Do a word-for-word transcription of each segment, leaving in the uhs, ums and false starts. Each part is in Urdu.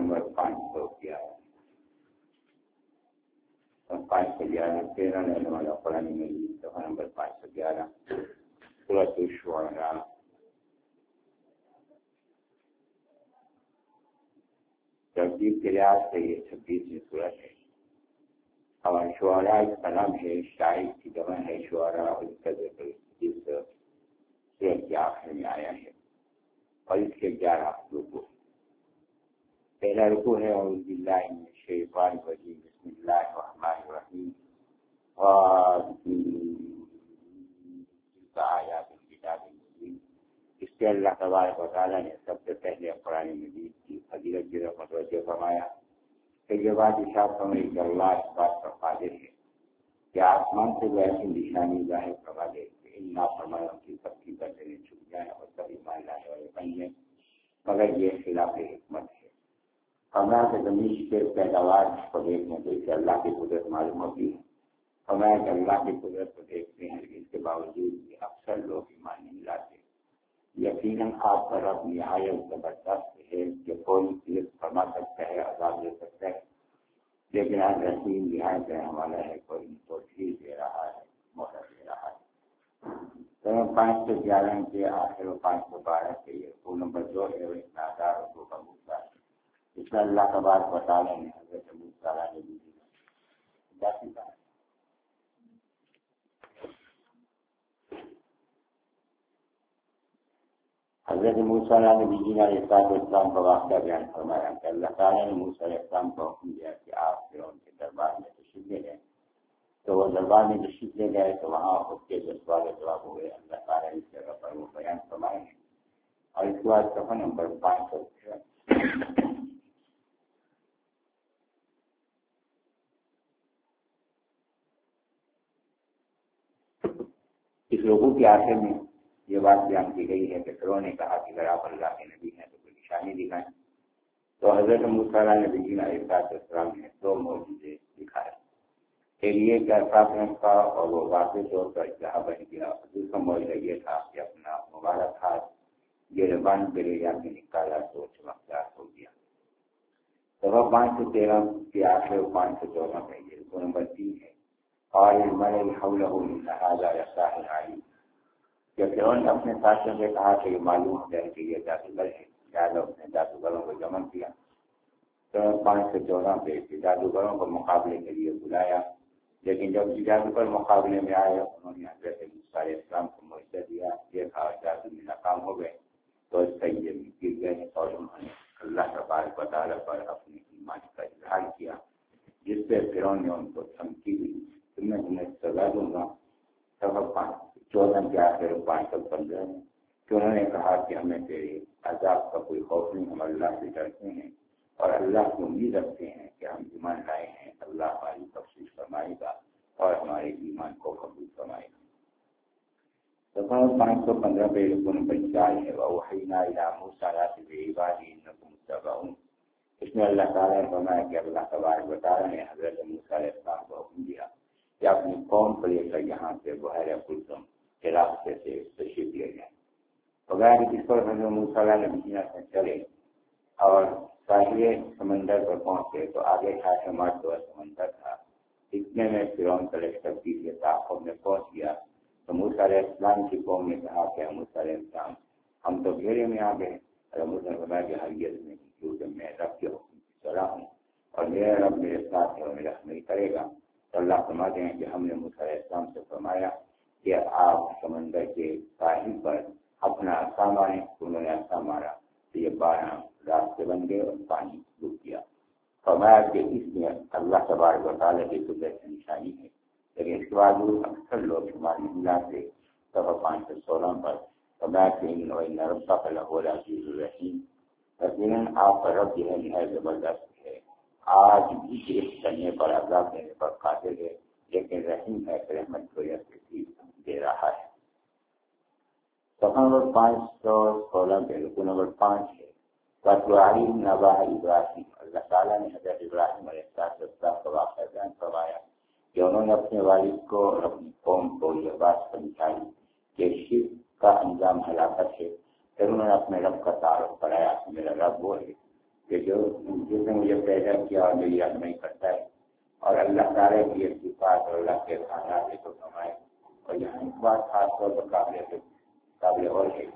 نمبر پانچ سو گیارہ اور پانچ سو گیارہ تیرہ رہنے والا قرآن مجید صفحہ نمبر پانچ سو گیارہ سورۃ الشعراء. ترتیب کے لحاظ سے یہ چھبیسویں سورت ہے اور شعراء اس کا نام ہے، شاعر کی جمع ہے شعراء، اور اس کا ذکر اس سورت کے آخر میں آیا ہے اور اس کے گیارہ رکوع. پہلا رکوع ہے اعوذ باللہ من الشیطان الرجیم بسم اللہ الرحمن الرحیم آیات الکتاب المبین. اس کے اللہ تبارک و تعالیٰ نے سب سے پہلے قرآن مجید کی فضیلت کی طرف متوجہ فرمایا. پھر یہ بات ارشاد فرمائی کہ اللہ اس بات پر قادر ہے کہ آسمان سے جو ایسی نشانی ظاہر کروا دے کہ ان نافرمانوں کی سب کی گردنیں چھپ جائیں اور سب ایمان لانے والے بن جائیں، مگر یہ خلاف حکمت ہے. فرمایا کہ زمین کے پیداوار کو دیکھنے سے اسے اللہ کی قدرت معلوم ہوتی ہے. فرمایا کہ اللہ کی قدرت کو دیکھتے ہیں لیکن اس کے باوجود بھی اکثر لوگ ایمان نہیں لاتے. یقیناً آپ پر رب نہایت زبردست ہے کہ کوئی چیز فرما سکتا ہے، عذاب دے سکتا ہے، لیکن آج رحیم نہایت رحم والا ہے، کوئی تو ٹھیک دے رہا ہے، موقع دے رہا ہے. پانچ سو گیارہ کے آخر و پانچ سو بارہ کے یہ رکوع نمبر دو ہے، وہ ایک نادار رکوع کا موقع ہے. اس میں اللہ تبارک و تعالیٰ نے حضرت موسیٰ علیہ السلام حضرت موسیٰ علیہ السلام کا واقعہ بیان فرمایا کہ اللہ تعالیٰ نے موسیٰ علیہ السلام کو حکم دیا کہ آپ فرعون کے دربار میں تشریف لے گئے. تو وہ دربار میں تشریف لے گئے تو وہاں اس کے جو سوال جواب ہوئے اللہ تعالیٰ نے اس جگہ پر وہ بیان فرمائے ہیں. اور اس کے بعد صفحہ نمبر پانچ سو اس رکوع کے آخر میں یہ بات بیان کی گئی ہے کہ فرعون نے کہا کہ اگر آپ اللہ کے نبی ہیں تو کوئی نشانی دکھائیں. تو حضرت موسیٰ علیہ السلام نے دو معجزے دکھائے. ایک یہ کہ ارفاق کا اور وہ واضح طور پر جہاں بن گیا. دوسرا معجزہ یہ تھا کہ اپنا مبارک ہاتھ گریبان پہ لے جا کے نکالا تو چمکدار ہو گیا. سوا پانچ سو تیرہ کے آخر پانچ سو چودہ میں یہ رکوع نمبر تین ہے. اور الملأ حولہ من هذا لساحر علیم. جب فرعون نے اپنے ساتھیوں سے کہا کہ یہ معلوم ہو جائے کہ یہ جادوگر ہے، لہٰذا اس نے جادوگروں کو جمع کیا. تو پانچ سو چودہ پہ جادوگروں کو مقابلے کے لیے بلایا، لیکن جب جادوگر مقابلے میں آئے انہوں نے حضرت موسیٰ علیہ السلام کو معجزہ دیا، دیکھا جادو میں ناکام ہو گئے تو اس سے یہ گر گئے اور انہوں نے اللہ تبارک و تعالیٰ پر اپنے ایمان کا اظہار کیا، جس سے فرعون نے ان کو دھمکی دی کہ میں تمہیں سزا دوں گا. سبب پانچ چودہ کے آخر پانچ سو پندرہ میں کہ انہوں نے کہا کہ ہمیں تیرے عذاب کا کوئی خوف نہیں، ہم اللہ سے ڈرتے ہیں اور اللہ کی امید رکھتے ہیں کہ ہم ایمان لائے ہیں، اللہ ہماری بخشش فرمائے گا اور ہمارے ایمان کو قبول فرمائے گا. تو پانچ سو پندرہ پہ رکوع نمبر چار ہے وَأَوْحَيْنَا إِلَىٰ مُوسَىٰ بِعِبَادِهِ إِنَّكُمْ مُتَّبَعُونَ. اس میں اللہ تعالیٰ نے فرمایا کہ اللہ تبارک و تعالیٰ نے حضرت موسیٰ علیہ السلام کو حکم دیا کہ اپنی قوم کو لے کر یہاں سے بحیرہ قلزم کے راستے سے تشریف لے جائیں. بغیر جس پر حضرت موسیٰ علیہ السلام سے چلے اور ساحل سمندر پر پہنچے تو آگے خاص مرد و سمندر تھا. اتنے میں فرعون کا لشکر کے تعاقب میں پہنچ گیا تو موسیٰ علیہ السلام کی قوم نے کہا کہ موسیٰ علیہ السلام ہم تو گھیرے میں آ گئے. اور موسیٰ نے فرمایا کہ ہرگز نہیں، کیونکہ میں رب کے حکم کی طرح ہوں اور میرا رب میرے ساتھ ہے اور میرا حمایت کرے گا. تو اللہ فرماتے ہیں کہ ہم نے موسیٰ علیہ السلام سے فرمایا کہ آپ سمندر کے ساحل پر اپنا عصا ماریں. انہوں نے عصا مارا تو یہ بارہ راستے بن گئے اور پانی ڈوب گیا. فرمایا کہ اس میں اللہ تبارک و تعالیٰ کی قدرت کی نشانی ہے، لیکن اس کے بعد اکثر لوگ شمار نہیں لاتے. صفحہ پانچ سو سولہ پر فرمایا کہ ان ربک لہو العزیز الرحیم. یقیناً آپ کا رب جو ہے نہایت زبردست ہے، آج بھی گرفت کرنے پر عذاب دینے پر قادر ہے، لیکن رحیم ہے کہ رحمت کو یہ دے رہا ہے. صفحہ نمبر پانچ سو سولہ کے رکوع نمبر پانچ ہے وَاتْلُ نَبَأَ ابراہیم. اللہ تعالیٰ نے حضرت ابراہیم علیہ السلام کا واقعہ بیان فرمایا کہ انہوں نے اپنے والد کو اور اپنی قوم کو یہ بات سمجھائی کہ شرک کا انجام ہلاکت ہے. پھر انہوں نے اپنے رب کا تعارف کرایا کہ میرا رب وہ ہے کہ جو جس نے مجھے پیدا کیا اور میری رہنمائی کرتا ہے، اور اللہ تعالیٰ کی ایک صفات اور اللہ کے خیالات کو سمائے. اور یہاں ایک بات خاص طور پر قابل قابل اور ہے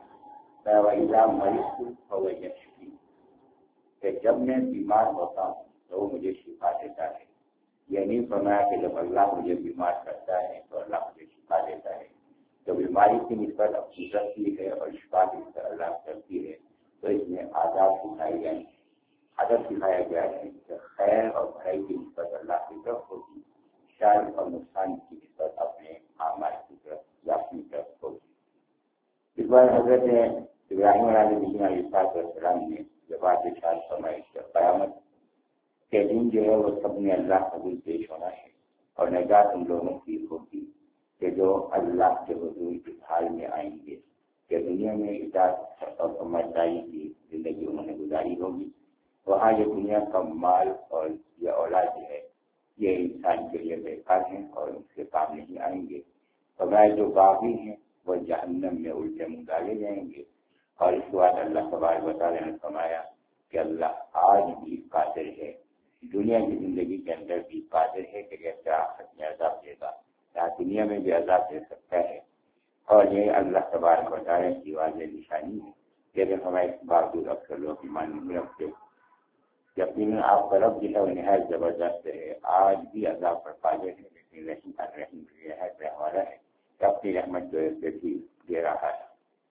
مریض ہو یشفی، کہ جب میں بیمار ہوتا ہوں تو وہ مجھے شفا دیتا ہے. یہ نہیں فرمایا کہ جب اللہ مجھے بیمار کرتا ہے تو اللہ مجھے شفا دیتا ہے. جو بیماری کی نسبت اپنی کرتی ہے اور شفا کی نسبت اللہ کرتی ہے، تو اس میں آداب سکھائے گئے ہیں، ادب سکھایا گیا ہے کہ خیر اور بھلائی کی نسبت اللہ کی طرف ہوگی، شر اور نقصان کی نسبت اپنے اعمال کی طرف یا اپنی طرف ہوگی. اس بار حضرت ابراہیم علیہ السلام نے یہ بات ارشاد فرمائی کہ قیامت کے دن جو ہے وہ سب نے اللہ قبول پیش ہونا ہے، اور نجات ان لوگوں کی ہوگی کہ جو اللہ کے حضور اس حال میں آئیں گے کہ دنیا میں اطاعت اور سمجھداری کی زندگی انہوں نے گزاری ہوگی. وہاں یہ دنیا کا مال اور یہ اولاد جو ہے یہ انسان کے لیے بیکار ہیں اور ان سے کام نہیں آئیں گے. فرمایا جو باغی ہیں وہ جہنم میں الٹے منہ ڈالے جائیں گے. اور اس کے بعد اللہ تبارک و تعالیٰ نے فرمایا کہ اللہ آج بھی قادر ہے، دنیا کی زندگی کے اندر بھی قادر ہے کہ جیسے آخرت میں عذاب دے گا، یا دنیا میں بھی عذاب دے سکتا ہے. اور یہ اللہ تبارک و تعالیٰ کی واضح نشانی ہے کہ اگر ہمارے اس باوجود اکثر لوگ ایمان نہیں رکھتے. یقیناً آپ کا رب جو ہے وہ نہایت زبردست ہے، آج بھی عذاب پر قادر ہے، لیکن رحیم الرحیم نہایت رحم والا ہے کہ اپنی رحمت جو ہے بھی دے رہا ہے.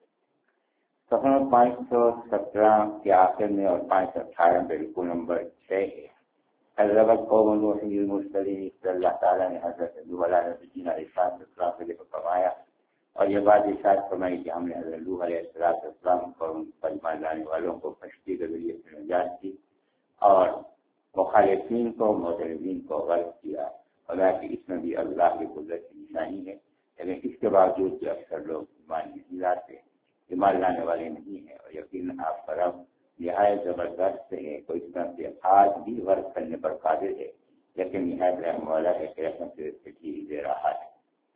صفحہ پانچ سو سترہ کے آخر میں اور پانچ سو اٹھارہ میں رکوع نمبر چھ ہے. حضرت قوم نوح المرسلین، اللہ تعالیٰ نے حضرت نوح علیہ السلام کے لیے فرمایا، اور یہ بات ارشاد فرمائی کہ ہم نے حضرت نوح علیہ السلام کو ان پر ایمان لانے والوں کو کشتی کے ذریعے سے نجات دی اور مخالفین کو معترضین کو غرق کیا. حالانکہ اس میں بھی اللہ کی قدرت کی نشانی ہے، لیکن اس کے باوجود بھی اکثر لوگ ایمان نہیں لاتے، ایمان لانے والے نہیں ہیں. اور یقیناً آپ کا رب نہایت زبردست ہے، کوئی اس طرح سے آج بھی غرق کرنے پر قادر ہے، لیکن نہایت رحم والا ہے کہ رحمت سے تجھیل دے رہا ہے.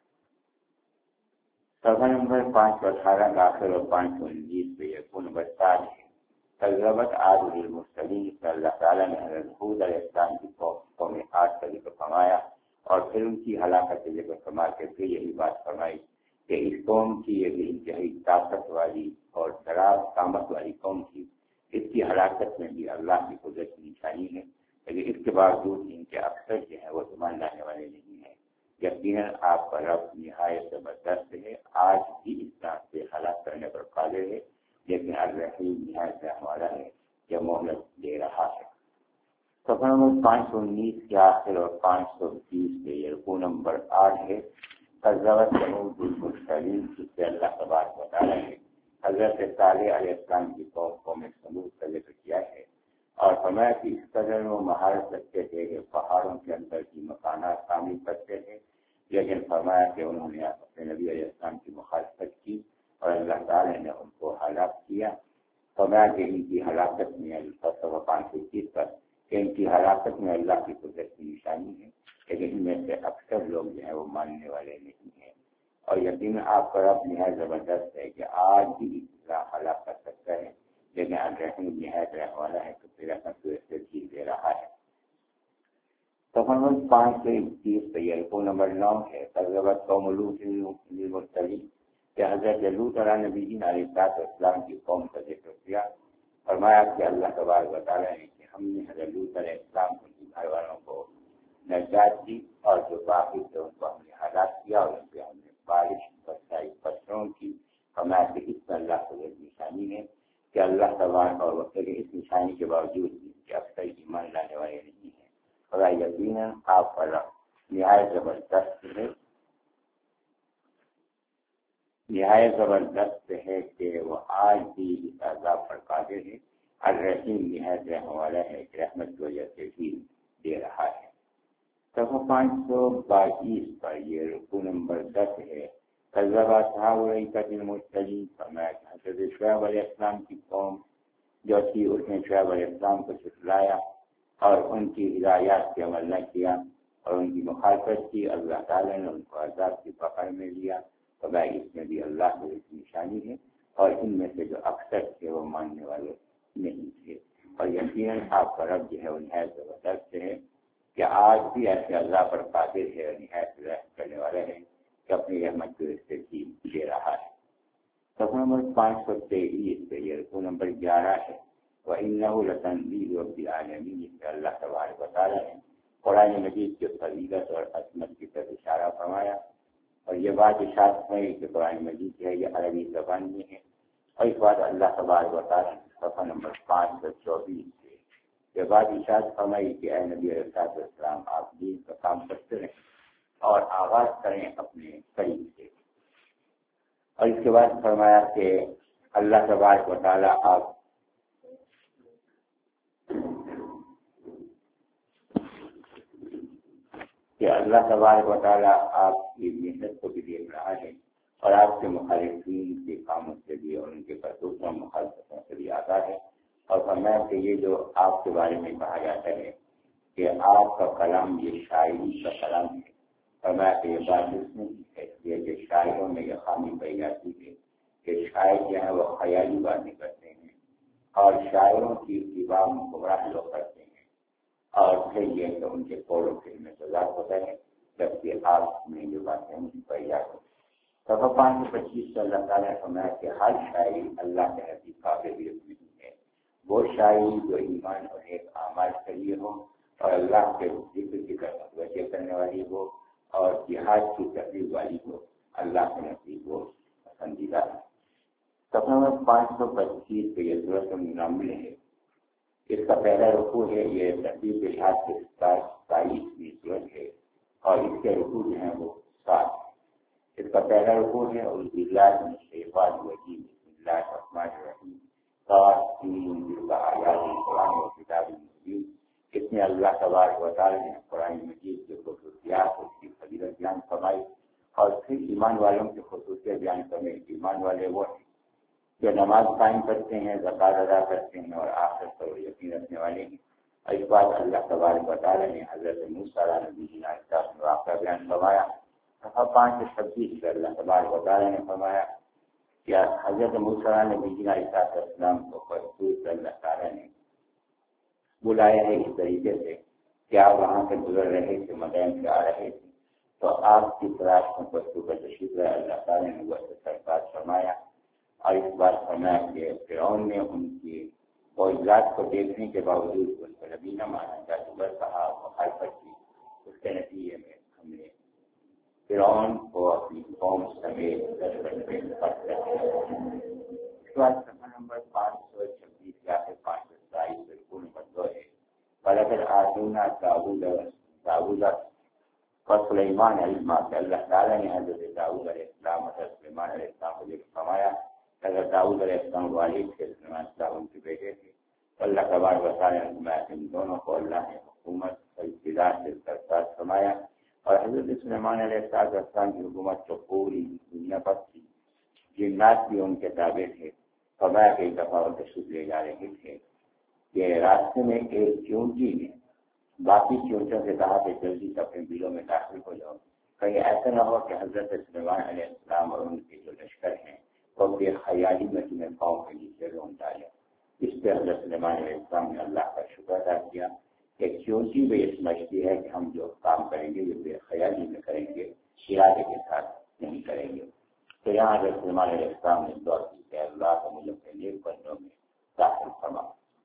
صفحہ نمبر پانچ سو اٹھارہ کا آخر اور پانچ سو انیس پہ رکوع نمبر سات ہے. کذبت عاد المرسلین، اللہ تعالیٰ نے حضرت ہود علیہ السلام کی قوم عاد کا ذکر فرمایا اور پھر ان کی ہلاکت کا ذکر فرما کے پھر یہی بات فرمائی کہ اس قوم کی یہ انتہائی طاقت والی اور دراز قامت والی قوم تھی، اس کی ہلاکت میں بھی اللہ کی قدرت کی نشانی ہے، لیکن اس کے باوجود ان کے اکثر جو ہے وہ ایمان لانے والے نہیں ہیں. یقیناً آپ کا رب نہایت زبردست ہے، آج بھی اس طرح سے ہلاک کرنے پر قادر ہے، لیکن الرحیم نہایت رحم والا ہے جو مہلت دے رہا ہے. صفحہ نمبر پانچ سو انیس کے آخر اور پانچ سو بیس کے رکوع نمبر آٹھ ہے. کذبت ثمود المرسلین، جس سے اللہ تبارک و تعالیٰ نے حضرت صالح علیہ السلام کی قوم قوم ثمود کا ذکر کیا ہے اور فرمایا کہ اس قدر وہ مہارت رکھتے تھے کہ پہاڑوں کے اندر کی مکانات تعمیر کرتے تھے، لیکن فرمایا کہ انہوں نے اپنے نبی علیہ السلام کی مخالفت کی اور اللہ تعالیٰ نے ان کو ہلاک کیا. فرمایا کہ ان کی ہلاکت میں اللہ پانچ سو اکیس پر کہ ان کی ہلاکت میں اللہ کی قدرت کی نشانی ہے، لیکن ان میں سے اکثر لوگ جو ہیں وہ ماننے والے نہیں ہیں. اور یقیناً آپ کا رب نہایت زبردست ہے کہ آج بھی اطلاع ہلاک کر سکتا ہے، لیکن الرحیم نہایت رحم والا ہے تو پھر اپنا سے جیل دے رہا ہے. تفہیم پانچ سو اکتیس پہ یہ رکوع نمبر نو ہے. کذبت قوم لوط المرسلین، کہ حضرت لوط علیہ نبی علیہ السلام کی قوم کا ذکر کیا. فرمایا کہ اللہ تبارک و تعالیٰ نے کہ ہم نے حضرت لوط علیہ السلام کو گھر والوں کو نجات دی اور جو باقی تھے ان کو ہم نے ہلاک کیا اور ان پہ ہم نے بارش برسائی پتھروں کی. فرمایا کہ اس میں اللہ کو ایک نشانی ہے کہ اللہ تبارک اور اس نشانی کے باوجود بھی کہ اکثر ایمان لانے والے نہیں ہیں. خدا یقیناً آپ پر نہایت زبردست ہے، نہایت زبردست ہے کہ وہ آج بھی اس عذاب پر قادر ہے. الرحیم نہایت رحم والا ہے کہ رحمت کی وجہ سے بھی دے رہا ہے. صفحہ پانچ سو بائیس پر یہ رکوع نمبر دس ہے. کذب اصحاب الایکۃ المرسلین، فرمایا کہ حضرت شعیب علیہ السلام کی قوم جو تھی اس نے شعیب علیہ السلام کو جھٹلایا اور ان کی ہدایات پہ عمل نہ کیا اور ان کی مخالفت کی. اللہ تعالیٰ نے ان کو عذاب کی پکڑ میں لیا. تو اس میں بھی اللہ کی نشانی ہے اور ان میں سے جو اکثر تھے وہ ماننے والے نہیں تھے. اور یقیناً آپ کا رب جو ہے وہ نہایت زبردست ہے کہ آج بھی ایسے اللہ پر قادر ہے اور نہایت رحم کرنے والا ہے کہ اپنی رحمت کو اس سے دے رہا ہے۔ صفحہ نمبر پانچ سو تیئیس پہ یہ رکوع نمبر گیارہ ہے، وَإِنَّهُ لَتَنزِيلُ رَبِّ الْعَالَمِينَ کہ اللہ تبارک و تعالیٰ نے قرآن مجید کی فضیلت اور عظمت کی طرف اشارہ فرمایا، اور یہ بات ارشاد ہے کہ قرآن مجید جو ہے یہ عربی زبان میں ہے۔ اور اس بات اللہ تبارک و تعالیٰ نے صفحہ نمبر پانچ سو چوبیس سے یہ بات ارشاد فرمائی کہ اے نبی علیہ السلام آپ دین کا کام کرتے رہیں اور آغاز کریں اپنے قریب سے۔ اور اس کے بعد فرمایا کہ اللہ تبارک و تعالیٰ آپ کہ اللہ تبارک و تعالیٰ آپ کی محنت کو بھی دیکھ رہا ہے اور آپ کے مخالفین کے کاموں سے بھی اور ان کے کرتوتوں مخالفتوں سے بھی آگاہ ہے۔ اور فرمایا کہ یہ جو آپ کے بارے میں کہا جاتا ہے کہ آپ کا کلام یہ شاعری کا کلام ہے، فرمایا کہ یہ بات اس میں ہے یہ کہ شاعروں میں یہ خامی پائی جاتی ہے کہ شاعر جو ہے وہ خیالی باتیں کرتے ہیں اور شاعروں کی اتباع میں گمراہ لوگ کرتے ہیں، اور پھر یہ کہ ان کے قول کے میں سزا ہوتا ہے، جبکہ آپ میں جو باتیں نہیں پائی جاتی۔ صفحہ پانچ سو پچیس سے اللہ تعالیٰ نے فرمایا کہ ہر شاعری اللہ کے نزدیک قابلیت نہیں ہے، وہ شاعری جو ایمان اور ایک اعمال کے لیے ہو اور اللہ کے ذکر کی طرف متوجہ کرنے والی ہو اور جہاد کی تقریب والی ہو، اللہ کے نزدیک وہ پسندیدہ ہے۔ صفحہ نمبر پانچ سو پچیس پہ یہ سورۃ المزمل ہے، اس کا پہلا رکوع ہے، یہ ترتیب کے لحاظ سے ستائیسویں سورت ہے اور اس کے رکوع جو ہیں وہ سات ہیں۔ اس کا پہلا رکوع ہے اعوذ باللہ من الشیطان الرجیم بسم اللہ الرحمن الرحیم طاسین آیات قرآن و کتاب مبین۔ اس میں اللہ تبارک و تعالیٰ نے قرآن مجید کی خصوصیات اس کی فضیلت بیان فرمائی اور پھر ایمان والوں کی خصوصیت بیان فرمائی۔ ایمان والے وہ ہیں جو نماز قائم کرتے ہیں، زکوٰۃ ادا کرتے ہیں اور آخرت پر یقین رکھنے والے ہیں۔ اور اس بات اللہ تبارک و تعالیٰ نے حضرت موسیٰ علیہ السلام کا واقعہ بیان فرمایا۔ صفحہ پانچ سو چھبیس سے اللہ تبارک و تعالیٰ نے فرمایا کہ حضرت موسیٰ علیہ السلام کو خصوص سے اللہ تعالیٰ نے بلایا ہے اس طریقے سے کہ آپ وہاں سے گزر رہے تھے، مدین سے آ رہے تھے تو آپ کی تلاش میں پشتو کا تشریف ہے، اللہ تعالیٰ نے وہ سرکار فرمایا اور اس بات فرمایا کہ فرعون نے ان کی معجزات کو دیکھنے کے باوجود ان کو نبی نہ مانا، جادوگر کہا، مخالفت کی۔ اس کے نتیجے میں ہم نے فرعون کو اپنی قوم سمیت دس گھنٹے میں قتل کیا۔ اس کے بعد صفحہ نمبر پانچ سو چھبیس یا پھر پانچ سو ستائیس رکوع نمبر دو ہے، وَلَقَدْ آتَيْنَا دَاوُودَ دَاوُودَ وَسُلَيْمَانَ عِلْمًا کہ اللہ تعالیٰ نے حضرت داؤد علیہ السلام اور سلیمان علیہ السلام کو ذکر فرمایا۔ حضرت داؤد علیہ السلام والد تھے، سلیمان السلام ان کے بیٹے تھے۔ اللہ تبارک و تعالیٰ نے فرمایا کہ ان دونوں کو اللہ نے حکومت اور اقتدار سے سرفراز فرمایا، اور حضرت سلیمان علیہ السلام کی حکومت تو پوری دنیا پر تھی، جنات بھی ان کے تابع تھے۔ فرمایا کہ ایک دفعہ وہ تشریف لے جا رہے تھے کہ راستے میں ایک چونٹی نے باقی چونٹیوں سے کہا کہ جلدی سے اپنے بلوں میں داخل ہو جاؤ، کہیں ایسا نہ ہو کہ حضرت سلیمان علیہ السلام اور ان کے جو لشکر ہیں وہ بے خیالی میں تمہیں پاؤں کے نیچے رون ڈالے۔ اس پہ حضرت سلیمان علیہ السلام نے اللہ کا شکر ادا کیا کہ چونٹی بھی یہ سمجھتی ہے کہ ہم جو کام کریں گے یہ بے خیالی میں کریں گے، ارادے کے ساتھ نہیں کریں گے۔ تو یہاں حضرت سلیمان علیہ السلام نے دعا کی کہ اللہ کو مجھے اپنے نیک بندوں میں داخل فرما۔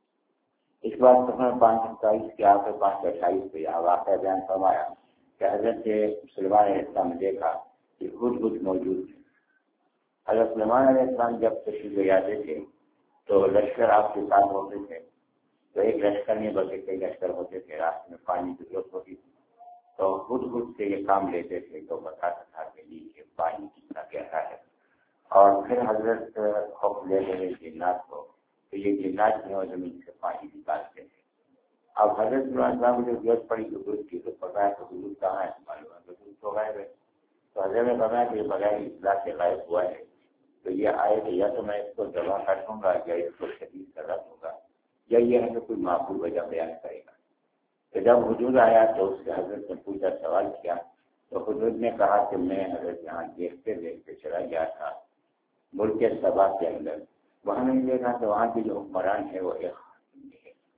اس بات صفحہ پانچ سو ستائیس کے آخر پانچ سو اٹھائیس پہ یہاں واقعہ بیان فرمایا کہ حضرت سلیمان علیہ السلام نے دیکھا کہ ہدہد موجود تھے۔ حضرت سلیمان علیہ السلام جب تشریف لے جاتے تھے تو لشکر آپ کے ساتھ ہوتے تھے، تو ایک لشکر نہیں بلکہ کئی لشکر ہوتے تھے، راستے میں پانی کی ضرورت ہوتی تھی تو ہدہد سے یہ کام لیتے تھے تو بتاتا تھا کہ نیچے پانی کتنا گہرا ہے، اور پھر حضرت خوف لے گئے جنات کو تو یہ جنات جو زمین سے پانی نکالتے تھے۔ اب حضرت صاحب کو جو ضرورت پڑی حدود کی تو پتا ہے کہ حدود کہاں ہے، معلوم ہے حدود تو غائب ہے۔ تو حضرت نے فرمایا کہ بغیر اطلاع سے غائب ہوا ہے، تو یہ آئے کہ یا تو میں اس کو جمع کر دوں گا یا اس کو شدید سزا دوں گا، یا یہ ہے کہ کوئی معقول وجہ بیان کرے گا۔ تو جب حدود آیا تو اس سے حضرت نے پوچھا، سوال کیا، تو حدود نے کہا کہ میں حضرت یہاں دیکھتے دیکھتے چلا گیا تھا ملک سبا کے اندر، وہاں میں نے دیکھا کہ وہاں کے جو حکمران ہے وہ ایک خاتون ہے،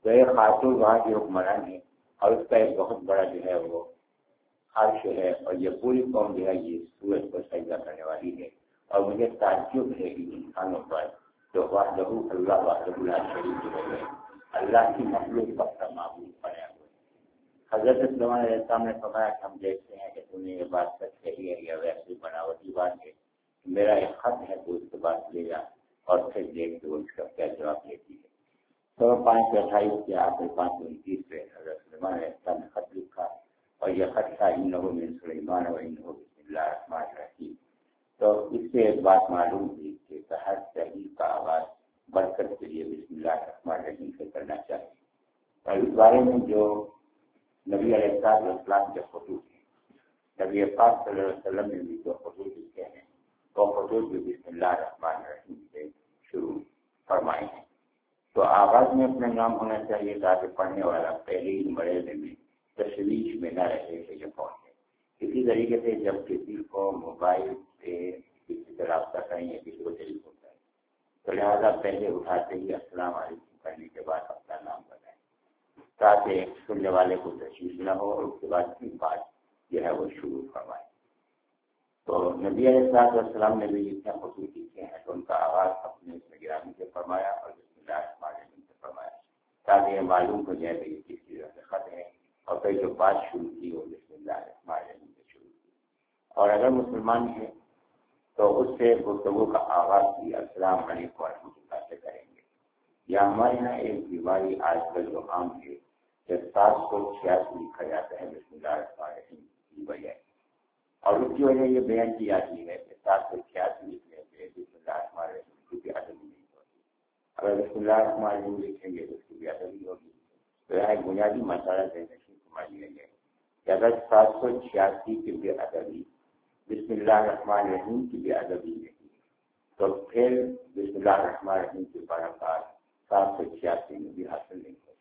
تو ایک خاتون وہاں کی حکمران ہے اور اس کا ایک بہت بڑا جو ہے وہ عرش ہے اور یہ پوری قوم جو ہے یہ سورج کو سجدہ کرنے والی ہے. اور مجھے تعجب ہے کہ انسانوں پر جو وحدہ اللہ وحدہ لا شریک ہے اللہ کی مخلوق پر معبود بنے ہوئے. حضرت سلیمان علیہ السلام نے فرمایا کہ ہم دیکھتے ہیں کہ تم نے یہ بات سچ کہی ہے یا ویسی بناوٹی بات ہے. میرا ایک خط ہے تو اس کے بعد لے جا اور پھر دیکھ کے اس کا کیا جواب دیتی ہے. تو پانچ سو اٹھائیس کے آخر پانچ سو انتیس پہ حضرت سلیمان علیہ السلام نے خط لکھا اور یہ خط تھا انہ من سلیمان و انہ بسم اللہ الرحمن الرحیم. تو اس سے ایک بات معلوم ہوئی کہ ہر تحریر کا آغاز برکت کے لیے بسم اللہ الرحمن الرحیم سے کرنا چاہیے. اور اس بارے میں جو نبی علیہ السلام کے خطوط ہیں, نبی پاک صلی اللہ علیہ وسلم نے بھی جو خطوط لکھے ہیں وہ خطوط بھی بسم اللہ الرحمن الرحیم سے شروع فرمائے ہیں. تو آغاز میں اپنا نام ہونا چاہیے تاکہ پڑھنے والا پہلے ہی مرحلے میں تشویش میں نہ رہے کہ یہ کون ہے. اسی طریقے سے جب کسی کو موبائل سے کسی سے رابطہ کریں یا کسی کو ٹیلی فون کریں تو لہٰذا پہلے اٹھاتے ہی السلام علیکم کرنے کے بعد اپنا نام بتائیں تاکہ سننے والے کو تشویش نہ ہو اور اس کے بعد پھر بات جو ہے وہ شروع فرمائے. تو نبی علیہ السلام نے بھی جتنے خطوط لکھے ہیں تو ان کا آغاز اپنے اس میں گرامی سے فرمایا اور بسم اللہ الرحمن الرحیم سے فرمایا تاکہ یہ معلوم ہو جائے کہ یہ کس چیز سے خط ہے. اور پھر جو بات شروع کی وہ بسم اللہ الرحمن الرحیم سے شروع کی. اور اگر مسلمان ہیں تو اس سے گفتگو کا آغاز بھی السلام علیکم ورحمۃ اللہ سے کریں گے. یا ہمارے یہاں ایک بیماری آج کل جو عام ہے کہ سات سو چھیاسی لکھا جاتا ہے بسم اللہ الرحمن الرحیم کی وجہ, اور اس کی وجہ یہ بیان کی جاتی ہے کہ سات سو چھیاسی لکھنے سے بسم اللہ الرحمن الرحیم کی ادبی نہیں ہوتی. اگر بسم اللہ الرحمن الرحیم لکھیں گے تو اس کی بھی ادبی ہوگی. تو یہ ایک بنیادی مسئلہ دینے کی سمجھ لیں گے کہ اگر سات سو چھیاسی کی بھی ادبی بسم اللہ الرحمن الرحیم کی بھی ادبی نہیں تو پھر بسم اللہ الرحمن الرحیم کی برکات سات سو چھیاسی میں بھی حاصل نہیں ہو.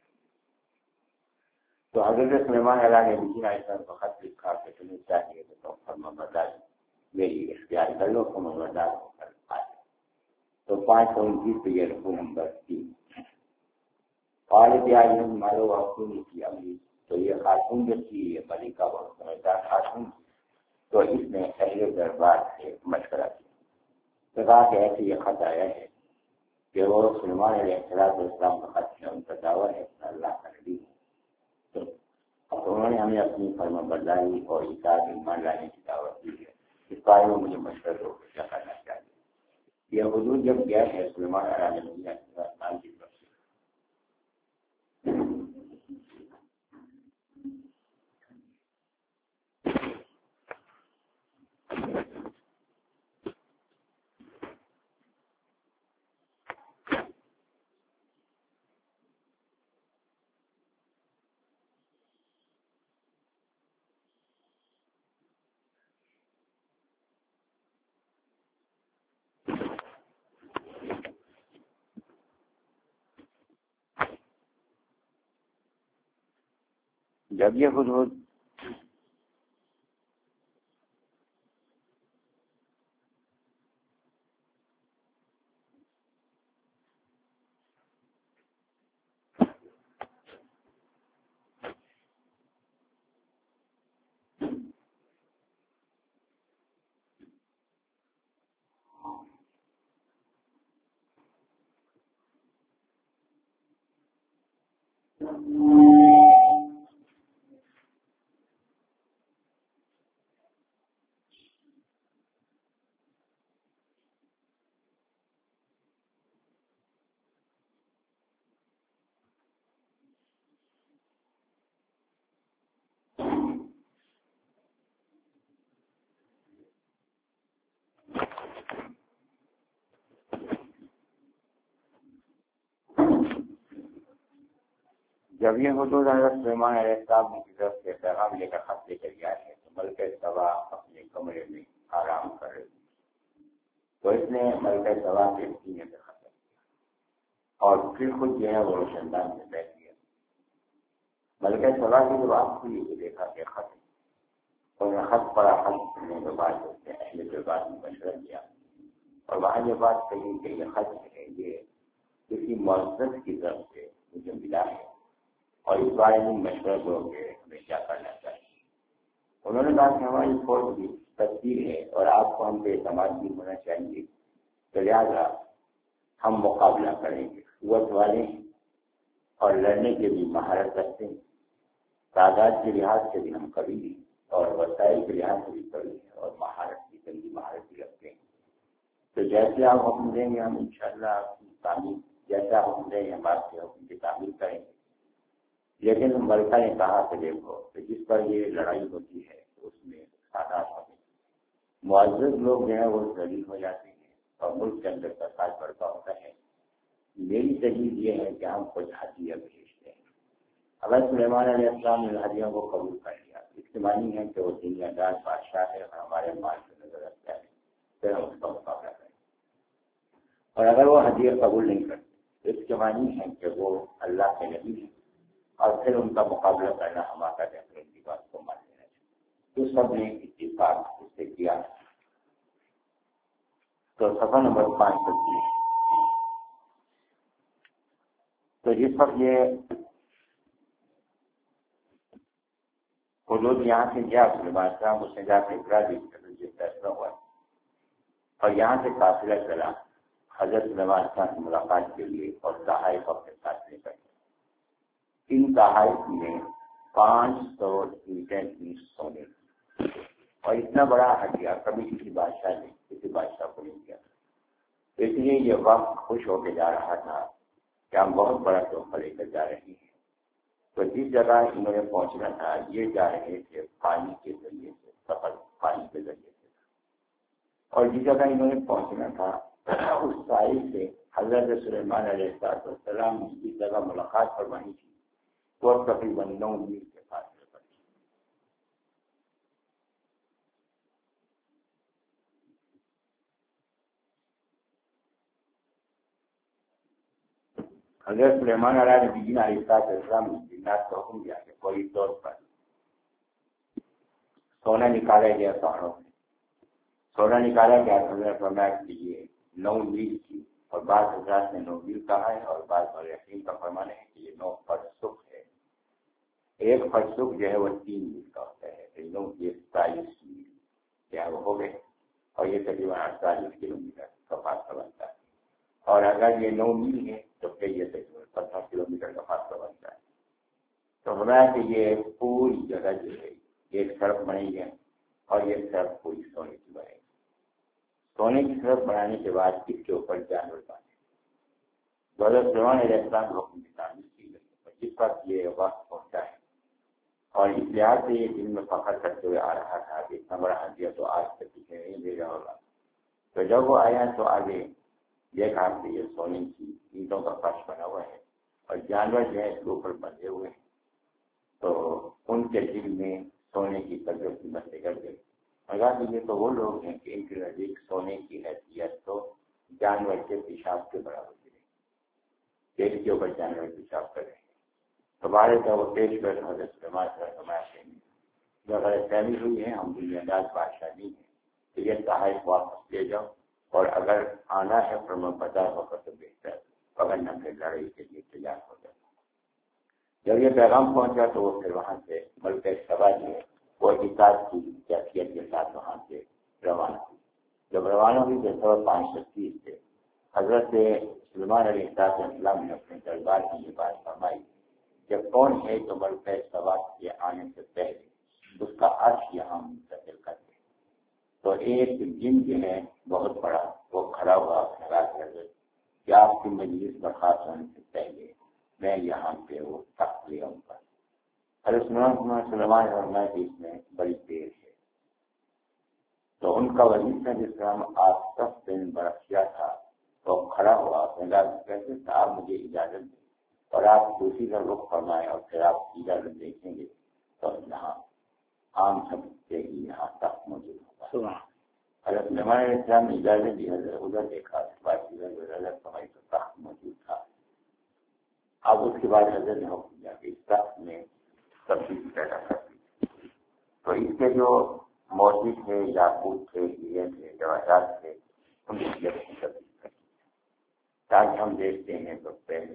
تو حضرت سلیمان علیہ نے بھی ایسا وقت لکھا کہ تمہیں چاہیے کہ تم فرما بردار میری اختیار کر لو, فرما بردار ہو کر آئے. تو پانچ سو انتیس پہ یہ رقو نمبر تین قالب مارو وقت کی امیر. تو یہ خاتون جو تھی یہ ملکہ بہت سمجھدار خاتون, تو اس نے اہل دربار سے مشورہ کیا تو کہا کہ ایسے یہ خط آیا ہے کہ وہ سلیمان علیہ السلام کا خط ہے, ان کا دعویٰ ہے اللہ کا نبی ہے. تو انہوں نے ہمیں اپنی فرما برداری اور اطاعت ایمان لانے کی دعوت دی ہے. اس بارے میں مجھے مشورہ ہو کیا کرنا چاہیے. یہ حضور جب گیا ہے سلیمان علیہ السلام کی طرف سے جب یہ حضور جب یہ حضور حضرت سلیمان علیہ السلام کی طرف سے پیغام لے کر خط لے کر گیا ہے تو ملکہ سبا اپنے کمرے میں آرام کر رہی تو اس نے ملکہ سبا کے سینے پہ خط کیا اور پھر خود جو ہے وہ روشندان میں بیٹھ گیا. ملکہ سبا کی جب آپ کو یہ دیکھا کہ خط اور میں خط پڑا خط کرنے کے بعد اس نے اہل کے بعد میں مشورہ کیا اور وہاں یہ بات کہی کہ یہ خط ہے یہ کسی معزز کی طرف سے مجھے ملا ہے اور اس بارے میں مشورہ دو کہ ہمیں کیا کرنا چاہیے۔ انہوں نے کہا کہ ہماری فوج کی تصویر ہے اور آپ کو ہم پہ اعتماد بھی ہونا چاہیے، تو لہٰذا ہم مقابلہ کریں گے، قوت والے ہیں اور لڑنے کے بھی مہارت رکھتے ہیں، تعداد کے لحاظ سے بھی ہم کبھی نہیں اور وسائل کے لحاظ سے بھی کبھی نہیں، اور مہارت کی جنگی مہارت بھی رکھتے ہیں۔ تو جیسے آپ حکم دیں گے ہم انشاءاللہ آپ کی تعمیر، جیسا حکم دیں گے ہم آپ کے حکم کی تعمیر کریں گے۔ لیکن ملکہ نے کہا کہ دیکھو کہ جس پر یہ لڑائی ہوتی ہے اس میں سادات ہوتے ہیں، معزز لوگ جو ہیں وہ ذلیل ہو جاتے ہیں اور ملک کے اندر فساد بڑھتا ہوتا ہے۔ میری تجویز یہ ہے کہ ہم کچھ ہدیہ بھیجتے ہیں۔ اگر سلیمان علیہ السلام نے ہدیوں کو قبول کر لیا، اس کے معنی ہے کہ وہ دنیا دار بادشاہ ہے اور ہمارے مال کو نظر رکھتا ہے، پھر ہم اس کا مقابلہ کریں۔ اور اگر وہ ہدیہ قبول نہیں کرتے تو اس کے معنی ہے کہ وہ اللہ کے نبی ہیں اور پھر ان کا مقابلہ کرنا ہمارا ہے، ان کی بات کو مان لینا چاہیے۔ تو سب نے اتفاق اس سے کیا۔ تو صفحہ نمبر پانچ سو تیس، تو جس وقت یہ حدود یہاں سے گیا سلیمان صاحب اس نے جا کے اقرار دی کہ فیصلہ ہوا اور یہاں سے قافلہ چلا حضرت سلیمان صاحب سے ملاقات کے لیے اور تحائف اپنے ساتھ لے کر۔ ان تحائف میں پانچ سو اینٹیں سونے اور اتنا بڑا ہدیہ کبھی کسی بادشاہ نے کسی بادشاہ کو نہیں کیا، اس لیے یہ وقت خوش ہو کے جا رہا تھا کہ ہم بہت بڑا تحفہ لے کر جا رہے ہیں۔ تو جس جگہ انہوں نے پہنچنا تھا یہ جا رہے تھے پانی کے ذریعے سے، سفر پانی کے ذریعے سے، اور جس جگہ انہوں نے پہنچنا تھا اس ساحل سے حضرت سلیمان علیہ السلام نے جس جگہ ملاقات فرمانی تھی وہ تقریباً نو میل کے فاصلے پر تھی۔ حضرت سلیمان علیہ نبینا علیہ السلام نے جنات کو حکم دیا کہ فوری طور پر سونا نکالا گیا، پہاڑوں سے سونا نکالا گیا۔ حضرت فرمایا کہ یہ نو میل کی، اور بعض حضرات نے نو میل کہا ہے اور بعض مورخین کا فرمان ہے کہ یہ نو فرسخ ہے۔ ایک فرسخ جو ہے وہ تین میل کا ہوتا ہے، تو نو یہ ستائیس میل کیا وہ ہو گئے، اور یہ تقریباً اڑتالیس کلو میٹر کا فاصلہ بنتا ہے، اور اگر یہ نو میل ہے تو پھر یہ تقریباً پندرہ کلو میٹر کا فاصلہ بنتا ہے۔ تو ہمارا کہ یہ پوری جگہ جو ہے ایک سڑک بنی ہے اور یہ سڑک پوری سونے کی بنے گی۔ سونے کی سڑک بنانے کے بعد اس کے اوپر جانور باندھے حضرت سلیمان علیہ السلام کو حکم کی تعمیر کی گئی، جس وقت یہ وقت پہنچا ہے اور اس لحاظ سے یہ دل میں فخر کرتے ہوئے آ رہا تھا کہ اتنا بڑا ہدیہ تو آج تک پیچھے نہیں بھیجا ہوگا۔ تو جب وہ آیا تو آگے دیکھا کہ یہ سونے کی اینٹوں کا فرش بنا ہوا ہے اور جانور جو ہے اس کے اوپر بندھے ہوئے ہیں، تو ان کے دل میں سونے کی قدر قیمت نکل گئی۔ مگر یہ تو وہ لوگ ہیں کہ ان کے نزدیک سونے کی حیثیت تو جانور کے پیشاب کے برابر ہے، پیٹ کے اوپر جانور پیشاب کر رہے ہیں۔ تو بارے کا وہ پیش کر حضرت سلیمان سے جو غلط فہمی ہوئی ہے، ہم دنیا دار بادشاہ نہیں ہیں، تو یہ تحائف واپس لے جاؤ، اور اگر آنا ہے فرما بردار ہو کر تو بہتر، اگر نہ پھر لڑائی کے لیے تیار ہو جائے۔ جب یہ پیغام پہنچا تو وہ پھر وہاں سے ملکہ سبا جو ہے وہ اطاعت کی کیفیت کے ساتھ وہاں سے روانہ ہوئی۔ جب روانہ ہوئی تو سوا پانچ سو تیس سے حضرت سلیمان علیہ السلام نے اپنے دربار کی یہ بات فرمائی کہ کون ہے تو ملکہ سبا کے آنے سے پہلے اس کا عرش یہاں منتقل کر دے۔ تو ایک جن جو ہے بہت بڑا وہ کھڑا ہوا کھڑا کر دے کہ آپ کی مجلس برخاست ہونے سے پہلے میں یہاں پہ وہ تخت لے آؤں گا۔ حضرت سلیمان فرمایا کہ اس میں بڑی دیر ہے، تو ان کا وزیر تھا جس کا نام آصف بن برقیہ تھا، تو کھڑا ہوا کہتے صاحب مجھے اجازت دیں اور آپ دوسری کا رخ فرمائیں اور پھر آپ اجازت دیکھیں گے تو یہاں عام سب کے ہی یہاں تخت موجود ہوگا۔ حضرت سلیمان علیہ السلام نے اجازت دی، حضرت ادھر دیکھا حضرت فرمائی تو تخت موجود تھا۔ اب اس کے بعد حضرت نے حکم دیا کہ اس تخت میں تبدیلی پیدا کر دی۔ تو اس کے جو موتی تھے، یاقوت تھے، ہیرے تھے، جواہرات تھے، ان کی تبدیلی کر دی تاکہ ہم دیکھتے ہیں تو پہلے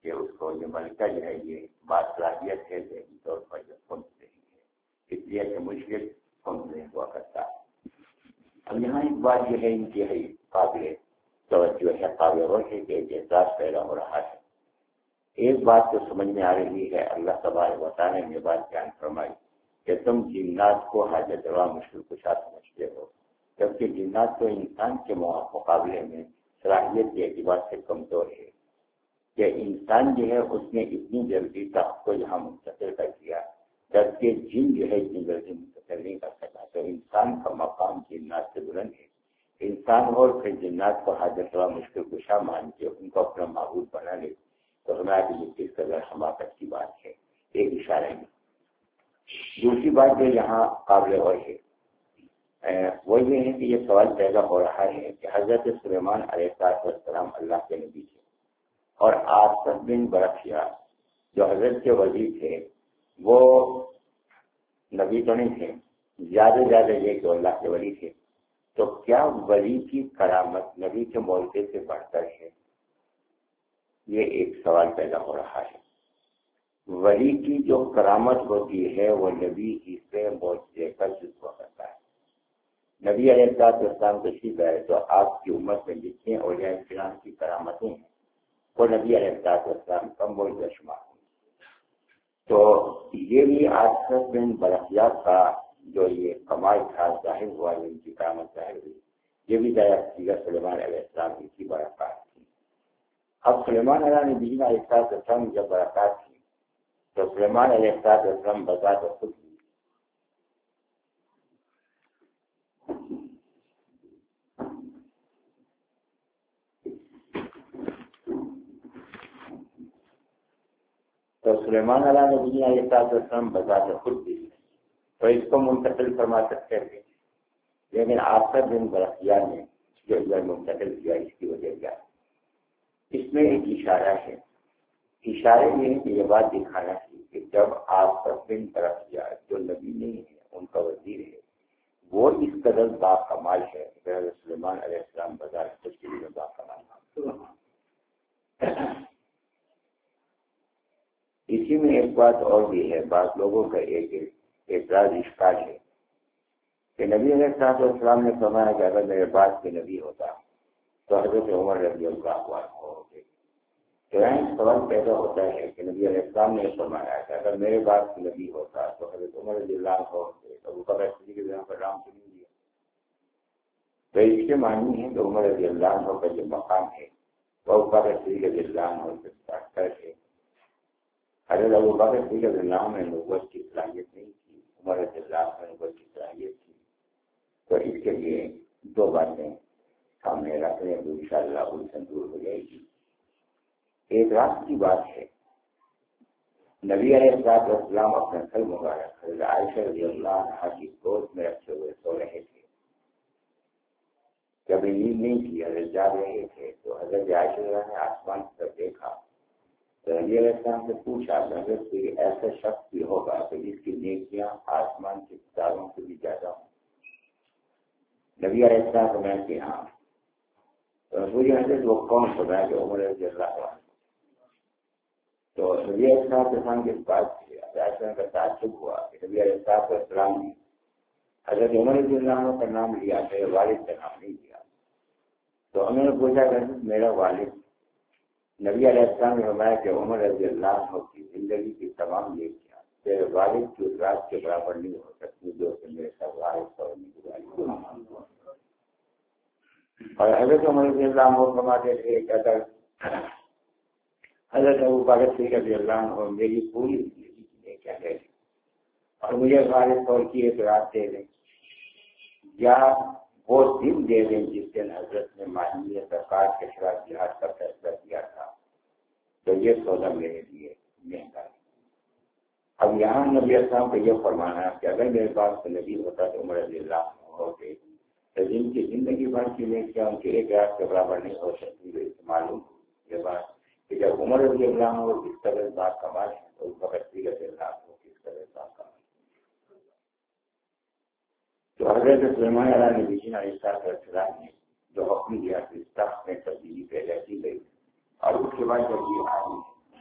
کہ اس کو یہ ملکہ جو ہے یہ بات صلاحیت ہے ذہنی طور پر جو سن رہی ہے، اس لیے کہ مشکل سن رہے ہوا کرتا ہے۔ اب یہاں ایک بات جو ہے انتہائی قابل توجہ ہے، قابل غور ہے کہ احساس پیدا ہو رہا ہے۔ ایک بات تو سمجھ میں آ رہی ہے، اللہ تبارک و تعالیٰ نے یہ بات بیان فرمائی کہ تم جنات کو حاجت روا مشکل کشا سمجھتے ہو، جبکہ جنات تو انسان کے مقابلے میں صلاحیت کے اعتبار سے کمزور ہے کہ انسان جو ہے اس نے اتنی جلدی تخت کو یہاں منتقل کر دیا، جبکہ جن جو ہے اتنی جلدی منتقل نہیں کر سکا۔ تو انسان کا مقام جنات سے بلند ہے۔ انسان اور پھر جنات کو حاجت روا مشکل کشا مان کے ان کو اپنا معبود بنا لے تو ہمارے لیے کس قدر حماقت کی بات ہے، ایک اشارہ ہے۔ دوسری بات جو یہاں قابل غور ہے وہ یہ ہے کہ یہ سوال پیدا ہو رہا ہے کہ حضرت سلیمان علیہ السلام اللہ کے نبی تھے، اور آصف بن برخیا جو حضرت کے وزیر تھے وہ نبی تو نہیں تھے، زیادہ زیادہ یہ کہ اللہ کے ولی تھے۔ تو کیا ولی کی کرامت نبی کے معجزے سے بڑھ کر ہے؟ یہ ایک سوال پیدا ہو رہا ہے۔ ولی کی جو کرامت ہوتی ہے وہ نبی ہی سے معجزے کا جذبہ کرتا ہے۔ نبی علیہ السلام تشریف لائے تو آپ کی امت میں جتنے اولیاء کرام کی کرامتیں ہیں وہ نبی علیہ السلام کا معجزہ شمار ہیں۔ تو یہ بھی آصف بن برخیا کا جو یہ کمال تھا ظاہر ہوا، ان کی کرامت ظاہر ہوئی، یہ بھی ظاہر سلیمان علیہ السلام کی برکات تھی۔ اب سلیمان علیہ نبی علیہ السلام جب برکات تھی تو سلیمان علیہ السلام بذات خود تو سلیمان علیہ نبی علیہ السلام بذات خود بھی تو اس کو منتقل فرما سکتے تھے، لیکن آصف بن برخیا نے جو ادھر منتقل کیا اس کی وجہ کیا؟ اس میں ایک اشارہ ہے۔ اشارے میں کہ یہ بات دکھانا ہے کہ جب آصف بن برخیا جو نبی نہیں ہے، ان کا وزیر ہے، وہ اس قدر با کمال ہے کہ سلیمان علیہ السلام بازار خود کے لیے با کمال۔ اسی میں ایک بات اور بھی ہے، بعض لوگوں کا ایک اعتراض اشکال ہے کہ نبی علیہ السلام نے فرمایا کہ اگر میرے بعد کے نبی ہوتا تو حضرت عمر رضی اللہ عنہ ہوتے۔ تو یہاں سوال پیدا ہوتا ہے کہ نبی علیہ السلام نے فرمایا کہ اگر میرے بعد کے نبی ہوتا تو حضرت عمر رضی اللہ عنہ ہوتے، تو ابو بکر صدیق کے نام پر نام تو نہیں دیا۔ تو اس کے معنی ہے کہ عمر رضی اللہ عنہ کا جو مقام ہے وہ ابو بکر صدیق رضی اللہ عنہ سے بڑھ ہے۔ حضرت ابو بکر صدیق رضی اللہ عنہ میں نبوت کی صلاحیت نہیں تھی، عمر رضی اللہ عنہ میں نبوت کی صلاحیت تھی۔ تو اس کے لیے دو باتیں سامنے رکھ لیں تو انشاءاللہ الجھن دور ہو جائے گی۔ ایک راست کی بات ہے، نبی علیہ السلام اپنے سر مبارک حضرت عائشہ رضی اللہ عنہا کی گود میں رکھے ہوئے سو رہے تھے۔ جب نیند نہیں کی، حضرت جاگ رہے تھے تو حضرت عائشہ رضی اللہ عنہا نے آسمان کی طرف دیکھا تو نبی علیہ السلام سے پوچھا حضرت کوئی ایسا شخص بھی ہوگا کہ جس کی نیکیاں آسمان کے ستاروں سے بھی زیادہ ہوں؟ نبی علیہ السلام کو میں کہ ہاں۔ تو رسول حضرت وہ کون ہوگا کہ عمر رضی اللہ عنہ؟ تو نبی علیہ السلام کے بعد عائشہ کا تعجب ہوا کہ نبی علیہ السلام نے حضرت عمر رضی اللہ عنہ کا نام لیا، میرے والد کا نام نہیں لیا۔ تو انہوں نے پوچھا کہ میرا والد، نبی علیہ السلام نے فرمایا کہ عمر رضی اللہ عنہ کی زندگی کی تمام نیکیاں میرے والد کی رات کے برابر نہیں ہو سکتی جو کہ میرے ساتھ والد اور اور حضرت عمر رضی اللہ عنہ فرماتے تھے کہ اگر حضرت ابو بکر صدیق رضی اللہ عنہ میری پوری زندگی کی نیکیاں لے لیں اور مجھے والد طور کی ایک رات دے دیں، یا وہ دن دے دیں جس دن حضرت نے مانیہ زکات کے خلاف جہاد کا فیصلہ کیا تھا، تو یہ سودا میرے لیے مہنگا ہے۔ اب یہاں نبی السلام کو یہ فرمانا کہ اگر میرے پاس نبی ہوتا تو عمر رضی اللہ عنہ ہوتے، تو جن کی زندگی بھر کی نیکیاں ان کے ایک رات کے برابر نہیں ہو سکتی، تو معلوم یہ بات کہ جب عمر رضی اللہ عنہ کس قدر بات کمال ہے تو اس وقت رضی اللہ عنہ کس قدر بات کمال ہے۔ تو حضرت سلیمان علیہ نبی علیہ السلام نے جو حکم دیا کہ اس تخت میں تبدیلی پیدا کی گئی، اور اس کے بعد جب یہ آئی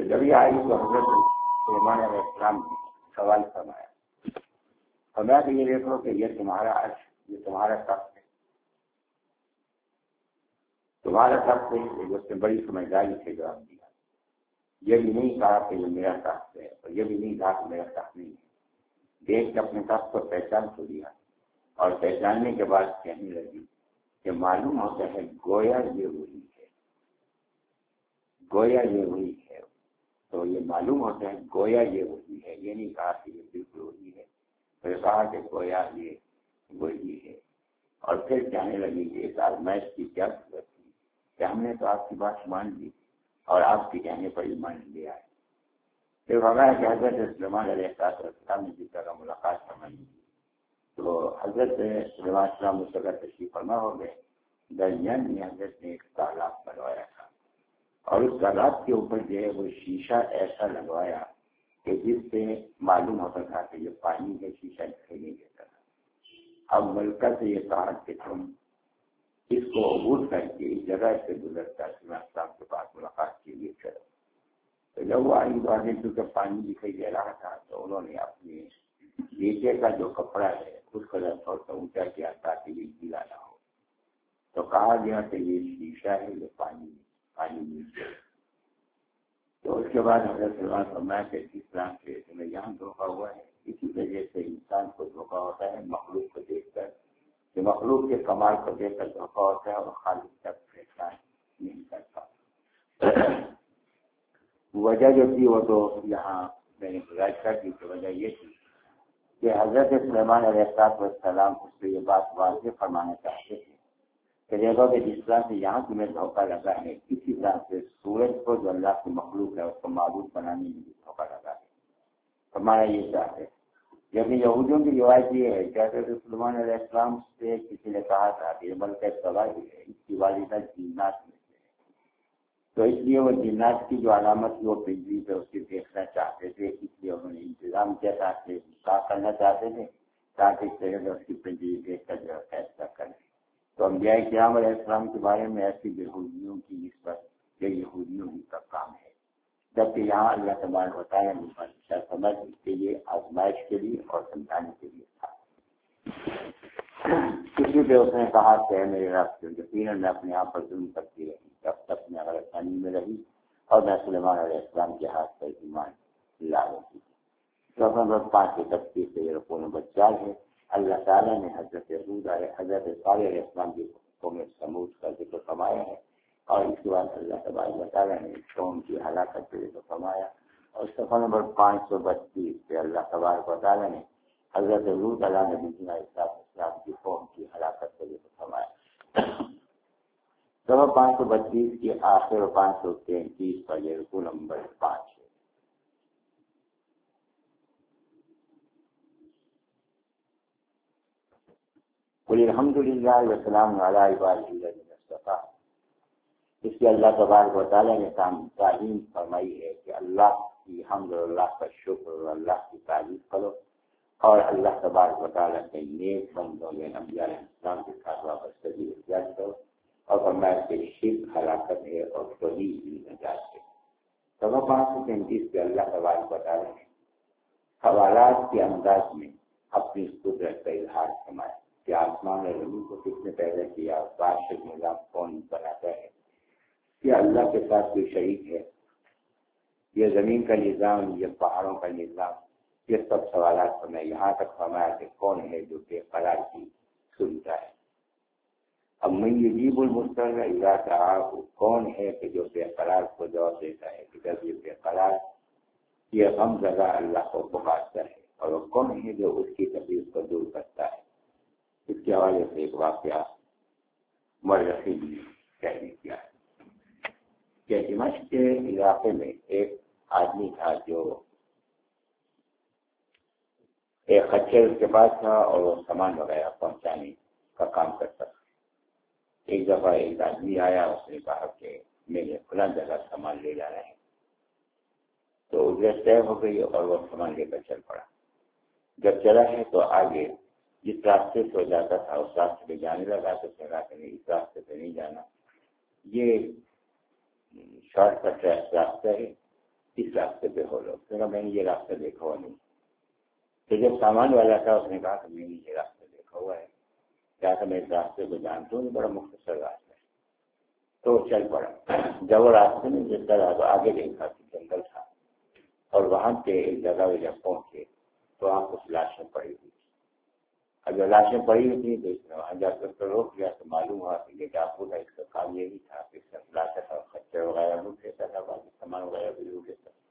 تو جب یہ آئی تو حضرت سلیمان علیہ السلام نے سوال فرمایا، فرمایا کہ یہ دیکھو کہ یہ تمہارا عرش، یہ تمہارا تخت ہے، تمہارا تخت ہے۔ اس نے بڑی سمجھداری سے جواب دیا، یہ بھی نہیں کہا کہ یہ میرا تخت ہے، اور یہ بھی نہیں کہا کہ میرا تخت نہیں ہے۔ دیکھ کے اپنے تخت کو پہچان تو دیا، اور پہچاننے کے بعد کہنے لگی کہ معلوم ہوتا ہے گویا یہ وہی ہے، گویا یہ وہی ہے۔ تو یہ معلوم ہوتا ہے گویا یہ وہی ہے، یہ نہیں کہا کہ یہ بالکل وہی ہے، تو یہ کہا کہ گویا یہ وہی ہے۔ اور پھر کہنے لگی کہ اس آزمائش کی کیا ضرورت تھی کہ ہم نے تو آپ کی بات مان لی اور آپ کے کہنے پر ایمان لیا ہے۔ پھر فرمایا کہ حضرت سلیمان علیہ السلام نے جس طرح ملاقات فرمائی تو حضرت سلیمان السلام اس جگہ تشریف فرما ہو گئے۔ درمیان میں حضرت نے ایک تالاب بنوایا تھا، اور اس تالاب کے اوپر جو ہے وہ شیشہ ایسا لگوایا کہ جس سے معلوم ہوتا تھا کہ یہ پانی ہے، شیشہ دکھائی نہیں دیتا تھا۔ اب ملکہ سے یہ کہا کہ تم اس کو عبور کر کے اس جگہ سے گزرتا سلیمان السلام کے پاس ملاقات کے لیے چلو۔ تو جب وہ آئی تو آگے کیونکہ پانی دکھائی دے رہا تھا تو انہوں نے اپنے نیچے کا جو کپڑا ہے اس کا تھوڑا سا اونچا کیا تاکہ یہ گیلا نہ ہو۔ تو کہا گیا کہ یہ شیشہ ہے، یہ پانی پانی نیچے۔ تو اس کے بعد حضرت سلیمان فرمایا کہ جس طرح سے تمہیں یہاں دھوکا ہوا ہے، اسی وجہ سے انسان کو دھوکا ہوتا ہے مخلوق کو دیکھ کر، کہ مخلوق کے کمال کو دیکھ کر دھوکا ہوتا ہے اور خالق تک فیصلہ نہیں کرتا۔ وجہ جو تھی وہ تو یہاں میں نے گزارش کر دی کہ وجہ یہ تھی کہ حضرت سلیمان علیہ السلام اس سے یہ بات واضح فرمانا چاہتے تھے کہ دیکھو کہ جس طرح سے یہاں تمہیں دھوکا لگا ہے، اسی طرح سے سورج کو جو اللہ کی مخلوق ہے اس کو معبود بنانے میں بھی دھوکا لگا ہے۔ فرمایا یہ چاہتے، لیکن یہودیوں کی روایت یہ ہے کہ حضرت سلیمان علیہ السلام سے کسی نے کہا تھا کہ یہ ملکہ سبا ہے، اس کی والدہ جنات میں سے ہے، تو اس لیے وہ جنات کی جو علامت تھی وہ پنجری پہ اس کی دیکھنا چاہتے تھے، اس لیے انہوں نے انتظام کیا تھا کہ کیا کرنا چاہتے تھے تاکہ اس طرح سے اس کی پنجری دیکھ کر جو فیصلہ کریں۔ تو انبیاء کرام علیہ السلام کے بارے میں ایسی یہودیوں کی نسبت یہ یہودیوں ہی کا کام ہے، جبکہ یہاں اللہ تبارک و تعالیٰ نے سمجھ کے لیے آزمائش کے لیے اور سمجھانے کے لیے تھا۔ کسی پہ اس نے کہا کہ میرے رب یقیناً میں اپنے آپ پر ظلم کرتی رہی، جب تک میں غلطانی میں رہی اور میں سلیمان علیہ السلام کے ہاتھ پر ایمان لا رہی تھی۔ نمبر پانچ کی تفصیل سے یہ رکو نمبر چار ہے۔ اللہ تعالیٰ نے حضرت حود علیہ حضرت صالح علیہ السلام کی قوم سمود کا ذکر فرمایا ہے، اور اس کے بعد اللہ تبارک و تعالیٰ نے قوم کی ہلاکت کا ذکر فرمایا، اور صفحہ نمبر پانچ سو بتیس سے اللہ تبارک و تعالیٰ نے حضرت حود علیہ نبی علیہ السلام کی قوم کی ہلاکت کا ذکر فرمایا۔ صفحہ پانچ سو بتیس کے آخر اور پانچ سو تینتیس پر یہ رکو نمبر پانچ ہے۔ قل الحمد للہ وسلام علی عبادہ الذین اصطفیٰ۔ اس کے اللہ تبارک و تعالیٰ نے تعلیم فرمائی ہے کہ اللہ کی حمد اور اللہ کا شکر اور اللہ کی تعریف کرو، اور اللہ تبارک و تعالیٰ کے نیک بندوں میں انبیاء علیہ السلام کے ساتھ وابستگی اختیار کرو، اور فرمایا کہ شرک ہلاکت ہے اور توحید ہی نجات ہے۔ سوا پانچ سو تینتیس کے اللہ تبارک و تعالیٰ نے حوالات کے انداز میں اپنی قدرت کا اظہار فرمایا کہ آسمان اور زمین کو کس نے پیدا کیا، بادشاہ نظام کون بناتا ہے، کیا اللہ کے ساتھ کوئی شریک ہے، یہ زمین کا نظام، یہ پہاڑوں کا نظام، یہ سب سوالات پر میں یہاں تک فرمایا کہ کون ہے جو بے قرار کی سنتا ہے۔ اب من یجیب المضطر اذا دعاہ، کون ہے کہ جو بے قرار کو جواب دیتا ہے کہ جب یہ بے قرار یہ غم زدہ اللہ کو پکارتا ہے، اور وہ کون ہے جو اس کی تکلیف کو دور کرتا ہے۔ اس کے حوالے سے ایک واقعہ مرخی نے کہنے کیا ہے کہ دمشق کے علاقے میں ایک آدمی تھا جو ایک خچر اس کے پاس تھا اور وہ سامان وغیرہ پہنچانے کا کام کرتا تھا۔ ایک دفعہ ایک آدمی آیا، اس نے کہا کہ میرے فلاں جگہ سامان لے جانا ہے، تو اجرت طے ہو گئی اور وہ سامان لے کر چل پڑا۔ جب چلا ہے تو آگے جس راستے سے ہو جاتا تھا اس راستے پہ جانے لگا، تو کہا کہ نہیں اس راستے پہ نہیں جانا، یہ شارٹ کٹ راستہ ہے، اس راستے پہ ہو لوگ. تو میں نے یہ راستہ دیکھا ہوا نہیں. تو جب سامان والا تھا اس نے کہا کہ میں نے یہ راستہ دیکھا ہوا ہے, کیا کہ میں اس راستے کو جانتا ہوں, بڑا مختصر راستہ ہے. تو چل پڑا. جب وہ راستے میں جس طرح تو آگے دیکھا کہ جنگل تھا, اور وہاں پہ ایک جگہ پہ جب پہنچے تو وہاں کچھ لاشیں پڑی ہوئی تھی. اب جو لاشیں پڑی ہوئی تھیں تو اس نے وہاں جا کر تو روک لیا, تو معلوم ہوا کہ یہ ڈاکو تھا, اس کا کام یہی تھا کہ اس کا لاتا تھا, خچر وغیرہ لوٹ لیتا تھا, باقی سامان وغیرہ بھی لوٹ لیتا تھا.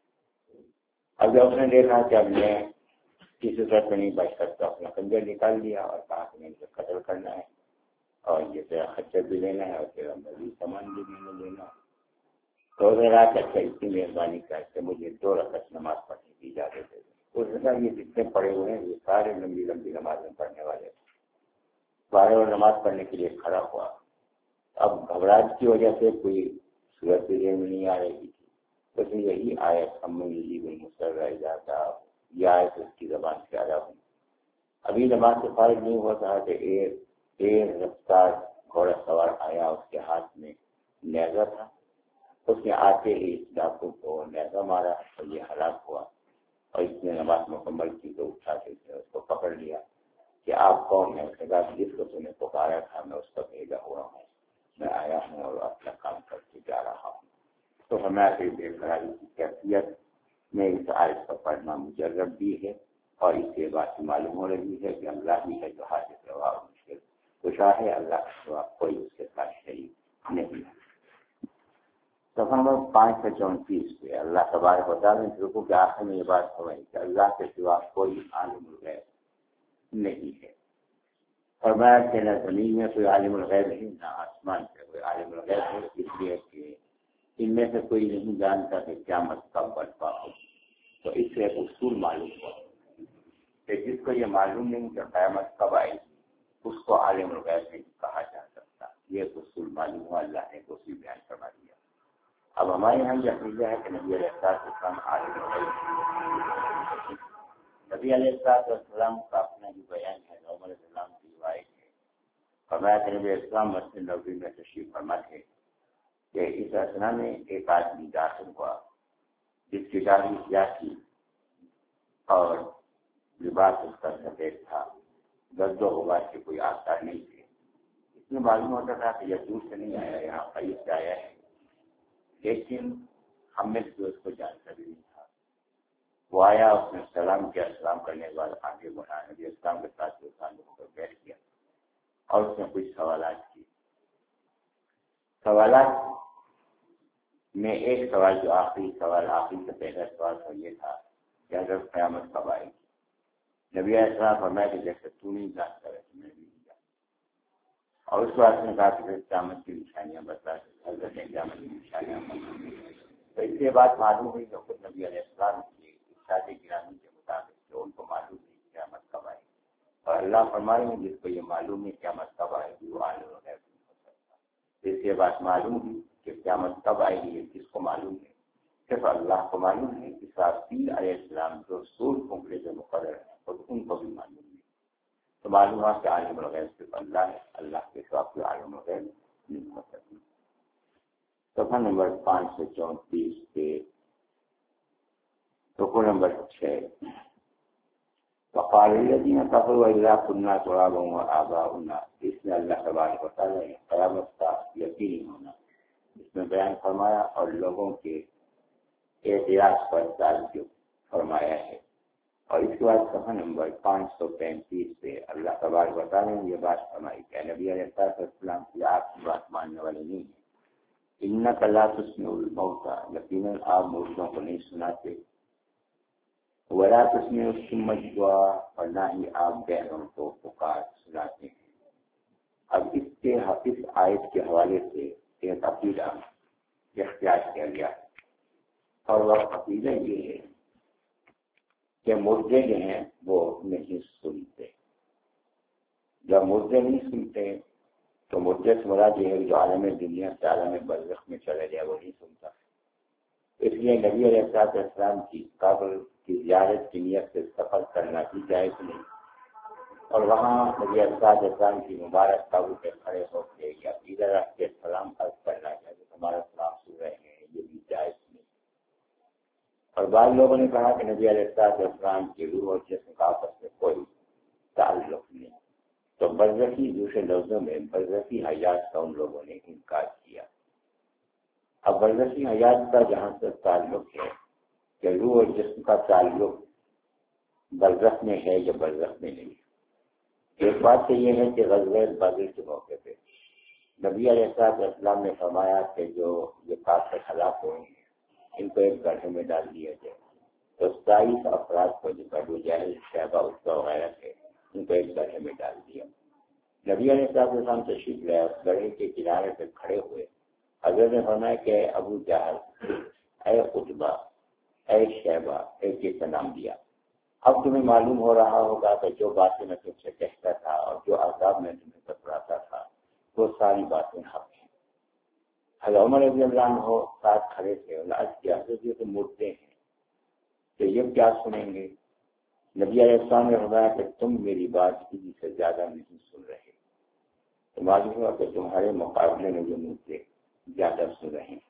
اب جب اس نے دیکھا کہ اب میں کسی طرح سے نہیں بچ سکتا, اپنا کنجر نکال دیا اور کہا کہ میں اسے قتل کرنا ہے, اور یہ تیرا خچر بھی لینا ہے اور تیرا مزید سامان بھی میں نے لینا. تو ذرا اچھا اتنی مہربانی کر کے مجھے دو رکعت نماز پڑھنے کی اجازت دے. اس نے کہا یہ جتنے پڑے ہوئے ہیں یہ سارے لمبی لمبی نمازیں پڑھنے والے. بارہ اور نماز پڑھنے کے لیے کھڑا ہوا. اب گھبراہٹ کی وجہ سے کوئی صورت بھی میں نہیں آ رہی تھی. اس نے یہی آیت ہم مسرہ جاتا یہ آیت اس کی زبان سے آیا ہوں. ابھی نماز سے فارغ نہیں ہوا تھا کہ ایک تیز رفتار گھوڑا سوار آیا, اس کے ہاتھ میں نیزا تھا. اس نے آتے ہی اس ڈاکو کو نیزا مارا اور یہ ہلاک ہوا. اور اس نے نماز مکمل کی تو اٹھا کے اس کو پکڑ لیا کہ آپ کون ہیں. اس نے کہا جس کو تم نے پکارا تھا میں اس کو بھیجا ہوا ہوں, میں آیا ہوں اور اپنا کام کر کے جا رہا ہوں. تو ہمارے بے قراری کی کیفیت میں اس آیت پر پڑھنا مجرب بھی ہے, اور اس سے بات معلوم ہو رہی ہے کہ اللہ ہی ہے جو حاجت روا اور مشکل کشا ہے, اللہ کے سوا کوئی اس کے ساتھ شریک نہیں ہے. صفحہ نمبر پانچ سو چونتیس پہ اللہ تبارک و تعالیٰ نے رکوع کے آخر میں یہ بات فرمائی کہ اللہ کے سوا کوئی عالم الغیب نہیں ہے. فرمایا کہ نہ زمین میں کوئی عالم الغیب ہے, نہ آسمان پہ کوئی عالم الغیب ہے, اس لیے کہ ان میں سے کوئی نہیں جانتا کہ قیامت کب برپا ہو. تو اس سے ایک اصول معلوم ہوا کہ جس کو یہ معلوم نہیں کہ قیامت کب آئے گی اس کو عالم الغیب نہیں کہا جا سکتا. یہ ایک اصول معلوم ہوا, اللہ نے اسی بیان فرما دیا. اب ہمارے یہاں یہ عقیدہ ہے کہ نبی علیہ السلام عالم الغیب. نبی علیہ السلام کا اپنا جو بیان ہے عمر رضی اللہ عنہ کی روایت ہے. فرمایا کہ نبی اسلام مسجد نبوی میں تشریف فرما تھے کہ اس اثنا میں ایک آدمی داخل ہوا جس کی داڑھی سیاہ تھی اور لباس اس کا سفید تھا, گرد و غبار کے کوئی آثار نہیں تھے. اس میں معلوم ہوتا تھا کہ یہ دور سے نہیں آیا, یہاں قریب سے آیا ہے, لیکن ہم میں سے اس کو جانتا بھی نہیں تھا. وہ آیا, اس نے سلام کیا, سلام کرنے کے بعد آگے بڑھا, نبی اسلام کے ساتھ ہو کر بیٹھ گیا اور اس نے کچھ سوالات کی. سوالات میں ایک سوال جو آخری سوال آخری سے پہلا سوال تو یہ تھا کہ حضرت قیامت کب آئے گی. نبی علیہ السلام فرمایا کہ جیسے تو نہیں جانتا ہے میں بھی نہیں جانتا. اور اس بات نے کہا کہ قیامت کی نشانیاں بتا, حضرت قیامت کی نشانیاں بتا. تو اس کے بعد معلوم ہوئی کہ خود نبی علیہ السلام کی ارشاد گرامی کے مطابق جو ان کو معلوم نہیں قیامت کب آئے گی, اور اللہ فرمائے ہیں جس کو یہ معلوم نہیں قیامت کب آئے گی وہ عالم الغیب نہیں ہو سکتا. اس کے بعد معلوم ہوئی کہ قیامت کب آئے گی یہ کس کو معلوم ہے, صرف اللہ کو معلوم ہے. اسرافیل علیہ السلام جو سور پھونکنے کے مقرر ہیں اور ان کو بھی معلوم ہے. تو معلوم ہوا کہ عالم الغیب صرف اللہ ہے, اللہ کے سوا کوئی عالم الغیب نہیں ہو سکتی. صفحہ نمبر پانچ سو چونتیس پہ رکوع نمبر چھ. وقال الذين كفروا إذا كنا ترابا وآباؤنا, اس میں اللہ تبارک و تعالیٰ نے قیامت کا یقینی ہونا اس میں بیان فرمایا اور لوگوں کے اعتراض پر تعجب فرمایا ہے. اور اس کے بعد صفحہ نمبر پانچ سو پینتیس پہ اللہ تبارک و تعالیٰ نے یہ بات فرمائی کہ نبی علیہ السلام کی آپ کی بات ماننے والے نہیں ہیں. انک لا تسمع الموتى, یقیناً آپ مردوں کو نہیں سناتے. ولا تسمع الصم الدعاء, اور نہ ہی آپ بہروں کو پکار سناتے ہیں. اب اس کے اس آیت کے حوالے سے ایک عقیدہ اختیار کیا گیا ہے, اور وہ عقیدہ یہ ہے کہ مردے جو ہیں وہ نہیں سنتے. جب مردے نہیں سنتے تو مردے سے مراد یہ ہے جو عالم دنیا سے عالم برزخ میں چلا جائے وہ نہیں سنتا. اس لیے نبی علیہ السلام کی قبر کی زیارت کی نیت سے سفر کرنا بھی جائز نہیں, اور وہاں نبی علیہ السلام کی مبارک قبر پہ کھڑے ہو کے یا ادھر رکھ کے سلام عرض کرنا چاہیے, ہمارا سلام سن رہے ہیں, یہ بھی جائز نہیں. اور بعض لوگوں نے کہا کہ نبی علیہ السلام کی روح اور جسم کا آپس میں کوئی تعلق نہیں، تو برزخی دوسرے لفظوں میں برزخی حیات کا ان لوگوں نے انکار کیا۔ اب برزخی حیات کا جہاں تک تعلق ہے کہ روح اور جسم کا تعلق برزخ میں ہے یا برزخ میں نہیں، ایک بات تو یہ ہے کہ غزوہ بدر کے موقع پہ نبی علیہ السلام نے فرمایا کہ جو یہ کافر ہلاک ہوئے ہیں ان کو ایک گڑھے میں ڈال دیا جائے، تو ستائیس افراد کو جو ابو جہل شیبہ اس وغیرہ تھے ان کو ایک گڑھے میں ڈال دیا۔ نبی علیہ السلام تشریف لائے، اس گڑھے کے کنارے پہ کھڑے ہوئے، حضرت نے فرمایا کہ ابو جہل، اے عتبہ، اے شیبہ، ایک ایک کا نام دیا، اب تمہیں معلوم ہو رہا ہوگا کہ جو باتیں میں تم سے کہتا تھا اور جو عذاب میں تمہیں بتلاتا تھا وہ ساری باتیں حق ہیں۔ حضرت عمر رضی اللہ عنہ ساتھ کھڑے تھے، اور عرض کیا حضرت یہ تو مردے ہیں تو یہ کیا سنیں گے؟ نبی علیہ السلام نے فرمایا کہ تم میری بات کسی سے زیادہ نہیں سن رہے، تو معلوم ہوا کہ تمہارے مقابلے میں جو مردے زیادہ سن رہے ہیں۔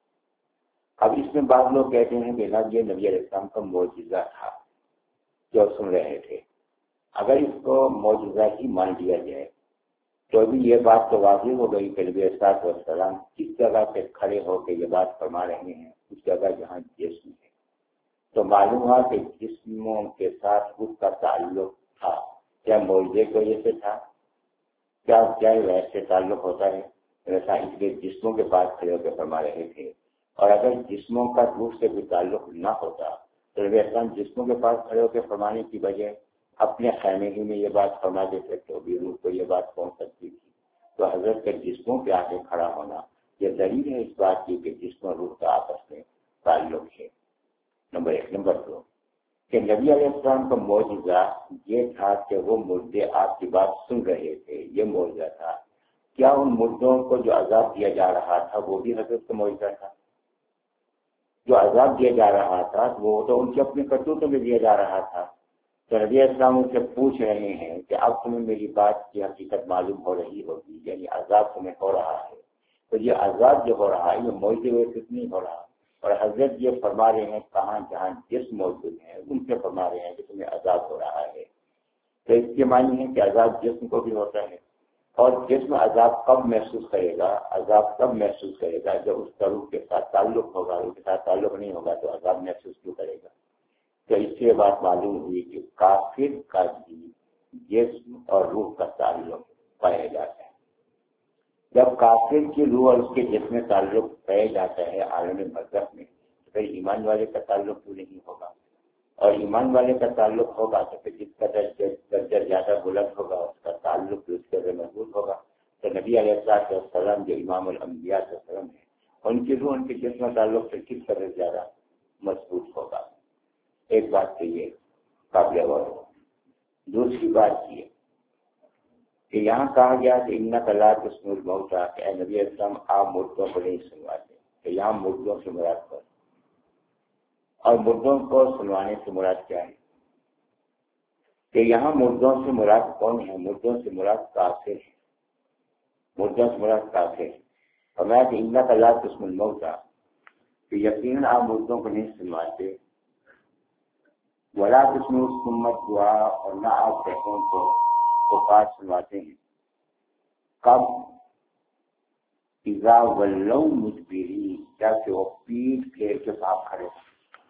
اب اس میں بعض لوگ کہتے ہیں کہ یہ نبی علیہ السلام کا معجزہ تھا جو سن رہے تھے۔ اگر اس کو معجزہ ہی مان لیا جائے تو ابھی یہ بات تو واضح ہو گئی کہ نبی علیہ السلام کس جگہ پہ کھڑے ہو کے یہ بات فرما رہے ہیں، اس جگہ جہاں جسم ہے، تو معلوم ہوا کہ جسموں کے ساتھ اس کا تعلق تھا، کیا معجزے کی وجہ سے تھا؟ کیا کیا ویسے تعلق ہوتا ہے ویسا اس کے جسموں کے پاس کھڑے ہو کے فرما رہے تھے، اور اگر جسموں کا روح سے بھی تعلق نہ ہوتا تو نبی اسلام جسموں کے پاس کھڑے ہو کے فرمانے کی بجائے اپنے خیمے ہی میں یہ بات فرما دیتے تو بھی روح کو یہ بات پہنچ سکتی تھی۔ تو حضرت کے جسموں کے آگے کھڑا ہونا یہ دلیل ہے اس بات کی کہ جسم اور روح کا آپس میں تعلق ہے۔ نمبر ایک۔ نمبر دو کہ نبی علیہ السلام کا معجزہ یہ تھا کہ وہ مردے آپ کی بات سن رہے تھے، یہ معجزہ تھا۔ کیا ان مردوں کو جو عذاب دیا جا رہا تھا وہ بھی حضرت کا معجزہ تھا؟ جو عذاب دیا جا رہا تھا وہ تو ان کی اپنی کرتوتوں میں دیا جا رہا تھا۔ تو نبی اسلام ان سے پوچھ رہے ہیں کہ اب تمہیں میری بات کی حقیقت معلوم ہو رہی ہوگی، یعنی عذاب تمہیں ہو رہا ہے، تو یہ عذاب جو ہو رہا ہے یہ معجزے وجہ سے نہیں ہو رہا، اور حضرت یہ فرما رہے ہیں کہاں جہاں جسم موجود ہیں ان سے فرما رہے ہیں کہ تمہیں عذاب ہو رہا ہے، تو اس کے معنی ہے کہ عذاب جسم کو بھی ہوتا ہے، اور جسم عذاب کب محسوس کرے گا؟ عذاب کب محسوس کرے گا جب اس کا روح کے ساتھ تعلق ہوگا، روح کے ساتھ تعلق نہیں ہوگا تو عذاب محسوس کیوں کرے گا؟ تو اس سے بات معلوم ہوئی کہ کافر کا بھی جسم اور روح کا تعلق پایا جاتا ہے۔ جب کافر کی روح اور اس کے جسم میں تعلق پایا جاتا ہے عالم برزخ میں، تو پھر ایمان والے کا تعلق کیوں نہیں ہوگا؟ اور ایمان والے کا تعلق ہوگا تو پھر جس کا درجہ زیادہ بلند ہوگا اس کا تعلق اس سے مضبوط ہوگا۔ تو نبی علیہ السلام جو امام الانبیاء صلی اللہ علیہ وسلم ہیں ان کی روح ان کے جسم تعلق سے کس طرح زیادہ مضبوط ہوگا؟ ایک بات تو یہ قابل غور ہے۔ دوسری بات یہ کہ یہاں کہا گیا کہ انک لا تسمع الموتى، کہ اے نبی اسلام آپ مردوں کو نہیں سنواتے، کہ یہاں مردوں سے مراد کون؟ اور مردوں کو سنوانے سے مراد کیا ہے؟ کہ یہاں مردوں سے مراد کون ہے؟ مردوں سے مراد کافر ہے، مردوں سے مراد کافر ہے۔ اور میں کہ انک لا تسمع الموتى، کہ یقیناً آپ مردوں کو نہیں سنواتے، ولا تسمعوا الصم الدعاء، اور نہ آپ بہنوں کو پکار سنواتے ہیں۔ کب؟ اذا ولوا مدبرین، جب کہ وہ پیٹھ پھیر کے ساتھ کھڑے ہیں۔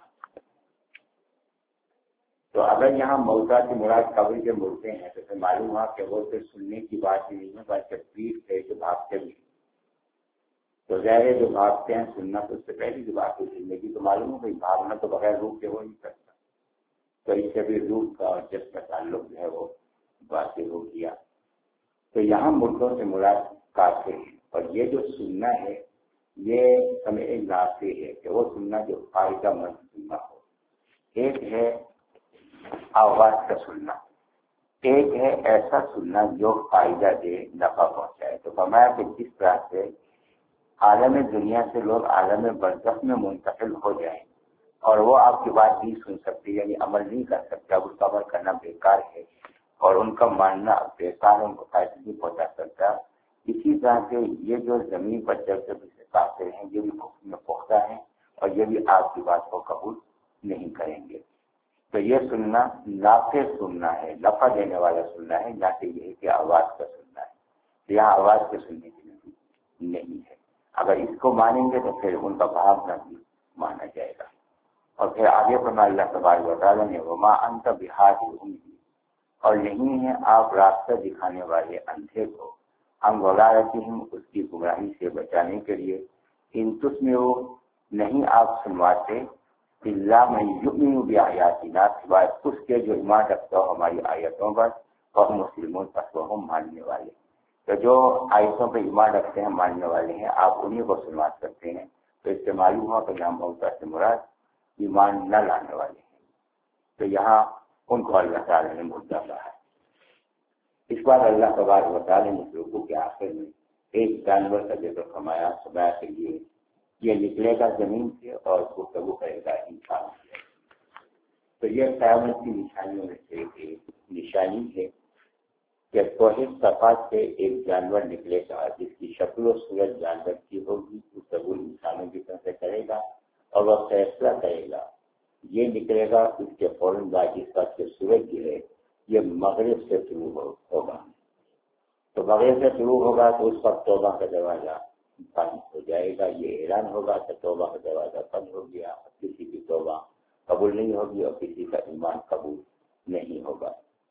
تو اگر یہاں موتا کی مراد قبر کے مردے ہیں تو پھر معلوم ہوا کہ وہ صرف سننے کی بات ہی نہیں ہے بلکہ پیٹھ پھیر کے بھاگتے بھی۔ تو ظاہر جو بھاگتے ہیں سننا تو اس سے پہلی کی بات ہے، زندگی تو معلوم ہو گئی، بھاگنا تو بغیر روح کے ہو نہیں سکتا، تو اس سے بھی روح کا اور جسم کا تعلق جو ہے وہ واضح ہو گیا۔ تو یہاں مردوں سے مراد کافر ہے، اور یہ جو سننا ہے یہ سمع نافع ہے کہ وہ سننا جو فائدہ مند سننا ہو۔ ایک ہے آواز کا سننا، ایک ہے ایسا سننا جو فائدہ دے، نفع پہنچائے۔ تو فرمایا کہ جس طرح سے عالم دنیا سے لوگ عالم برزخ میں منتقل ہو جائیں اور وہ آپ کی بات نہیں سن سکتے، یعنی عمل نہیں کر سکتا، اس کا عمل کرنا بیکار ہے اور ان کا ماننا بیکار، ان کو فائدہ نہیں پہنچا سکتا، اسی طرح سے یہ جو زمین پر جب جب اسے کافر ہیں یہ بھی کفر میں پختہ ہیں اور یہ بھی آپ کی بات کو قبول نہیں کریں گے۔ تو یہ سننا نافذ سننا ہے، نفع دینے والا سننا ہے، نہ کہ یہ کہ آواز کا سننا ہے۔ یہاں آواز کے سننے کی نہیں نہیں ہے۔ اگر اس کو مانیں گے تو پھر ان کا بھاونا بھی مانا جائے گا۔ اور پھر آگے فرمایا اللہ تبارک و تعالیٰ نے وما انت بہادی العمی، اور نہیں ہے آپ راستہ دکھانے والے اندھے کو ہم ولایتہم اس کی گمراہی سے بچانے کے لیے، ان تسمعوا نہیں آپ سنواتے الا من یؤمن بآیاتنا سوائے اس کے جو ایمان رکھتا ہو ہماری آیتوں پر، اور مسلمون پس وہ ہم ماننے والے۔ تو جو آیتوں پہ ایمان رکھتے ہیں ماننے والے ہیں، آپ انہیں کو سنوا سکتے ہیں۔ تو اس سے معلوم ہوا کہ یہاں موتا سے مراد ایمان نہ لانے والے ہیں، تو یہاں ان کو اللہ تعالیٰ نے مدعا کہا ہے۔ اس بار اللہ تبارک و تعالیٰ نے رکوع کے آخر میں ایک جانور کا ذکر فرمایا، صبح کے لیے یہ نکلے گا زمین سے اور گفتگو کرے گا انسان سے۔ تو یہ قیامت کی نشانیوں میں سے ایک نشانی ہے کہ توحید صفا سے ایک جانور نکلے گا جس کی شکل و صورت جانور کی ہوگی، گفتگو انسانوں کی طرح سے کرے گا اور وہ فیصلہ کرے گا۔ یہ نکلے گا اس کے فوراً بعد جس وقت کے سورج گرے یہ مغرب سے شروع ہوگا، تو مغرب سے شروع ہوگا تو اس وقت توبہ کا دروازہ بند ہو جائے گا۔ یہ اعلان ہوگا کہ توبہ کا دروازہ بند ہو گیا، کسی کی توبہ قبول نہیں ہوگی اور کسی کا ایمان قبول نہیں ہوگا۔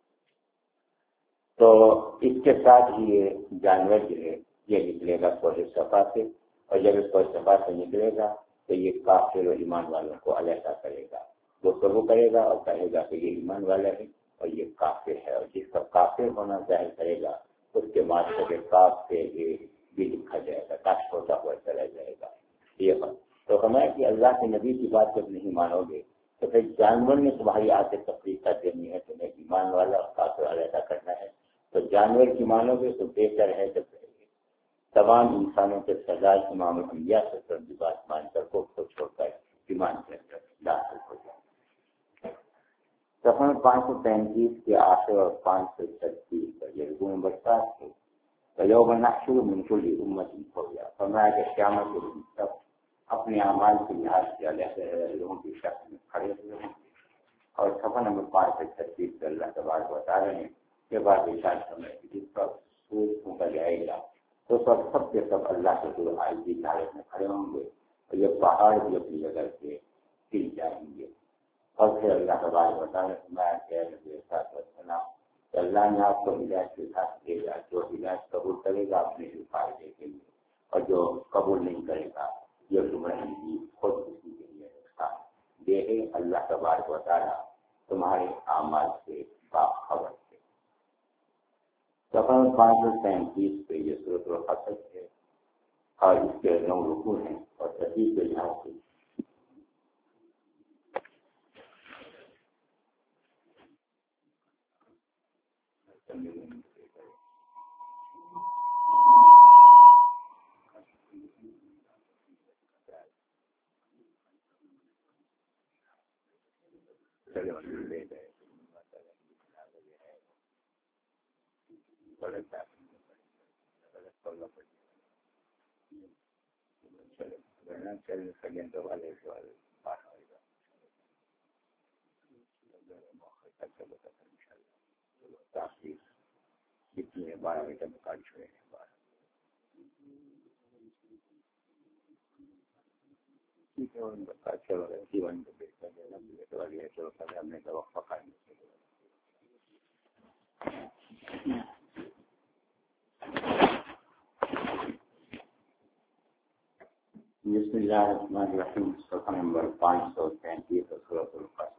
تو اس کے ساتھ ہی یہ جانور جو ہے یہ نکلے گا کوہ صفا سے، اور جب اس کوہ صفا سے نکلے گا تو یہ کافر و ایمان والوں کو علیحدہ کرے گا، وہ شروع کرے گا اور کہے گا کہ یہ ایمان والا ہے اور یہ کافر ہے، اور جس کا کافر ہونا ظاہر کرے گا اس کے ماتھے کے کاف سے یہ بھی لکھا جائے گا، کاش ہوتا ہوا چلا جائے گا۔ یہ بات تو ہمیں کہ اللہ کے نبی کی بات جب نہیں مانو گے تو پھر جانور نے تمہاری آتے تفریح کر دینی ہے، تمہیں ایمان والا اور کافر علیحدہ کرنا ہے، تو جانور کی مانو گے تو بہتر ہے جب تمام انسانوں کے سردار امام الانبیاء سے سردی بات مان کر کو چھوڑ کر ایمان کے اندر داخل ہو جائے۔ سفر پانچ سو پینتیس کے آخر اور پانچ سو چھتیس کا یہ رکوع نمبر سات ہے۔ یوم نحشر من کل امت ہو گیا، فرمایا کہ قیامت کے دن سب اپنے اعمال کے لحاظ سے علیحدہ لوگوں کی شکل میں کھڑے ہوئے ہیں۔ اور سفر نمبر پانچ سو چھتیس سے اللہ تبارک و تعالیٰ نے یہ بات ارشاد فرمائی کہ جس پر سورج پھونکا جائے گا تو سب سب کے سب اللہ کے دور آئی کی حالت میں کھڑے ہوں گے اور یہ پہاڑ بھی اپنی جگہ سے گر جائیں گے۔ اور پھر اللہ تبارک و تعالیٰ نے فرمایا کہ نبی صاحب وسلام کہ اللہ نے آپ کو ہدایت کے ساتھ دے گا، جو ہدایت قبول کرے گا اپنے لیے فائدے کے لیے، اور جو قبول نہیں کرے گا یہ گمراہی کی خود کسی کے لیے نقصان دے ہے۔ اللہ تبارک و تعالیٰ تمہارے اعمال سے باخبر ہے۔ سفر پانچ سو تینتیس پہ یہ سورۃ الحشر ہے اور اس کے نو رکوع ہیں اور ترتیب کے لحاظ سے بارہ میٹر میں کاٹ چھوڑے ہیں بارہ ٹھیک ہے چلو جیون کو دیکھا جائے چلو ہم نے تو وقت پکا بسم اللہ الرحمن الرحیم۔ صفحہ نمبر پانچ سو تینتیس سورۃ الحشر،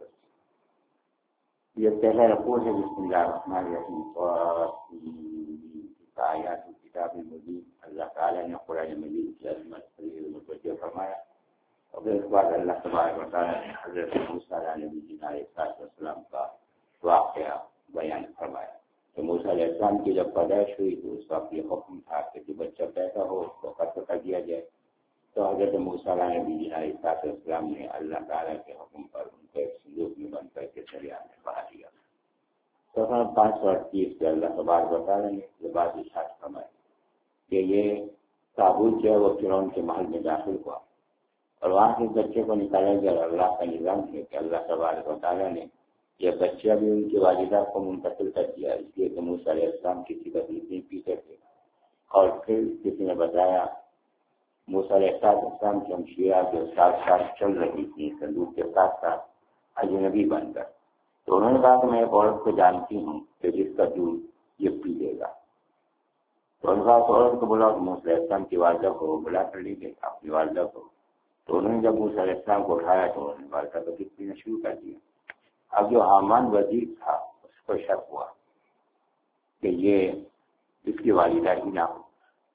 یہ پہلا رکوع ہے۔ بسم اللہ الرحمن الرحیم۔ آیات کتاب مبین، اللہ تعالیٰ نے قرآن مجید کی عظمت پر متوجہ فرمایا، اور پھر اس بعد اللہ تبارک و تعالیٰ نے حضرت موسیٰ علیہ السلام کا واقعہ بیان فرمایا۔ تو موسیٰ علیہ السلام کی جب پیدائش ہوئی تو اس وقت یہ حکم تھا کہ جو بچہ پیدا ہو اس کو قتل کر دیا جائے۔ تو حضرت موسیٰ علیہ السلام نے اللہ تعالیٰ کے حکم پر ان کو ایک صندوق میں بند کر کے دریا میں بہا دیا۔ تو پانچ سو اڑتیس سے اللہ تبارک و تعالیٰ نے یہ بات ارشاد فرمائی کہ یہ تابوت جو ہے وہ فرعون کے محل میں داخل ہوا، اور وہاں سے بچے کو نکالا گیا. اور اللہ کا نظام ہے کہ اللہ تبارک و تعالیٰ نے یہ بچہ بھی ان کی والدہ کو منتقل کر دیا، اس لیے کہ موسیٰ علیہ السلام کسی کا دودھ نہیں پیتے تھے. اور پھر کسی نے بتایا موسیٰ علیہ السلام کی ہمشیرہ جو ساتھ ساتھ چل رہی تھی صندوق کے ساتھ ساتھ اجنبی بن کر، تو انہوں نے کہا کہ میں ایک عورت کو جانتی ہوں کہ جس کا دودھ یہ پی لے گا. تو ان کا عورت کو بلا، موسیٰ علیہ السلام کی والدہ کو بلا کر لی گئی اپنی والدہ کو. تو انہوں نے جب موسیٰ علیہ السلام کو اٹھایا تو انہوں نے والدہ کو دودھ پینا شروع کر دیا. اب جو حامان وزیر تھا اس کو شک ہوا کہ یہ اس کی والدہ ہی نہ ہو.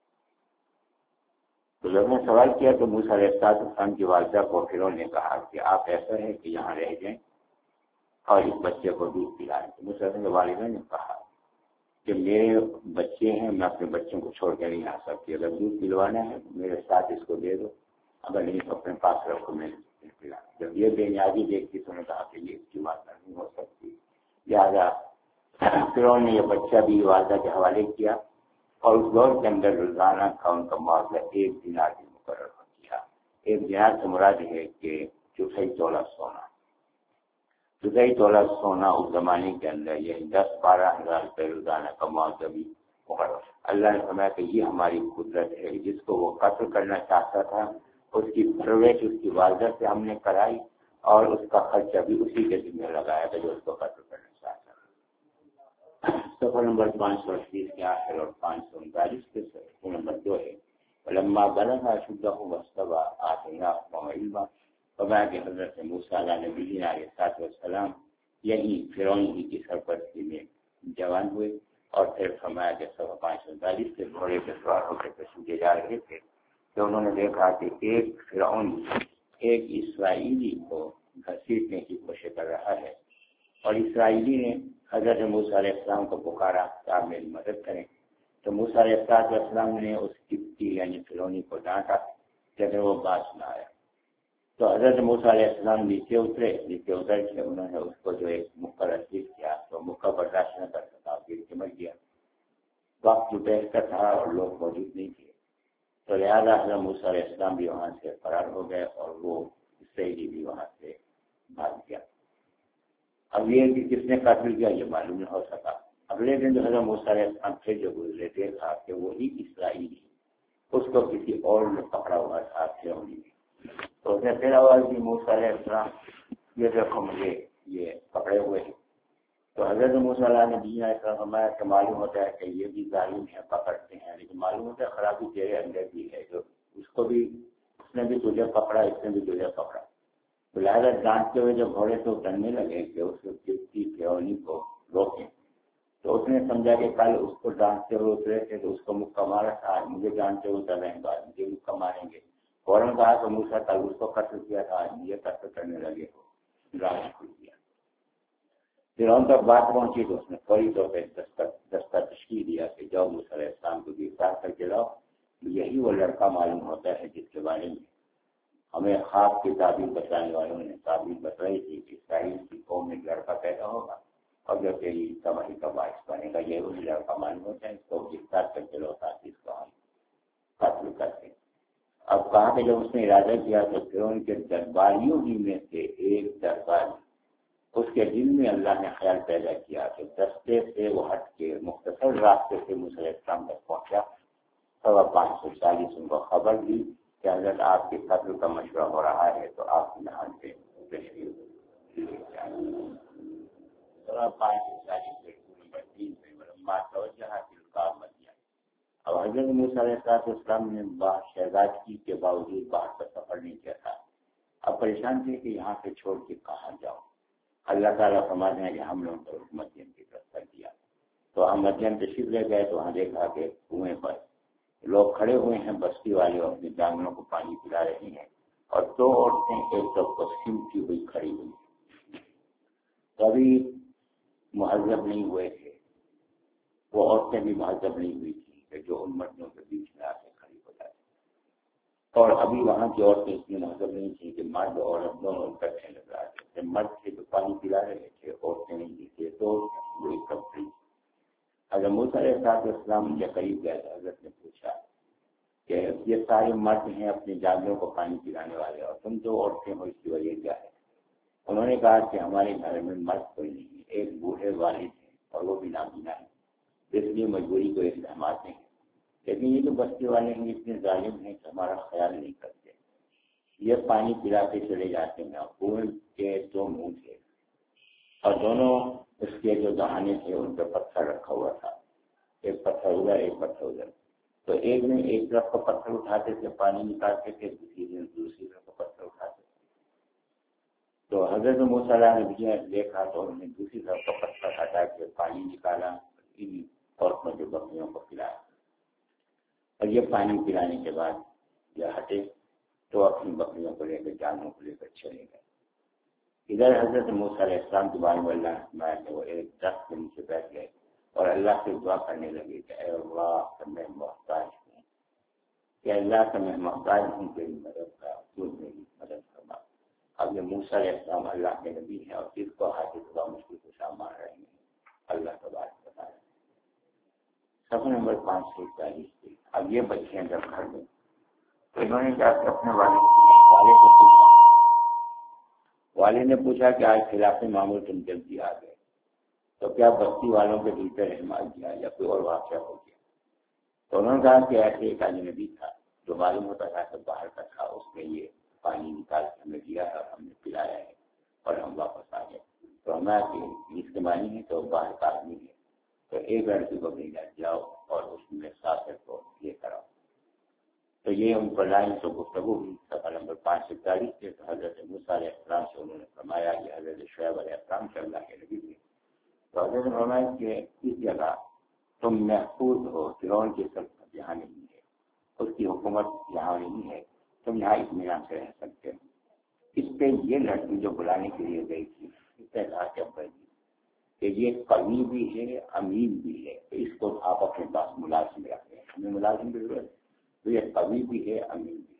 تو جب نے سوال کیا تو موسیٰ علیہ السلام کی والدہ کو فرعون نے کہا کہ آپ ایسا ہے کہ یہاں رہ جائیں اور اس بچے کو دودھ پلائیں. تو موسیٰ علیہ السلام کی والدہ نے کہا کہ میرے بچے ہیں، میں اپنے بچوں کو چھوڑ کے نہیں آ سکتی، اگر دودھ پلوانا ہے تو میرے ساتھ اس کو دے دو، اگر نہیں تو اپنے پاس رکھو، میں پلا. جب یہ بے نیازی دیکھتی تو نے کہا کہ یہ اس کی والدہ نہیں ہو سکتی. لہٰذا فرعون نے یہ بچہ بھی والدہ کے حوالے کیا اور اس دور کے اندر روزانہ کا ان کا معاوضہ ایک دینار بھی مقرر کیا. ایک دینار سے مراد ہے کہ چوتھائی تولہ سونا. چوتھائی تولہ سونا اس زمانے کے اندر یعنی دس بارہ ہزار روپئے روزانہ کا معاوضہ بھی مقرر. اللہ نے فرمایا کہ یہ ہماری قدرت ہے، جس کو وہ قتل کرنا چاہتا تھا اس کی پرورش اس کی والدہ سے ہم نے کرائی اور اس کا خرچہ بھی اسی کے ذمہ لگایا تھا جو اس کو قتل کرنا چاہتا تھا. صفحہ نمبر پانچ سو اڑتیس کے آخر اور پانچ سو انتالیس کے صفحہ نمبر دو ہے. لما بلغ اشدہ واستوى آتیناہ علما. فرمایا کہ حضرت موسیٰ علیہ نبی علیہ السلام یہی فرعون ہی کی سرپرستی میں جوان ہوئے. اور پھر فرمایا کہ صفحہ پانچ سو انتالیس کے گھوڑے کے سوار ہو کر پوچھے جا رہے تھے کہ انہوں نے دیکھا کہ ایک فرعون ایک اسرائیلی کو گھسیٹنے کی کوشش کر رہا ہے، اور اسرائیلی نے حضرت موسیٰ علیہ السلام کو پکارا کہ آپ میری مدد کریں. تو موسیٰ علیہ السلام نے اس قبطی یعنی فرعونی کو ڈانٹا کہ وہ بات نہ آیا. تو حضرت موسیٰ علیہ السلام نیچے اترے. نیچے اتر کے انہوں نے اس کو جو ایک مکہ رسید کیا تو مکہ برداشت نہ کر سکا، پھر چمک گیا. وقت دوپہر کا تھا اور لوگ موجود نہیں تھے، تو لہٰذا حضرت موسیٰ علیہ السلام بھی وہاں سے فرار ہو گئے اور وہ اسرائیلی بھی وہاں سے بھاگ گیا. اب یہ کہ کس نے قتل کیا یہ معلوم نہیں ہو سکا. اگلے دن جو حضرت موسیٰ علیہ السلام پھر جو گزرے دیکھا کہ وہی اسرائیلی اس کو کسی اور نے پکڑا ہوا تھا فرعونی میں. تو اس نے پھر آواز دی موسیٰ علیہ السلام یہ دیکھو مجھے یہ پکڑے ہوئے ہیں. تو حضرت موسیٰ علیہ نبی نے ایسا فرمایا کہ معلوم ہوتا ہے کہ یہ بھی ظالم ہے، پکڑتے ہیں، لیکن معلوم ہوتا ہے خرابی تیرے اندر بھی ہے، جو اس کو بھی اس نے بھی تجھے پکڑا، اس نے بھی تجھے پکڑا. تو لہٰذا ڈانٹتے ہوئے جب گھوڑے سے اترنے لگے کہ اس کی فرعونی کو روکیں، تو اس نے سمجھا کہ کل اس کو ڈانٹتے ہوئے اترے تھے تو اس کو مکہ مارا تھا، آج مجھے ڈانٹتے ہوئے اتر رہے ہیں، بعد مجھے مکہ ماریں گے. فوراً کہا کہ موسیٰ کل اس کو قتل کیا تھا، آج مجھے قتل کرنے لگے ہو. راہ کھل گیا. فرعون تک بات پہنچی تو اس نے فوری طور پہ دستہ تشکیل دیا کہ جاؤ موسیٰ علیہ السلام کو گرفتار کر کے لاؤ. یہی وہ لڑکا معلوم ہوتا ہے جس کے بارے میں ہمیں خواب کی تعبیر بتانے والوں نے تعبیر بتائی تھی کہ اسرائیل کی قوم میں لڑکا پیدا ہوگا اور جو تیری تباہی کا باعث بنے گا. یہ وہی لڑکا معلوم ہوتا ہے، اس کو گرفتار کر کے لاؤ تاکہ اس کو ہم قتل کرتے. اب کہا کہ جب اس نے ارادہ کیا تو فرعون کے درباریوں ہی میں سے ایک درباری اس کے دل میں اللہ نے خیال پیدا کیا کہ دستے سے وہ ہٹ کے مختصر راستے سے موسیٰ علیہ السلام تک پہنچا. سوا پانچ سو چالیس ان کو خبر دی کہ حضرت آپ کے قتل کا مشورہ ہو رہا ہے تو آپ یہاں سے تشریف لے جائیں. سوا پانچ سو چالیس نمبر تین میں توجہ کا مدیہ. اب حضرت موسیٰ علیہ السلام نے شہزادگی کے باوجود باہر کا سفر نہیں کیا تھا. اب پریشان تھے کہ یہاں سے چھوڑ کے کہاں جاؤ. اللہ تعالیٰ فرماتے ہیں کہ ہم لوگوں کو مدین کی طرف کر دیا. تو ہم مدین تشریف لے گئے تو وہاں دیکھا کہ کنویں پر لوگ کھڑے ہوئے ہیں، بستی والے اپنے جانوروں کو پانی پلا رہے ہیں اور دو عورتیں ایک طرف کو سمٹی ہوئی کھڑی ہوئی. کبھی مہذب نہیں ہوئے تھے، وہ عورتیں بھی مہذب نہیں ہوئی تھی کہ جو ان مردوں کے بیچ میں آ کے کھڑی ہو جاتی. اور ابھی وہاں کی عورتیں اتنی مہذب نہیں تھی کہ مرد اور دونوں اکٹھے لگ رہا تھے. مرد تھے تو پانی پلا رہے تھے، عورتیں نہیں تھے تو وہی کب تھی. حضرت موسیٰ علیہ السلام کے قریب گئے تو حضرت نے پوچھا کہ یہ سارے مرد ہیں اپنے جانوروں کو پانی پلانے والے، اور تم جو عورتیں ہو اس کی وجہ کیا ہے؟ انہوں نے کہا کہ ہمارے گھر میں مرد کوئی نہیں ہے، ایک بوڑھے والد ہیں اور وہ بھی نابینا ہے، اس لیے مجبوری کو اقدامات ہیں، لیکن یہ جو بستی والے ہیں اتنے ظالم ہیں کہ ہمارا خیال نہیں کرتے، یہ پانی پلاتے چلے جاتے ہیں، پھول کے دو منہ تھے اور دونوں اس کے جو دہانے تھے ان پہ پتھر رکھا ہوا تھا، ایک پتھر ادھر ایک پتھر ادھر، تو ایک دن ایک طرف کو پتھر اٹھاتے تھے پانی نکالتے تھے، دوسری دن دوسری طرف کو پتھر اٹھاتے تھے، تو حضرت موسیٰ علیہ السلام نے دیکھا تو انہوں نے دوسری طرف کو پتھر ہٹا کے پانی نکالا، ان عورتوں کے بکریوں کو پلایا، اور یہ پانی پلانے کے بعد یہ ہٹے تو اپنی بکریوں کو لے کر جانوں کو لے کر چلے گئے۔ ادھر حضرت موسیٰ علیہ السلام کے بارے میں اللہ نے کہ وہ ایک درخت کے نیچے بیٹھ گئے اور اللہ سے دعا کرنے لگے کہ اے اللہ کہ میں محتاج ہوں، کہ اللہ کا میں محتاج ہوں، تیری مدد کا، تو میری مدد کرنا۔ اب یہ موسیٰ علیہ السلام اللہ کے نبی ہیں اور جس کو حاجت ہوا مشکل کشا مار رہے ہیں، اللہ کا بات بتا رہے ہیں۔ صفحہ نمبر پانچ سو اکتالیس پہ اب یہ بچے ہیں جب گھر میں تو انہوں نے کہا کہ اپنے والد والد کو پوچھا والد نے پوچھا کہ آج خلاف معمول تم جلدی آ گئے، تو کیا بستی والوں کے دل پہ رحم آ گیا یا کوئی اور واقعہ ہو گیا؟ تو انہوں نے کہا کہ ایسے ایک اجنبی تھا جو معلوم ہوتا تھا کہ باہر کا تھا، اس نے یہ پانی نکال کے ہمیں دیا ہے اور ہم نے پلایا ہے اور ہم واپس آ گئے، تو ہمیں اس کے معنی ہے تو باہر کا آدمی ہے، تو ایک لڑکی کو بھیجا جاؤ اور اس میں ساتھ کو یہ کراؤ، تو یہ ان پر لائن تو گفتگو ہوئی۔ صفحہ نمبر پانچ سو چالیس سے حضرت موسیٰ علیہ السلام سے انہوں نے فرمایا کہ حضرت شعیب علیہ السلام سے اللہ کے نبی تھے، تو حضرت نے فرمایا کہ اس جگہ تم محفوظ ہو، فرعون کی سلطنت یہاں نہیں ہے، اس کی حکومت یہاں نہیں ہے، تم یہاں اطمینان سے رہ سکتے ہو۔ اس پہ یہ لڑکی جو بلانے کے لیے گئی تھی اس نے کہا کہ ابا جی کہ یہ قوی بھی ہے امین بھی ہے، تو اس کو آپ اپنے پاس ملازم رکھیں، ہمیں ملازم کی ضرورت ہے، تو یہ قوی بھی ہے امین بھی ہے۔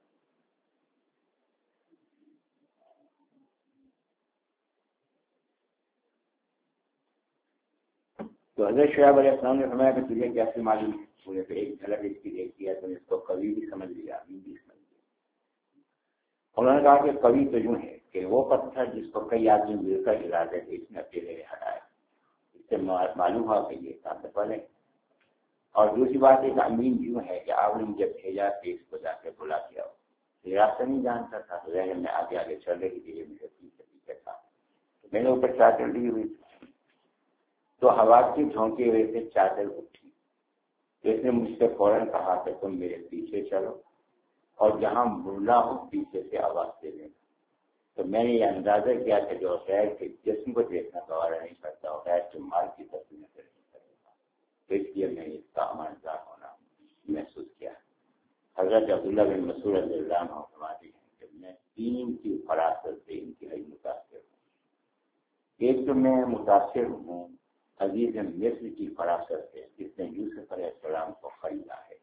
تو حضرت شعیب علیہ السلام نے فرمایا کہ تجھے کیسے معلوم ہے؟ مجھے تو ایک جھلک اس کی دیکھی ہے، تو اس کو قوی بھی سمجھ لیا امین بھی سمجھ لیا۔ انہوں نے کہا کہ قوی تو یوں ہے کہ وہ پتھر جس کو کئی آدمی مل کر ارادے تھے اس نے اکیلے ہٹایا، اس سے معلوم ہوا کہ یہ طاقتور ہے، اور دوسری بات ایک امین یوں ہے کہ آپ نے مجھے بھیجا کہ اس کو جا کے بلا دیا ہو، یہ راستہ نہیں جانتا تھا، ذہن میں آگے آگے چل رہی تھی، یہ مجھے پیچھے پیچھے تھا، تو میں نے اوپر چادر لی ہوئی تھی، تو ہوا کی جھونکے ہوئے سے چادر اٹھی، تو اس نے مجھ سے فوراً کہا کہ تم میرے پیچھے چلو اور جہاں مڑنا ہو پیچھے سے آواز دے دینا، تو میں نے یہ اندازہ کیا کہ جو غیر کے جسم کو دیکھنا گوارا نہیں کرتا اور غیر کے مال کی تصویر نہیں کرتا، تو اس لیے میں اس کا امانزار ہونا محسوس کیا۔ حضرت عبداللہ بن مسعود رضی اللہ عنہ فرماتے ہیں کہ میں تین کی فراست سے انتہائی متاثر ہوں۔ ایک تو میں متاثر ہوں عزیز مصر کی فراست سے جس نے یوسف علیہ السلام کو خریدا ہے،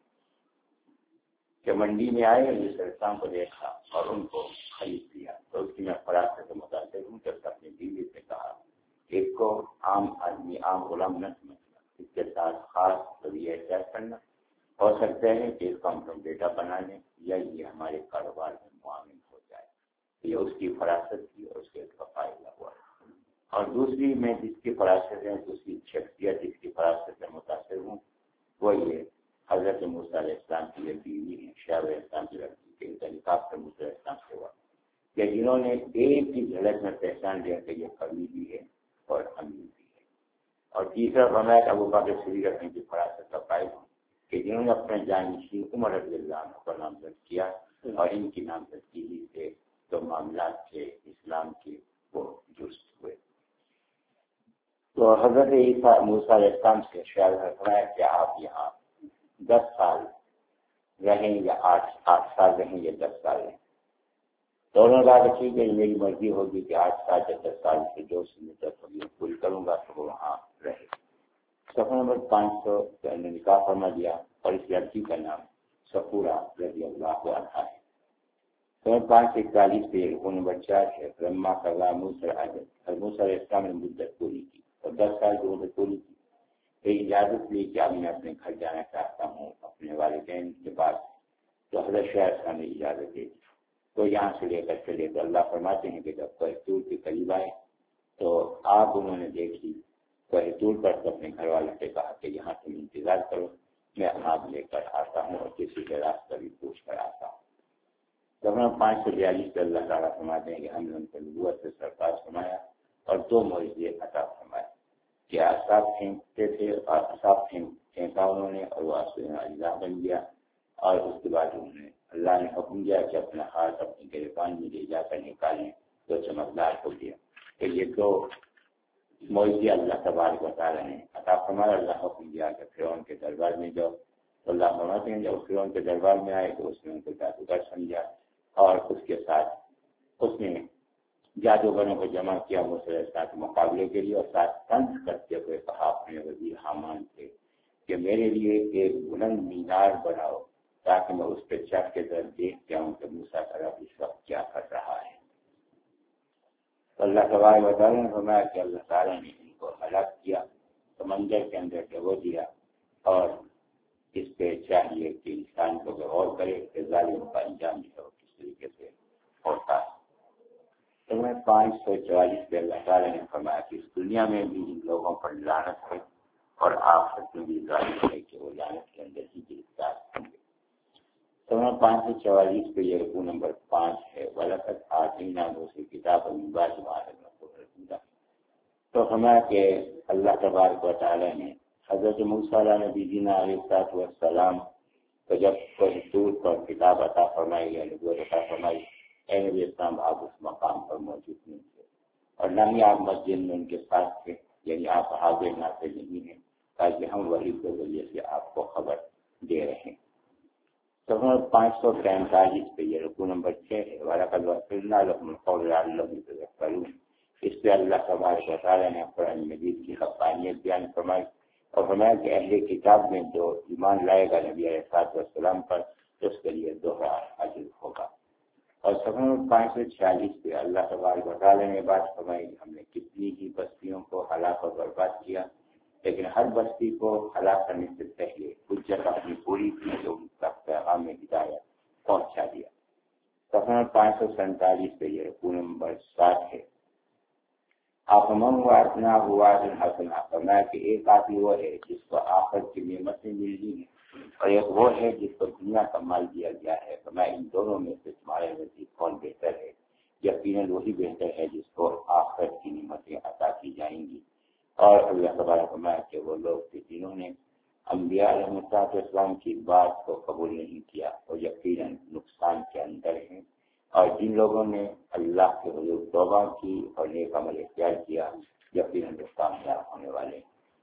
کہ منڈی میں آئے یوسف علیہ السلام کو دیکھا اور ان کو خرید لیا، تو اس کی میں فراست سے متاثر ہوں کہ اپنی بیوی سے کہا کہ اس کو عام آدمی عام غلام نہ سمجھنا، اس کے ساتھ خاص رویہ اختیار کرنا، ہو سکتا ہے کہ اس کو ہم لوگ بیٹا بنا لیں یا یہ ہمارے کاروبار میں معاون ہو جائے، یہ اس کی فراست تھی اور اس کے اس کا فائدہ ہوا۔ اور دوسری میں جس کی فراست ہے دوسری شخصیت جس کی فراست سے متاثر ہوں وہ یہ حضرت موسیٰ علیہ السلام کی یہ بیوی ہے، شعیب علیہ السلام کی لڑکی کے انتخاب سے موسیٰ علیہ السلام سے ہوا، کہ جنہوں نے ایک ہی جھلک میں پہچان لیا کہ یہ قوی بھی ہے اور امین بھی ہے۔ اور تیسرا فرمایا کہ ابو بکر صدیق رکھنے کی فراست کا قائل ہوں کہ جنہوں نے اپنے جانشین عمر رضی اللہ عنہ کا نامزد کیا اور ان کی نامزدگی سے جو معاملات کے اسلام کے وہ درست ہوئے۔ تو حضرت عیسیٰ موسیٰ علیہ السلام سے شعیب نے فرمایا کہ آپ یہاں دس سال رہیں یا آٹھ آٹھ سال رہیں یا دس سال رہیں، تو انہوں نے کہا کہ ٹھیک ہے میری مرضی ہوگی کہ آٹھ سال یا دس سال سے جو مدت ہوگی پوری کروں گا تو وہ وہاں رہے۔ صفحہ نمبر پانچ سو نے نکاح فرما دیا اور اس لڑکی کا نام صفورہ رضی اللہ عنہا ہے۔ صفحہ پانچ سو اکتالیس پہ رکن نمبر چار ہے رما کا موسیٰ علیہ السلام نے مدت پوری کی اور دس سال کی مدت پوری کی، اجازت لی کہ اب میں اپنے گھر جانا چاہتا ہوں، اپنے والدین کے پاس تو حضرت شاہ نے اجازت دے دی، تو یہاں سے لے کر چلے تو اللہ فرماتے ہیں کہ جب کوہ طور کے قریب آئے تو آپ انہوں نے دیکھی کوہ طور پر، تو اپنے گھر والوں سے کہا کہ یہاں تم انتظار کرو، میں آگ لے کر آتا ہوں اور کسی کے راستہ بھی پوچھ کر آتا ہوں۔ تو پانچ سو بیالیس پہ اللہ تعالیٰ فرماتے ہیں کہ ہم نے ان کو نبوت سے سرفراز فرمایا اور دو معجزے عطا فرمائے کہ اصحاب پھینکتے تھے اور اصحاب پھینکا انہوں نے اور وہ اجزا بن گیا، اور اس کے بعد انہوں نے اللہ نے حکم دیا کہ اپنا ہاتھ اپنی گریبان میں لے جا کر نکالیں تو چمکدار ہو گیا۔ کہ یہ دو معجزے اللہ تبارک و تعالیٰ نے عطا فرمایا۔ اللہ حکم دیا کہ فرعون کے دربار میں جاؤ، تو اللہ فرماتے ہیں جب فرعون کے دربار میں آئے تو اس نے ان کو جادوگر سمجھا اور اس کے ساتھ اس نے جادوگروں کو جمع کیا موسیٰ کے ساتھ مقابلے کے لیے، اور ساتھ طنز کرتے ہوئے کہا اپنے وزیر حامان سے کہ میرے لیے ایک بلند مینار بناؤ تاکہ میں اس پہ چڑھ کے در دیکھ کے آؤں کہ موسیٰ کا رب اس وقت کیا کر رہا ہے۔ تو اللہ تبارک و تعالیٰ نے فرمایا کہ اللہ تعالیٰ نے ان کو ہلاک کیا، سمندر کے اندر ڈبو دیا، اور اس پہ چاہیے کہ انسان کو غور کرے کہ ظالم کا انجام جو کس طریقے سے ہوتا ہے۔ تو میں پانچ سو چوالیس پہ اللہ تعالیٰ نے فرمایا کہ اس دنیا میں بھی ان لوگوں پر لعنت ہے اور آخرت میں بھی ظالم ہے کہ وہ لعنت کے اندر ہی گرفتار ہوں گے۔ تو میں پانچ سو چوالیس پہ یہ رکوع نمبر پانچ ہے، وَلَقَدْ آتَيْنَا مُوسَىٰ الْكِتَابَ مِن بَعْدِ مَا أَنزَلْنَا الْكِتَابَ۔ تو فرمایا کہ اللہ تبارک و تعالیٰ نے حضرت موسیٰ علیہ نبی علیہ السلام کو جب کوہ طور پر کتاب عطا فرمائی یا نبوت عطا فرمائی، اے نبی اسلام آپ اس مقام پر موجود نہیں تھے اور نہ ہی آپ مسجد میں ان کے ساتھ تھے، یعنی آپ حاضر ناظر نہیں ہیں، تاکہ ہم وحی کے ذریعے سے آپ کو خبر دے رہے ہیں۔ تو پانچ سو پینتالیس پہ یہ رکوع نمبر چھ ہے، وَلَقَدْ وَصَّلْنَا لَكُمُ الْقَوْلَ لَعَلَّكُمْ تَذَكَّرُونَ۔ اس پہ اللہ تبارک و تعالیٰ نے قرآن مجید کی حقانیت بیان فرمائی اور فرمایا کہ اہل کتاب میں جو ایمان لائے گا نبی علیہ السلام پر اس کے لیے دوہرا اجر ہوگا۔ اور سفر پانچ سو چھیالیس پہ اللہ تبارک و تعالیٰ نے بات فرمائی کہ ہم نے کتنی ہی بستیوں کو ہلاک اور برباد کیا، لیکن ہر بستی کو ہلاک کرنے سے پہلے حجت اپنی پوری کی جو ان تک پیغام ہدایت پہنچا دیا۔ سفر پانچ سو سینتالیس پہ یہ رکوع نمبر سات ہے، آپ من واتنا ہوا حسنا۔ فرمایا کہ ایک آدمی وہ ہے جس کو آخرت کی نعمتیں مل رہی ہیں اور ایک وہ ہے جس کو دنیا کا مال دیا گیا ہے۔ فرمایا ان دونوں میں سے تمہارے نزدیک کون بہتر ہے؟ یقیناً وہی بہتر ہے جس کو آخرت کی نعمتیں عطا کی جائیں گی۔ اور اللہ تعالیٰ فرمایا کہ وہ لوگ تھے جنہوں نے انبیاء علیہ السلام کی بات کو قبول نہیں کیا اور یقیناً نقصان کے اندر ہیں، اور جن لوگوں نے اللہ کے حضور توبہ کی اور نیک عمل اختیار کیا یقیناً کامیاب ہونے والے۔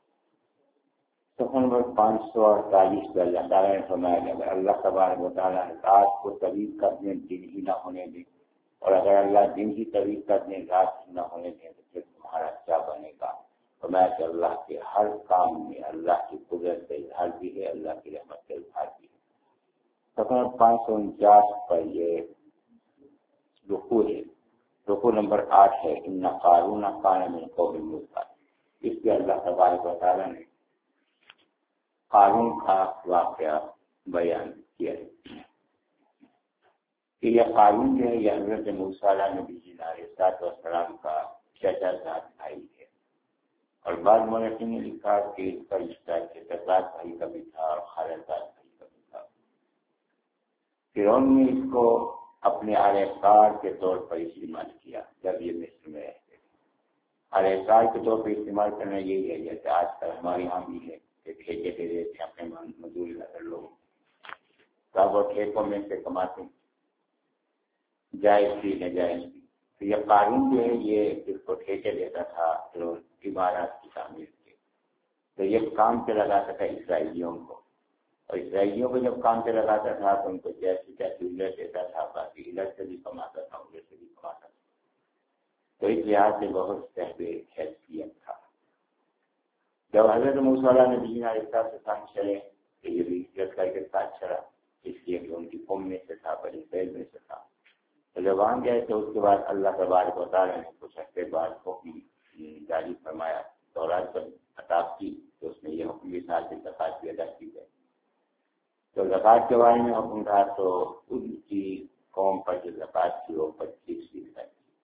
صفحہ نمبر پانچ سو اڑتالیس پہ اللہ تعالیٰ نے فرمایا کہ اگر اللہ تبارک و تعالیٰ رات کو طویل کر دیں دن ہی نہ ہونے دیں، اور اگر اللہ دن ہی طویل کر دیں رات ہی نہ ہونے دیں تو پھر تمہارا کیا بنے گا؟ فرمایا کہ اللہ کے ہر کام میں اللہ کی قدرت کا اظہار بھی ہے، اللہ کی رحمت کا اظہار بھی ہے۔ صفحہ پانچ سو انچاس پر یہ رکوع ہے، رکوع نمبر آٹھ ہے، ان قارون کان من قوم موسیٰ۔ اس پہ اللہ تبارک و تعالیٰ نے قارون کا واقعہ بیان کیا ہے کہ یہ قارون جو ہے یہ حضرت موسیٰ علیہ نبی علیہ السلام کا چچا زاد بھائی ہے، اور بعض مورخین نے لکھا کہ اس کا رشتہ چچا زاد بھائی کا بھی تھا اور خالہ زاد بھائی کا بھی تھا۔ فرعون نے اس کو اپنے آلہ کار کے طور پر استعمال کیا جب یہ مصر میں رہتے تھے۔ آلہ کار کے طور پر استعمال کرنا یہی ہے جیسے آج کل ہمارے یہاں بھی ہے کہ ٹھیکے دے دیتے ہیں اپنے مزدوری نظر لوگ، تب وہ ٹھیکوں میں سے کماتے ہیں، جائز بھی ناجائز بھی۔ تو یہ قارون جو ہے یہ جس کو ٹھیکے دیتا تھا عمارات کی تعمیر کے، تو یہ کام پہ لگاتا تھا اسرائیلیوں کو، اور اسرائیلیوں کو جب کام پہ لگاتا تھا تو ان کو جیسے جیسے اجرت دیتا تھا باقی اجرت سے بھی کماتا تھا اجرت سے بھی کماتا تھا، تو اس لحاظ سے بہت صاحب حیثیت تھا۔ جب حضرت موسیٰ علیہ نبی علیہ السلام چلے کہ یہ بھی اجرت کر کے ساتھ چلا، اس لیے کہ ان کی قوم میں سے تھا، بنی اسرائیل میں سے تھا۔ تو جب وہاں گئے تو اس کے بعد اللہ تبارک و تعالیٰ نے کچھ ہفتے بعد حکم جاری فرمایا، تورات پر عطا کی، تو اس میں یہ حکم بھی ساتھ زکوٰۃ بھی ادا کی گئی۔ تو زکوٰۃ کے بارے میں حکم تھا تو ان کی قوم پر جو زکوٰۃ تھی وہ پچیس فیصد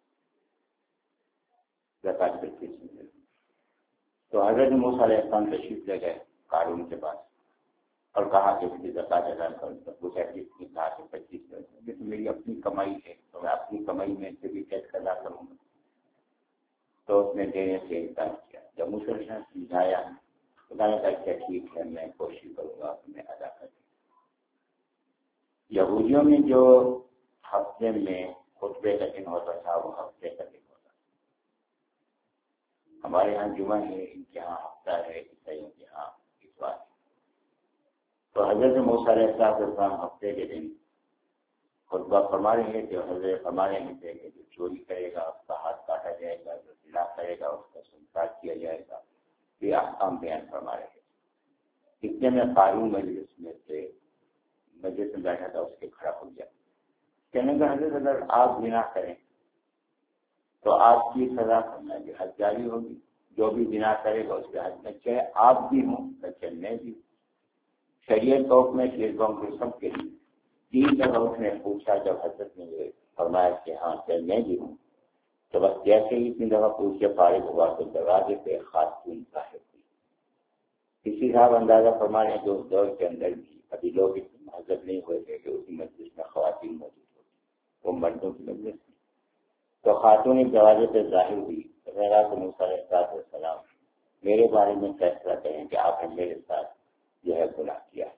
زکوٰۃ پچیس فیصد تو حضرت موسیٰ علیہ السلام تشریف لے گئے قارون کے پاس اور کہا کہ اس کی زکوٰۃ ادا کروں تو پوچھا کہ اس کی کہا کہ پچیس فیصد تو میری اپنی کمائی ہے تو میں اپنی کمائی میں سے بھی ٹیکس ادا کروں گا. تو اس نے دینے سے انکار کیا. جب موسیٰ علیہ السلام سمجھایا تو کہنے کا کیا ٹھیک ہے میں کوشش کروں گا کہ میں ادا کر دوں. یہودیوں میں جو ہفتے میں خطبے کا دن ہوتا تھا وہ ہفتے کا دن ہوتا تھا. ہمارے یہاں جمعہ ہے، ان کے یہاں ہفتہ ہے، عیسائیوں کے یہاں اتوار ہے. تو حضرت موسیٰ علیہ السلام ہفتے کے دن خطبہ فرما رہے تھے. حضرت فرما رہے تھے کہ جو چوری کرے گا اس کا ہاتھ کاٹا جائے گا، جو زنا کرے گا اس کا سنسار کیا جائے گا. یہ احکام بیان فرما رہے تھے. اتنے میں قارون مجلس میں سے مجلس میں بیٹھا تھا، اس کے کھڑا ہو گیا. کہنے کا حضرت اگر آپ زنا کریں تو آپ کی سزا کرنا کی حد جاری ہوگی. جو بھی زنا کرے گا اس کے حد میں چاہے آپ بھی ہوں چاہے میں بھی. شریعت توق میں شیروں کے سب کے لیے تین جگہ اس نے پوچھا. جب حضرت نے فرمایا کہ ہاں چاہے میں بھی ہوں تو بس جیسے ہی تین دفعہ پوچھ کے فارغ ہوا تو دروازے پہ خاتون ظاہر ہوئی. اسی صاحب اندازہ فرما رہے ہیں کہ اس دور کے اندر بھی ابھی لوگ حضرت نہیں ہوئے تھے کہ اسی مجلس میں خواتین موجود ہوتی، وہ مردوں کی مجلس تھی. تو خاتون ایک دروازے پہ ظاہر ہوئی. تو موسیٰ علیہ السلام میرے بارے میں فیصلہ کریں کہ آپ نے میرے ساتھ جو ہے گناہ کیا.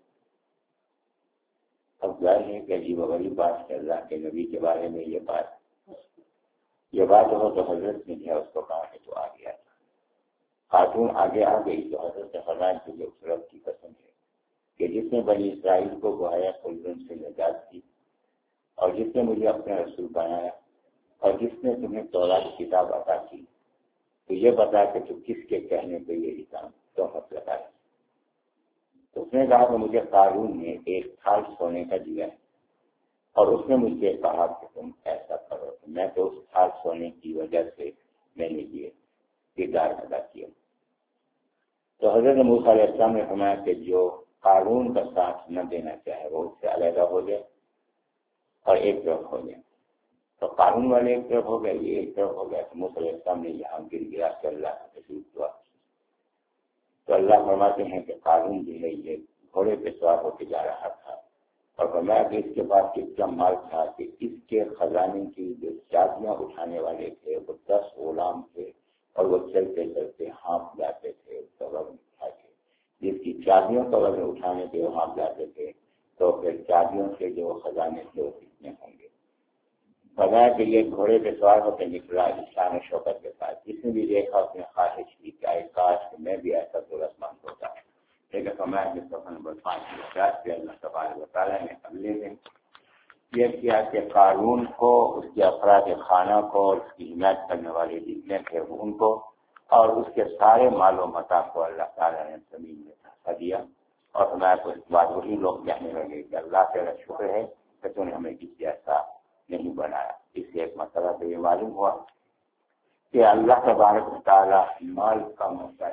اب ظاہر ہے کہ عجیب و غریب بات ہے اللہ کے نبی کے بارے میں یہ بات یہ بات ہو تو حضرت نے جو ہے اس کو کہا کہ تو آ گیا. خاتون آگے آ گئی تو حضرت نے فرمایا کہ یہ اس رب کی قسم ہے کہ جس نے بنی اسرائیل کو گوایا خلدن سے نجات دی اور جس نے مجھے اپنا رسول بنایا اور جس نے تمہیں توراۃ کی کتاب عطا کی تو یہ بتا کہ تو کس کے کہنے پہ یہ کام تہمت لگایا. تو اس نے کہا کہ مجھے قارون نے ایک تھال سونے کا دیا ہے اور اس نے مجھ سے کہا کہ تم ایسا کرو. میں تو اس تھال سونے کی وجہ سے میں نے یہ کردار ادا کیا. تو حضرت موسیٰ علیہ السلام نے فرمایا کہ جو قارون کا ساتھ نہ دینا چاہے وہ اس سے علیحدہ ہو جائے اور ایک طرف ہو جائے. تو قارون والے ایک طرف ہو گئے، یہ ایک طرف ہو گیا. تو موسیٰ علیہ السلام نے یہاں گر گرا کے اللہ کا تشریف دعا. تو اللہ فرماتے ہیں کہ قارون جو ہے یہ گھوڑے پہ سوار ہو کے جا رہا تھا اور فرمایا کہ اس کے پاس اتنا مال تھا کہ اس کے خزانے کی جو چابیاں اٹھانے والے تھے وہ دس غلام تھے اور وہ چلتے چلتے ہانپ جاتے تھے اس کا وزن اٹھا کے. جس کی چابیوں کا وزن اٹھانے کے وہ ہانپ جاتے تھے تو پھر چابیوں سے جو خزانے تھے وہ کتنے ہوں گے. فرمایا کہ یہ گھوڑے پہ سوار ہو کے نکلا شان و شوکت کے ساتھ. جس نے بھی دیکھا اس نے خواہش کی کہ آئے کاش کہ میں بھی ایسا دولت مند ہوتا. لیکن فرمایا کہ صفحہ نمبر پانچ پہ اللہ تبارک و تعالیٰ نے اگلے دن یہ کیا کہ قارون کو اس کے افراد خانہ کو اور اس کی حمایت کرنے والے جتنے تھے ان کو اور اس کے سارے مال و متاع کو اللہ تعالیٰ نے زمین میں دھسا دیا. اور فرمایا کہ اس بعد وہی لوگ کہنے لگے کہ اللہ تعالیٰ شکر ہے کہ تو نے ہمیں کسی ایسا نہیں بنایا. اس سے ایک مسئلہ تو یہ معلوم ہوا کہ اللہ تبارک و تعالیٰ مال کا محتاج.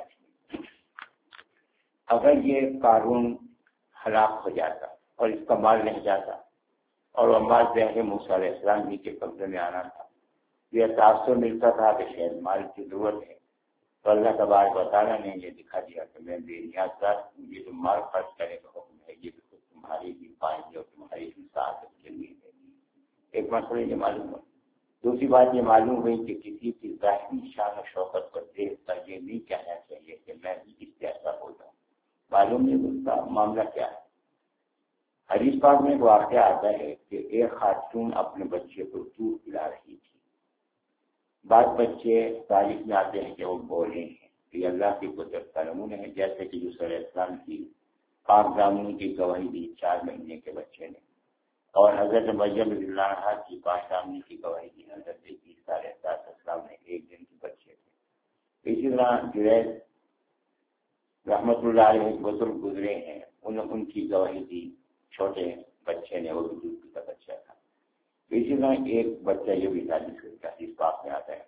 اگر یہ قارون ہلاک ہو جاتا اور اس کا مال نہیں جاتا اور وہ مال بہر موسیٰ علیہ السلام ہی کے قبضے میں آنا تھا، یہ تاثر ملتا تھا کہ شاید مال کی ضرورت ہے تو اللہ تبارک و تعالیٰ نے یہ دکھا دیا کہ میں بے نیاز ذات ہوں. یہ جو مال خرچ کرنے کا حکم ہے یہ بھی تمہاری بھی پائیں اور تمہاری بھی سعادت کے لیے ہے. ایک مسئلہ یہ معلوم ہو. دوسری بات یہ معلوم ہوئی کہ کسی کی ظاہری شان و شوکت پر دیکھ کر یہ نہیں کہنا چاہیے کہ میں بھی اس جیسا ہو جاؤں. معلوم نہیں اس کا معاملہ کیا ہے. حدیث پاک میں واقعہ آتا ہے کہ ایک خاتون اپنے بچے کو دودھ پلا رہی تھی. بعض بچے تاریخ میں آتے ہیں کہ وہ بولے ہیں کہ اللہ کی قدرت کا نمونہ ہے. جیسے کہ یوسف علیہ السلام کی پاک دامنی کی گواہی دی چار مہینے کے بچے نے اور حضرت مریم رضی اللہ عنہا کی پاک دامنی کی گواہی دی حضرت عیسیٰ علیہ السلام نے ایک دن کے بچے تھے. اسی طرح جریج رحمت اللہ علیہ بزرگ گزرے ہیں، ان ان کی گواہی دی چھوٹے بچے نے، وہ بھی دودھ پیتا بچہ تھا. اسی طرح ایک بچہ یہ بھی تھا جس کا حدیث پاک میں آتا ہے.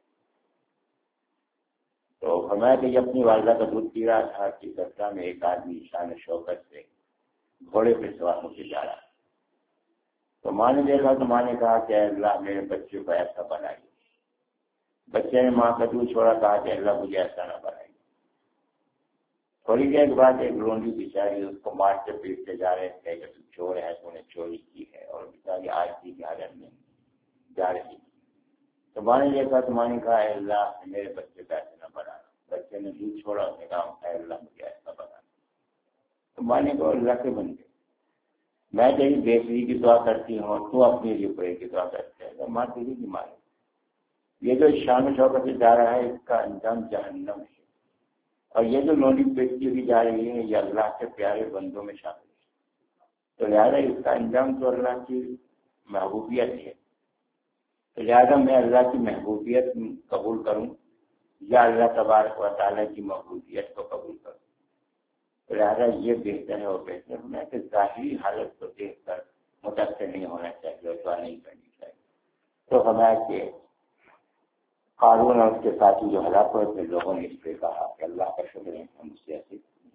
تو فرمایا کہ یہ اپنی والدہ کا دودھ پی رہا تھا کہ سسرا میں ایک آدمی شان و شوکت سے گھوڑے پہ سوار ہو کے جا رہا ہے۔ تو ماں نے دیکھا تو ماں نے کہا کہ اللہ میرے بچے کو ایسا بنائیے۔ بچے نے ماں کا دودھ چھوڑا، کہا کہ اللہ مجھے ایسا نہ بنائیے۔ تھوڑی دیر کے بعد ایک لونڈی بیچاری اس کو مارتے پیٹتے جا رہے تھے کہ تو چور ہے، تو نے چوری کی ہے، اور بیچاری آج کی حالت میں جا رہی تھی۔ تو ماں نے دیکھا تو ماں نے کہا اے اللہ میرے بچے کو ایسا نہ بنانا۔ بچے نے دودھ چھوڑا، اس نے کہا اے اللہ مجھے ایسا بنانا۔ تو ماں نے کہا اللہ کے بندے، میں تیری بہتری کی دعا کرتی ہوں اور تو اپنی لیے برے کی دعا کرتے ہیں، تو ماں تیری کی ماں ہے۔ یہ جو شان و شوکت سے جا رہا ہے اس کا انجام جہنم ہے، اور یہ جو لونڈی پیٹتی ہوئی جا رہی ہے یہ اللہ کے پیارے بندوں میں شامل ہے، تو لہٰذا اس کا انجام تو اللہ کی محبوبیت ہے۔ تو لہٰذا میں اللہ کی محبوبیت قبول کروں یا اللہ تبارک و تعالیٰ کی محبوبیت کو قبول کروں؟ تو لہٰذا یہ بہتر ہے اور بہتر ہونا ہے کہ ظاہری حالت کو دیکھ کر متاثر نہیں ہونا چاہیے اور دعا نہیں کرنی چاہیے۔ تو ہمارے کہ قارون اور اس کے ساتھی جو ہلاک ہوئے تھے، لوگوں نے اس پہ کہا کہ اللہ کا شکر ہے ہم اس سے ایسے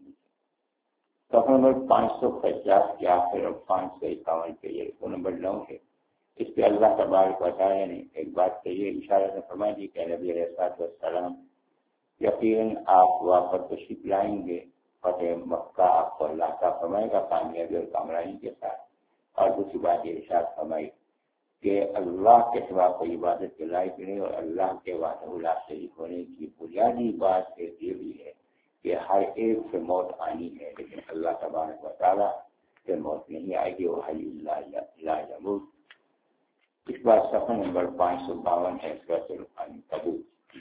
نمبر پانچ سو پچاس کے آخر اور پانچ سو اکاون کے یہ رکو نمبر نو ہے۔ اس پہ اللہ تبارک و تعالیٰ نے ایک بات کہی ہے، اشارہ سے فرما دی کہ نبی علیہ الصلوۃ والسلام یقیناً آپ واپس تشریف لائیں گے، فتح مکہ آپ کو اللہ کا فرمائے گا کامیابی اور کامرانی کے ساتھ۔ اور دوسری بات یہ ارشاد فرمائی کہ اللہ کے سوا کوئی عبادت کے لائق نہیں، اور اللہ کے وحدہ لا شریک ہونے کی بنیادی بات یہ بھی ہے کہ ہر ایک سے موت آنی ہے، لیکن اللہ تبارک و تعالیٰ سے موت نہیں آئے گی، وہ حی لا یموت۔ اس بار صفحہ نمبر پانچ سو باون ہے سورۃ القلم قبول۔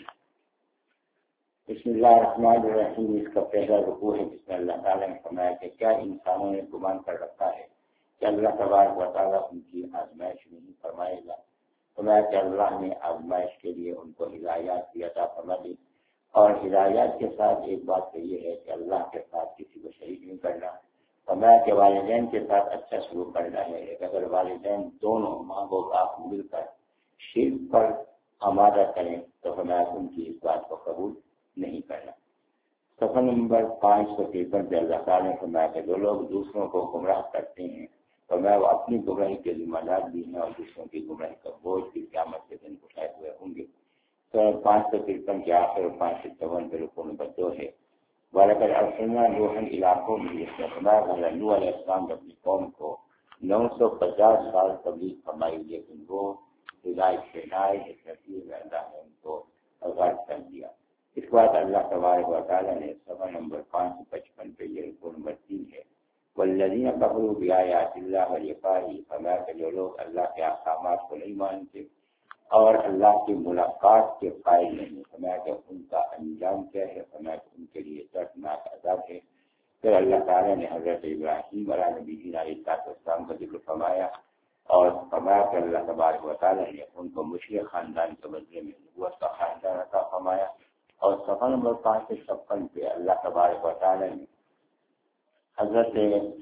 بسم اللہ الرحمن الرحیم، اس کا پہلا رکوع ہے جس میں اللہ تعالیٰ نے فرمایا کہ کیا انسانوں نے گمان کر رکھا ہے کہ اللہ تبارک و تعالیٰ ان کی آزمائش نہیں فرمائے گا؟ فرمایا کہ اللہ نے آزمائش کے لیے ان کو ہدایات کی عطا فرما دی، اور ہدایات کے ساتھ ایک بات تو یہ ہے کہ اللہ کے ساتھ کسی کو شریک نہیں کرنا۔ فرمایا کہ والدین کے ساتھ اچھا سلوک کرنا ہے، لیکن اگر والدین دونوں ماں و باپ مل کر شرک پر آمادہ کریں تو فرمایا ان کی اس بات کو قبول نہیں کرنا۔ صفحہ نمبر پانچ سو ترپن پہ اللہ تعالیٰ نے فرمایا کہ جو لوگ دوسروں کو گمراہ کرتے ہیں فرمایا وہ اپنی گمراہی کے ذمہ دار بھی ہیں، اور دوسروں کی گمراہی کا بوجھ بھی قیامت کے دن اٹھائے ہوئے ہوں گے۔ تو پانچ سو ترپن کے آخر اور پانچ سو چون پہ رکوع نمبر دو ہے۔ وَلَقَدْ أَرْسَلْنَا نُوحًا إِلَىٰ قَوْمِهِ، اس نے فرمایا کہ نوح علیہ السلام نے اپنی قوم کو نو سو پچاس سال تبلیغ فرمائی، لیکن وہ ہدایت سے نہ آئے، اس نتیجے میں اللہ نے ان کو غرق کر دیا۔ اس کے بعد اللہ تبارک و تعالیٰ نے صفحہ نمبر پانچ سو پچپن پہ یہ رکوع نمبر تین ہے۔ والذین کفروا بآیات اللہ ولقائہ، فرمایا کہ جو لوگ اللہ کے احکامات کو نہیں مانتے اور اللہ کی ملاقات کے قائل نہیں، فرمایا کہ ان کا انجام کیا ہے؟ فرمایا کہ ان کے لیے دردناک عذاب ہے۔ پھر اللہ تعالیٰ نے حضرت ابراہیم علیہ نبی علیہ السلام کا ذکر فرمایا اور فرمایا کہ اللہ تبارک و تعالیٰ نے ان کو مشرک خاندان کے بدلے میں نبوت کا خاندان عطا فرمایا۔ اور صفحہ نمبر پانچ سو چھپن پہ اللہ تبارک و تعالیٰ نے حضرت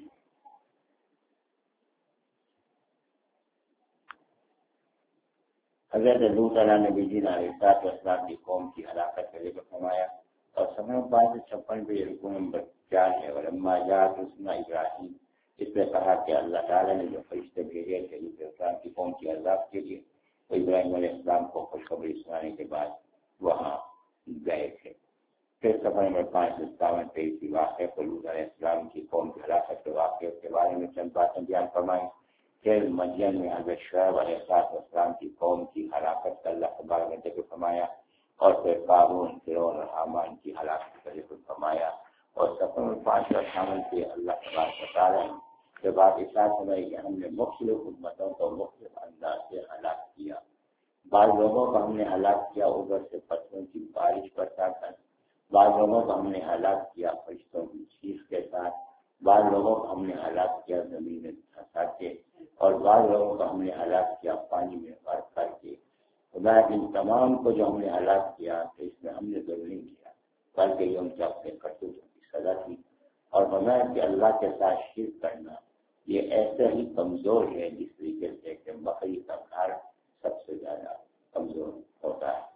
حضرت لوط علیہ نبی جی علیہ السلام کی قوم کی ہلاکت کا ذکر فرمایا۔ اور صفحہ نمبر پانچ سو چھپن پہ یہ رکوع نمبر چار ہے۔ ولما جاءت رسلنا ابراہیم، اس پہ کہا کہ اللہ تعالیٰ نے جو فرشتے بھیجے تھے لوط علیہ السلام کی قوم کی عذاب کے لیے، تو ابراہیم علیہ السلام کو خوشخبری سنانے کے بعد وہاں گئے تھے۔ پھر صفحہ نمبر پانچ سو ستاون پہ اسی واقعے کو لوط علیہ السلام کی قوم کی ہلاکت کے واقعے کے بارے میں چند باتیں بیان فرمائیں۔ پھر مدین میں حضرت شعیب علیہ السلام کی قوم کی ہلاکت کا اللہ تبارک نے ذکر فرمایا، اور پھر قارون فرعون اور حامان کی ہلاکت کا ذکر فرمایا۔ اور صفحہ نمبر پانچ سو اٹھاون پہ اللہ تبارک و تعالیٰ نے جب بات ارشاد فرمائی کہ ہم نے مختلف امتوں کو مختلف انداز سے ہلاک کیا۔ بعض لوگوں کو ہم نے ہلاک کیا اوپر سے پتھروں کی بارش برسا کر، بعض لوگوں کو ہم نے ہلاک کیا فرشتوں کی چیخ کے ساتھ، بعض لوگوں کو ہم نے ہلاک کیا زمین میں دھسا کے، اور بعض لوگوں کو ہم نے ہلاک کیا پانی میں غرق کر کے۔ خدا ان تمام کو جو ہم نے ہلاک کیا تو اس میں ہم نے ظلم نہیں کیا، بلکہ یہ ان کے اپنے کرتوتوں کی سزا تھی۔ اور فرمایا کہ اللہ کے ساتھ شرک کرنا یہ ایسے ہی کمزور ہے جس طریقے سے کہ بکری کا گھر سب سے زیادہ کمزور ہوتا ہے۔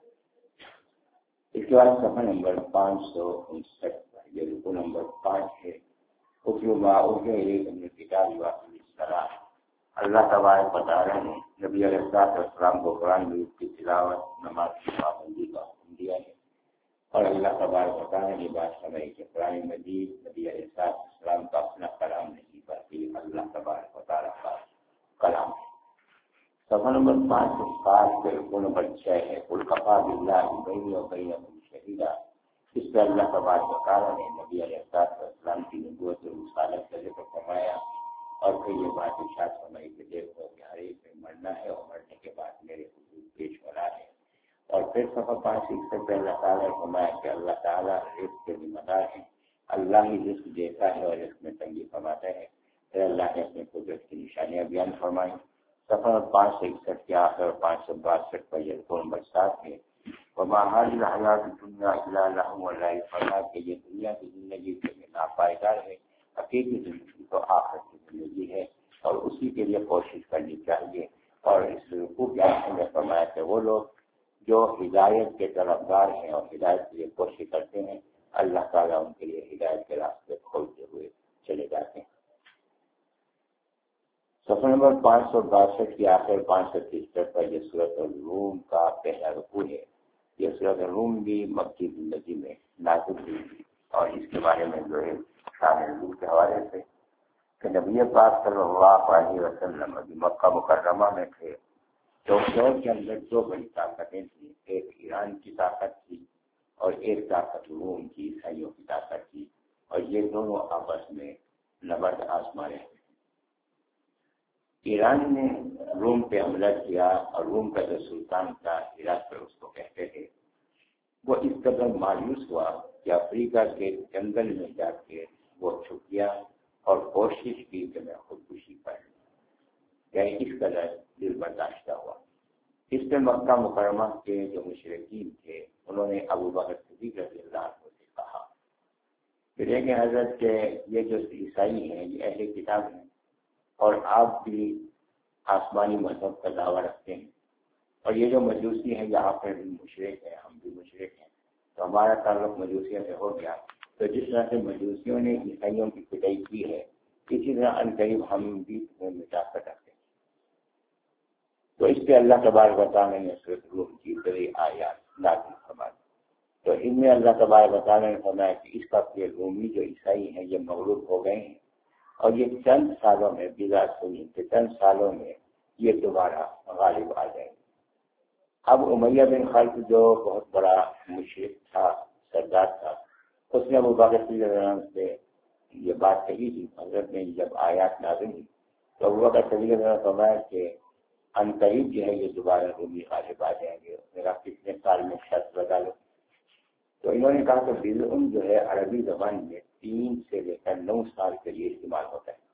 اس کے بعد صفحہ نمبر پانچ سو انسٹھ یہ رکوع نمبر پانچ ہے۔ اتلو ما اوحی الیک من الکتاب واقم الصلاۃ۔ اللہ تبارک بتا رہے ہیں نبی علیہ السلام کو قرآن مجید کی تلاوت، نماز کی پابندی کا حکم دیا ہے، اور اللہ تبارک بتا رہے ہیں یہ بات سمجھ کہ قرآن مجید نبی علیہ السلام کا اپنا کلام نہیں بلکہ اللہ تبارک بتا رہا کا کلام ہے۔ صفحہ نمبر پانچ سو سات سے رکوع نمبر چھ ہے قل کفیٰ باللہ بینی و بینکم شہیدا۔ اس پہ اللہ تبارک وتعالیٰ نے نبی علیہ السلام کی نبوت اور رسالت کا ذکر فرمایا، اور پھر یہ بات ارشاد فرمائی کہ دیکھو کہ ہر ایک میں مرنا ہے اور مرنے کے بعد میرے حضور پیش ہونا ہے۔ اور پھر صفحہ پانچ سو اکسٹھ پہ اللہ تعالیٰ نے فرمایا کہ اللہ تعالیٰ رزق کے ذمہ دار ہیں، اللہ ہی رزق دیتا ہے اور رزق میں تنگی فرماتا ہے۔ پھر اللہ نے اپنے قدرت کی نشانیاں بیان فرمائی۔ صفحہ پانچ سو اکسٹھ کے آخر پانچ سو باسٹھ پر یہ رکوع نمبر سات ہے وما هذه الحیات الدنیا الا لہو ولعب، فرمایا کہ یہ دنیا کی زندگی کے ناپائیدار ہے، حقیقی زندگی تو آخرت کی زندگی ہے اور اسی کے لیے کوشش کرنی چاہیے۔ اور اس رکوع کے آخر میں فرمایا کہ وہ لوگ جو ہدایت کے طلبگار ہیں اور ہدایت کے لیے کوشش کرتے ہیں، اللہ تعالیٰ ان کے لیے ہدایت کے راستے کھولتے ہوئے چلے جاتے ہیں۔ صفحہ نمبر پانچ سو باسٹھ کی آخر پانچ سو تیسٹھ پر یہ سورۃ الروم کا پہلا رکوع ہے۔ یہ سورۃ الروم بھی مکی زندگی میں نازل ہوئی تھی، اور اس کے بارے میں جو ہے شان نزول کے حوالے سے کہ نبی پاک صلی اللہ علیہ وسلم ابھی مکہ مکرمہ میں تھے تو اس دور کے اندر دو بڑی طاقتیں تھیں، ایک ایران کی طاقت تھی اور ایک طاقت روم کی، عیسائیوں کی طاقت تھی، اور یہ دونوں آپس میں نبرد آزما رہے۔ ایران نے روم پہ حملہ کیا اور روم کا جو سلطان تھا ہرقل اس کو کہتے تھے، وہ اس قدر مایوس ہوا کہ افریقہ کے جنگل میں جا کے وہ چھپ گیا اور کوشش کی کہ میں خودکشی کر لوں، یعنی اس قدر دل برداشتہ ہوا۔ اس پہ مکہ مکرمہ کے جو مشرکین تھے انہوں نے ابو بکر صدیق رضی اللہ عنہ سے کہا کہ دیکھیں حضرت کہ یہ جو عیسائی ہیں یہ اہل کتاب ہیں اور آپ بھی آسمانی مذہب کا دعویٰ رکھتے ہیں، اور یہ جو مجوسی ہیں یہاں پر بھی مشرک ہیں، ہم بھی مشرک ہیں، تو ہمارا تعلق مجوسیوں سے ہو گیا، تو جس طرح سے مجوسیوں نے عیسائیوں کی پٹائی کی ہے اسی طرح ان قریب ہم بھی تمہیں مٹا کر رکھتے ہیں۔ تو اس پہ اللہ تبارک و تعالیٰ نے سورۃ الروم کی بڑی آیات نازل فرمائی، تو ان میں اللہ تبارک و تعالیٰ نے فرمایا کہ اس وقت یہ رومی جو عیسائی ہیں یہ مغلوب ہو گئے ہیں، اور یہ چند سالوں میں بلا سنی کہ چند سالوں میں یہ دوبارہ غالب آ جائیں گے۔ اب امیہ بن خلف جو بہت بڑا مشرک تھا، سردار تھا، اس نے ابو بکر صدیق رضی اللہ عنہ سے یہ بات کہی تھی۔ حضرت نے جب آیات نازل ہوئی تو ابو بکر صدیق رضی اللہ عنہ نے فرمایا کہ ان قریب جو ہے یہ دوبارہ رومی غالب آ جائیں گے، میرا کتنے سال میں شرط لگا لو۔ تو انہوں نے کہا کہ بلعم جو ہے عربی زبان میں تین سے لے کر نو سال کے لیے استعمال ہوتا ہے،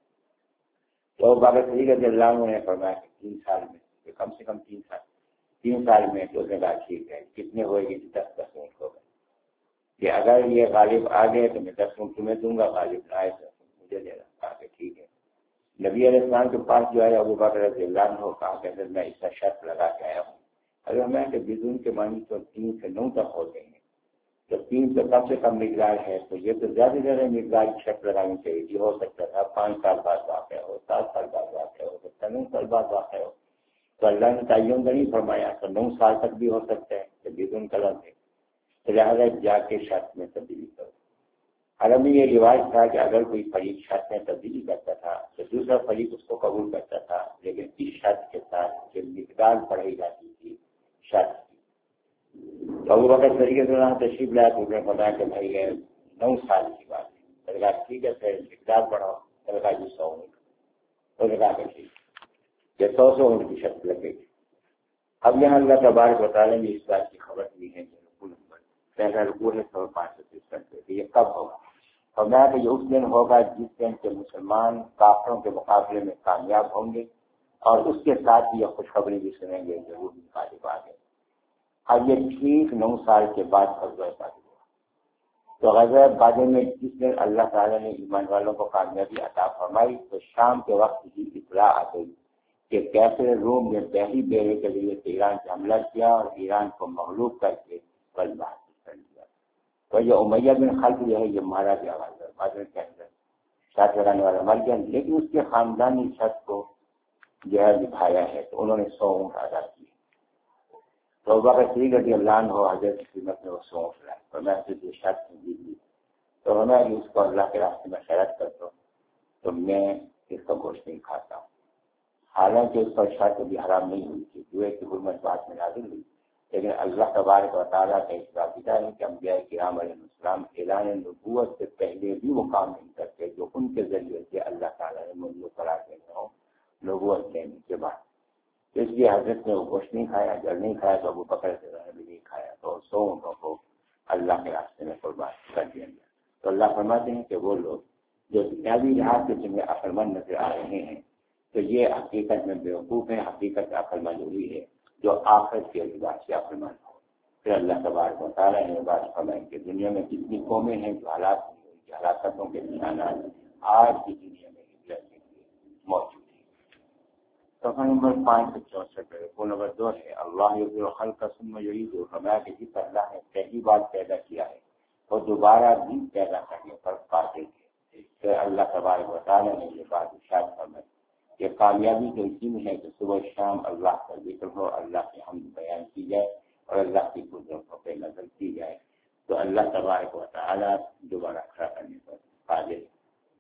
تو بابا صدیق رضی اللہ عنہ نے فرمایا کہ تین سال میں، کہ کم سے کم تین سال تین سال میں تو نے کہا ٹھیک ہے، کتنے ہوئے گی؟ دس دس اونٹ ہو گئے کہ اگر یہ غالب آ گئے تو میں دس اونٹ تمہیں دوں گا، غالب نہ آئے تو مجھے دینا۔ کہا کہ ٹھیک ہے۔ نبی علیہ السلام کے پاس جو ہے ابو بکر رضی اللہ عنہ کہا کہ حضرت میں اس کا شرط لگا کے آیا ہوں۔ اگر میں کہ بدون کے معنی تو تین سے نو تک ہوتے ہیں، تو تین سے کم سے کم مقدار ہے، تو یہ تو زیادہ سے زیادہ مقدار کی شرط لگانی چاہیے کہ ہو سکتا تھا پانچ سال بعد واقع ہو، سات سال بعد واقع ہو، نو سال بعد واقع ہو، تو اللہ نے تعین کا نہیں فرمایا، تو نو سال تک بھی ہو سکتا ہے کہ بدون قلم ہے، تو لہٰذا جا کے شرط میں تبدیلی کرو۔ عرب میں یہ رواج تھا کہ اگر کوئی فریق شرط میں تبدیلی کرتا تھا تو دوسرا فریق اس کو قبول کرتا تھا، لیکن اس شرط کے ساتھ جو مقدار پڑھائی جاتی تھی شرط کی۔ تو ابو بکر صدیق رضی اللہ عنہ تشریف لائے تو انہوں نے بتایا کہ بھائی یہ نو سال کی بات ہے۔ تو کہا ٹھیک ہے پھر مقدار بڑھاؤ، تو کہا جی سو اونٹ، تو کہا کہ ٹھیک یہ سو سو اونٹ کی شرط لگ گئی۔ اب یہاں اللہ تبارک و تعالیٰ نے اس بات کی خبر دی ہے کہ رکوع نمبر پہلا رکوع ہے سو پانچ سو ترسٹھ پہ، یہ کب ہوگا؟ اور میں کہ یہ اس دن ہوگا جس دن کے مسلمان کافروں کے مقابلے میں کامیاب ہوں گے، اور اس کے ساتھ یہ خوشخبری بھی سنیں گے ضرور غالب آ گئے۔ اب یہ ٹھیک نو سال کے بعد غزوہ بدر ہوا، تو غزوہ بدر میں جس دن اللہ تعالیٰ نے ایمان والوں کو کامیابی عطا فرمائی تو شام کے وقت ہی اطلاع آ گئی کہ کیسے روم نے پہلی بیڑے کے لیے ایران سے حملہ کیا اور ایران کو مغلوب کر کے غلبہ حاصل کر لیا۔ تو یہ امیہ بن خلف جو ہے یہ مارا گیا بدر کے اندر، چھت لگانے والا مر گیا، لیکن اس کے خاندانی چھت کو جو ہے دکھایا ہے، تو انہوں نے سو اونٹ ادا کیے. تو ابو بکر صدیق رضی اللہ عنہ حضرت کی خدمت میں وہ سو اونٹ لائے اور میں سے جو شرط جیت لی، تو ہمیں اس کو اللہ کے راستے میں خیرات کرتا ہوں تو میں اس کا گوشت نہیں کھاتا ہوں. حالانکہ اس پر شرط بھی حرام نہیں ہوئی تھی، جو ایک حرمت بات میں نازل ہوئی، لیکن اللہ تبارک و تعالیٰ کا اس ثابتہ ہے کہ انبیاء کرام علیہ السلام اعلان نبوت سے پہلے بھی وہ کام نہیں کرتے جو ان کے ذریعے سے اللہ تعالیٰ نے منظور قرار دینا ہو نبوت دینے کے بعد. اس لیے حضرت نے وہ گوشت نہیں کھایا، جب نہیں کھایا تو ابو بکر سے بھی نہیں کھایا، تو سو اونٹوں کو اللہ کے راستے میں قربان کر دیا گیا. تو اللہ فرماتے ہیں کہ وہ لوگ جو دنیاوی لحاظ سے تمہیں عقل مند نظر آ رہے ہیں تو یہ حقیقت میں بیوقوف ہیں، حقیقت عقل مند وہی ہے جو آخرت کے اعتبار سے عقل مند ہو. پھر اللہ تبارک و تعالیٰ نے بات فرمائی کہ دنیا میں کتنی قومیں ہیں جو حالات کی ہلاکتوں کے نشانات آج کی دنیا میں عبرت کے لیے موجود ہیں. صفحہ نمبر پانچ سو چونسٹھ رکوع نمبر دو ہے اللہ یبدئ الخلق ثم یعیدہ. فرمایا کہ جس اللہ نے پہلی بار پیدا کیا ہے وہ دوبارہ بھی پیدا کرنے پر قادر ہے. پھر اللہ تبارک و تعالیٰ نے یہ بات ارشاد فرمائی کہ کامیابی تو اسی میں ہے کہ صبح شام اللہ کا ذکر ہو، اللہ کی حمد بیان کی جائے اور اللہ کی قدرتوں پہ نظر کی جائے، تو اللہ تبارک و تعالیٰ دوبارہ کھڑا کرنے پر قادر ہے.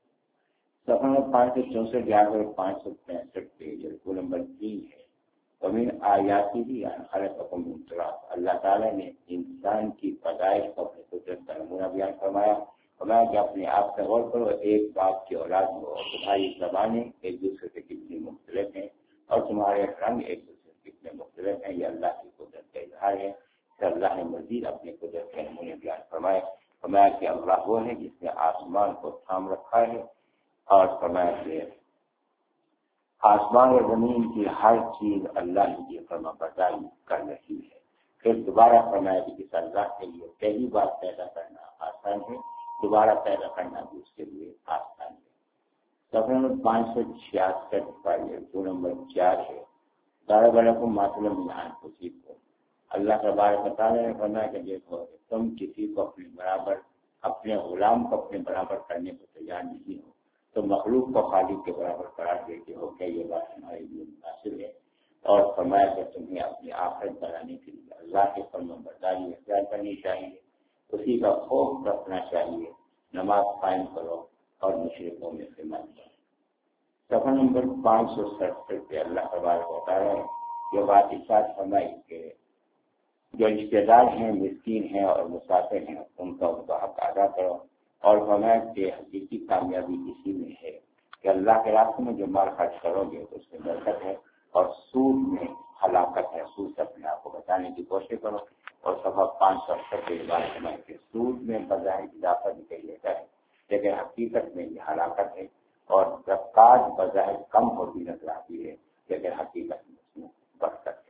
صفحہ پانچ سو چونسٹھ یاد اور پانچ سو پینسٹھ پیج رکوع نمبر تین ہے ومن آیاتی بھی خلقکم من تراب. اللہ تعالیٰ نے انسان کی پیدائش کو اپنے قدرت کا نمونہ بیان فرمایا. فرمایا کہ اپنے آپ کا غور کرو، ایک باپ کی اولاد ہو اور تمہاری زبانیں ایک دوسرے سے کتنی مختلف ہیں اور تمہارے رنگ ایک دوسرے سے کتنے مختلف ہیں. یہ اللہ کی قدرت کا اظہار ہے کہ اللہ نے مزید اپنی قدرت کے نمونے بیان فرمائے. فرمایا کہ اللہ وہ ہے جس نے آسمان کو تھام رکھا ہے اور فرمایا کہ آسمان اور زمین کی ہر چیز اللہ کی فرما برداری کر رہی ہے. پھر دوبارہ فرمایا کہ اس اللہ کے لیے پہلی بار پیدا کرنا آسان ہے، دوبارہ پیدا کرنا بھی اس کے لیے آسان ہے. صفحہ نمبر پانچ سو چھیاسٹھ پر رکوع نمبر چار ہے ضرب لکم مثلا من انفسکم. اللہ تبارک و تعالیٰ نے فرمایا کہ دیکھو تم کسی کو اپنے برابر، اپنے غلام کو اپنے برابر کرنے کو تیار نہیں ہو تو مخلوق کو خالق کے برابر قرار دیتے ہو، کیا یہ بات ہمارے لیے مناسب ہے؟ اور فرمایا کہ تمہیں اپنی آخرت بنانے کے لیے اللہ کے فرما برداری اختیار کرنی چاہیے، اسی کا خوف رکھنا چاہیے، نماز قائم کرو اور مشرکوں میں سے مت جاؤ. صفحہ نمبر پانچ سو سڑسٹھ پہ اللہ تبارک و تعالیٰ نے یہ بات ارشاد فرمائی کہ جو رشتے دار ہیں، مسکین ہیں اور مسافر ہیں، ان کا ان کا حق ادا کرو. اور فرمایا کہ حقیقی کامیابی اسی میں ہے کہ اللہ کے راستے میں جو مال خرچ کرو گے تو اس میں برکت ہے اور سود میں ہلاکت ہے. سود سے اپنے آپ کو بچانے کی کوشش کرو. اور صفحہ پانچ سو اٹھہتر کے بارے میں کہ سود میں بظاہر اضافہ دکھائی دیتا ہے لیکن حقیقت میں یہ ہلاکت ہے، اور زکوٰۃ بظاہر کم ہوتی نظر آتی ہے لیکن حقیقت میں اس میں برکت ہے.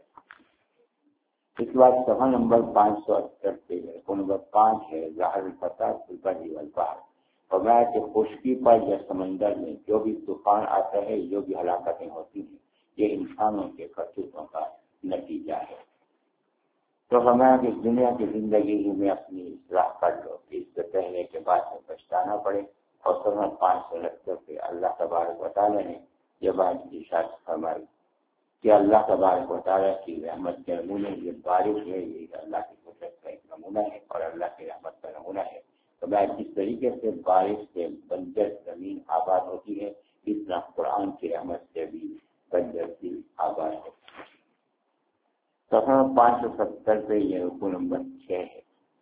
اس کے بعد صفحہ نمبر پانچ سو اٹھہتر پہ رکوع نمبر پانچ ہے ظاہر الفساد فی البر والبحر. فرمایا کہ خشکی پر یا سمندر میں جو بھی طوفان آتا ہے، جو بھی ہلاکتیں ہوتی ہیں، یہ انسانوں کے کرتوتوں کا نتیجہ ہے. تو فرمایا کہ اس دنیا کی زندگی ہی میں اپنی اصلاح کر لو کہ اس سے پہلے کے بعد میں پچھتانا پڑے. اور صفحہ پانچ سو اٹھہتر پہ اللہ تبارک و تعالیٰ نے یہ بات ارشاد فرمائی کہ اللہ تبارک و تعالیٰ کی رحمت کے نمونے یہ بارش ہے، یہ اللہ کی قدرت کا ایک نمونہ ہے اور اللہ کی رحمت کا نمونہ ہے. تو میں جس طریقے سے بارش سے بنجر زمین آباد ہوتی ہے، اس طرح قرآن کی رحمت سے بھی بنجر دل آباد ہوتی ہے. صفحہ پانچ سو ستر پہ یہ رکوع نمبر چھ ہے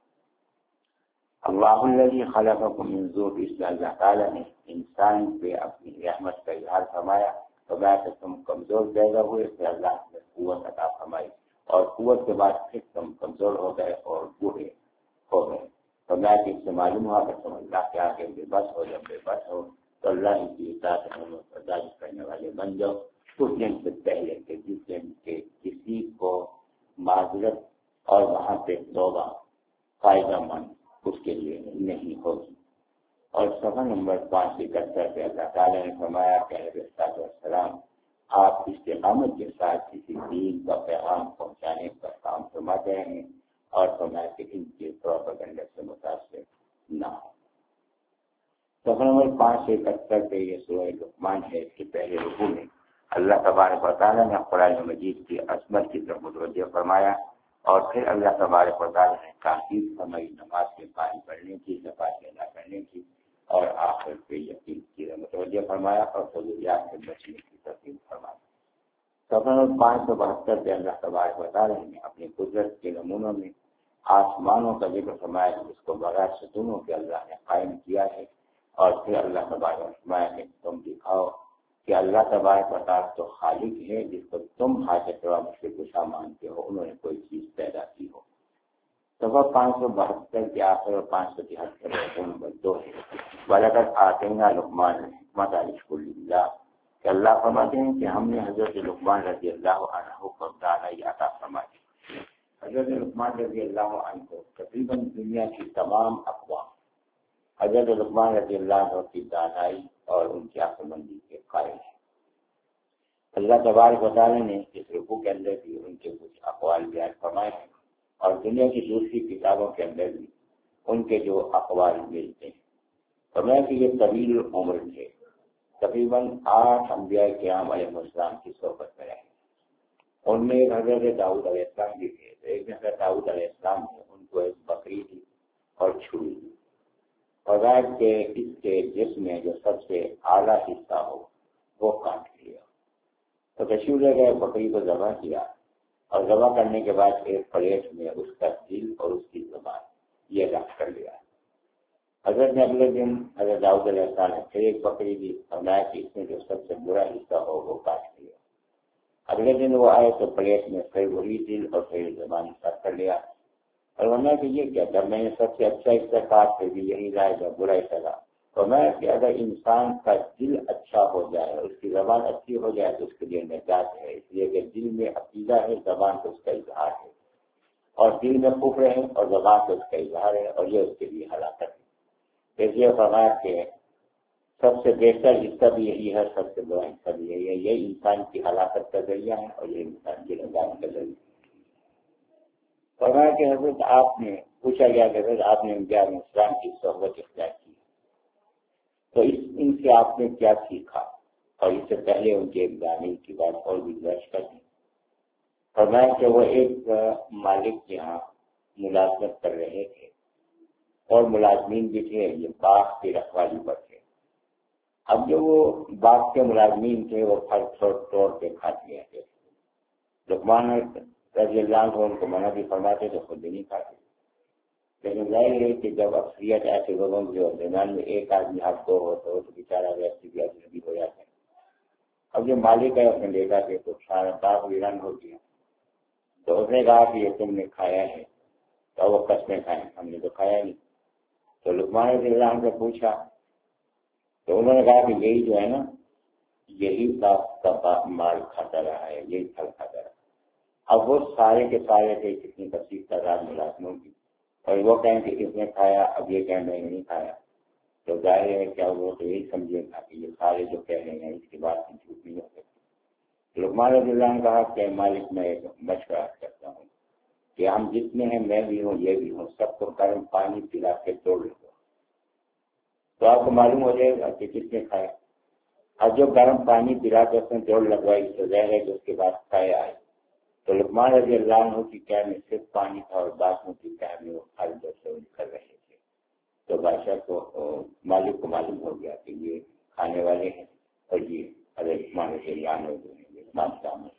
اللہ الذی خلقکم من ضعف. اس اللہ تعالیٰ نے انسان پہ اپنی رحمت کا اظہار فرمایا. تو میں کہ تم کمزور پیدا ہوئے، پھر اللہ نے قوت عطا فرمائی اور قوت کے بعد پھر تم کمزور ہو گئے اور بوڑھے ہو گئے. تو میں کہ اس سے معلوم ہوا کہ تم اللہ کے آگے بے بس ہو. جب بے بس ہو تو اللہ کی اطاعت برداشت کرنے والے بن جاؤ اس دن سے پہلے کہ جس دن کے کسی کو معذرت اور وہاں پہ توبہ فائدہ مند اس کے لیے نہیں ہوگی. اور صفحہ نمبر پانچ سو اکہتر پہ اللہ تعالیٰ نے فرمایا کہ علیہ السلام آپ استقامت کے ساتھ کسی دین کا پیغام پہنچانے کا کام فرماتے ہیں اور فرمایا کہ ان کے پروپیگنڈا سے متاثر نہ ہو. صفحہ نمبر پانچ سے اکہتر پہ یہ سورہ لقمان ہے. اس کے پہلے رکوع میں اللہ تبارک و تعالیٰ نے قرآن مجید کی عظمت کی طرف متوجہ فرمایا اور پھر اللہ تبارک و تعالیٰ نے تاکید فرمائی نماز کے قائم کرنے کی، زکات ادا کرنے کی اور آخر پہ یقین کی طرف متوجہ فرمایا اور فضولیات سے بچنے کی ترتیب فرمائی. صفحہ نمبر پانچ سو بہتر پہ اللہ تبارک و تعالیٰ نے اپنی قدرت کے نمونوں میں آسمانوں کا ذکر فرمایا جس کو بغیر ستونوں کے اللہ نے قائم کیا ہے اور پھر اللہ تبارک و فرمایا کہ تم دکھاؤ کہ اللہ تبارک و تعالیٰ تو خالق ہے جس کو تم حاجت روا مشرک کشا مانتے ہو، انہوں نے کوئی چیز پیدا کی ہو. صفحہ پانچ سو بہتر کے آخر اور پانچ سو تہتر نمبر دو ہے. وَلَقَدْ آتَيْنَا لُقْمَانَ الْحِكْمَةَ أَنِ اشْكُرْ لِلَّهِ کہ اللہ فرماتے ہیں کہ ہم نے حضرت لقمان رضی اللہ عنہ کو دانائی عطا فرمائی. حضرت لقمان رضی اللہ عنہ کو تقریباً دنیا کی تمام اقوام حضرت لقمان رضی اللہ عنہ کی دانائی اور ان کی عقلمندی کے قائل ہیں. اللہ تبارک و تعالیٰ نے اس رکوع کے اندر بھی ان کے کچھ اقوال بیان فرمائے ہیں اور دنیا کی دوسری کتابوں کے اندر بھی ان کے جو اقوال ملتے ہیں. فرمایا کہ یہ طویل عمر تھے، تقریباً آٹھ انبیاء کرام علیہ السلام کی صحبت میں رہے. ان میں ایک حضرت داؤد علیہ السلام بھی تھے. ایک حضرت داؤد علیہ السلام تھے، ان کو ایک بکری تھی اور چھری تھی. بغیر کے اس کے جسم میں جو سب سے اعلیٰ حصہ ہو وہ کاٹ لیا تو تشریف لے گئے، بکری کو ذبح کیا اور ذبح کرنے کے بعد ایک پلیٹ میں اس کا دل اور اس کی زبان یہ رکھ کر لیا. حضرت نے اگلے دن حضرت داؤد علیہ السلام نے پھر ایک بکری دی، فرمایا کہ اس میں جو سب سے برا حصہ ہو وہ کاٹ لیا. اگلے دن وہ آئے تو پلیٹ میں پھر وہی دل اور پھر زبان رکھ کر لیا اور ورنہ کہ یہ کیا جب میں نے سب سے اچھا حصہ کاٹ پھر بھی یہی رائے گا برا حصہ رہا. تو میں کہ اگر انسان کا دل اچھا ہو جائے اس کی زبان اچھی ہو جائے تو اس کے لیے نجات ہے، اس لیے کہ دل میں عقیدہ ہے، زبان تو اس کا اظہار ہے، اور دل میں کفر ہے اور زبان تو اس کا اظہار ہے اور یہ اس کے لیے ہلاکت ہے. اس لیے فرمایا کہ سب سے بہتر حصہ بھی یہی ہے، سب سے بڑا حصہ بھی یہی ہے. یہ انسان کی ہلاکت کا ذریعہ ہے اور یہ انسان کی نجات کا ذریعہ ہے. فرمایا کہ حضرت آپ نے پوچھا گیا کہ حضرت آپ نے انبیاء علیہ السلام کی صحبت اختیار کی تو اس ان سے آپ نے کیا سیکھا، اور اس سے پہلے ان کے ایک دانائی کی بات اور بھی درج کر دی. فرمایا کہ وہ ایک مالک کے یہاں ملازمت کر رہے تھے اور ملازمین بھی تھے، یہ باغ کی رکھوالی پر تھے. اب جو وہ باغ کے ملازمین تھے وہ پھل توڑ توڑ کے کھاتے رہتے تھے. لقمان رضی اللہ عنہ ان کو منع بھی فرماتے تو خود بھی نہیں کھاتے. لیکن ظاہر ہے کہ جب اکثریت ایسے لوگوں کے درمیان میں ایک آدمی ہاتھ دو ہوتا ہو تو بیچارہ ویسے بھی اجنبی ہو جاتا ہے. اب جو مالک ہے اس نے دیکھا کہ تو سارا باغ ویران ہو گیا تو اس نے کہا کہ یہ تم نے کھایا ہے تو وہ قسمیں کھائیں، ہم نے تو کھایا نہیں. تو لقمان رضی اللہ عنہ سے پوچھا تو انہوں نے کہا کہ یہی جو ہے نا یہی باپ کا مال کھاتا رہا ہے، یہی پھل کھاتا رہا. اب وہ سارے کے سارے تھے کتنی کثیر تعداد ملازموں کی اور وہ کہیں کہ اس نے کھایا، اب یہ کہیں میں نہیں کھایا تو ظاہر ہے کیا وہ تو یہی سمجھے گا کہ یہ سارے جو کہہ رہے ہیں اس کے بعد جھوٹ نہیں ہو سکتی. لقمان رضی اللہ عنہ نے کہا کہ مالک میں ایک مشورہ کرتا ہوں کہ ہم جتنے ہیں میں بھی ہوں یہ بھی ہوں سب کو گرم پانی پلا کے توڑ لو تو آپ کو معلوم ہو جائے گا کہ کس نے کھایا. اب جو گرم پانی پلا کے اس نے دوڑ لگوائی تو ظاہر ہے کہ اس کے بعد کھایا آئے. تو لقمان رضی اللہ عنہ کی کیا میں صرف پانی تھا اور باقیوں کی کیا میں وہ پھل جیسے کر رہے تھے. تو بادشاہ کو مالک کو معلوم ہو گیا کہ یہ کھانے والے ہیں اور یہ حضرت لقمان رضی اللہ عنہ جو ہیں بادشاہ میں.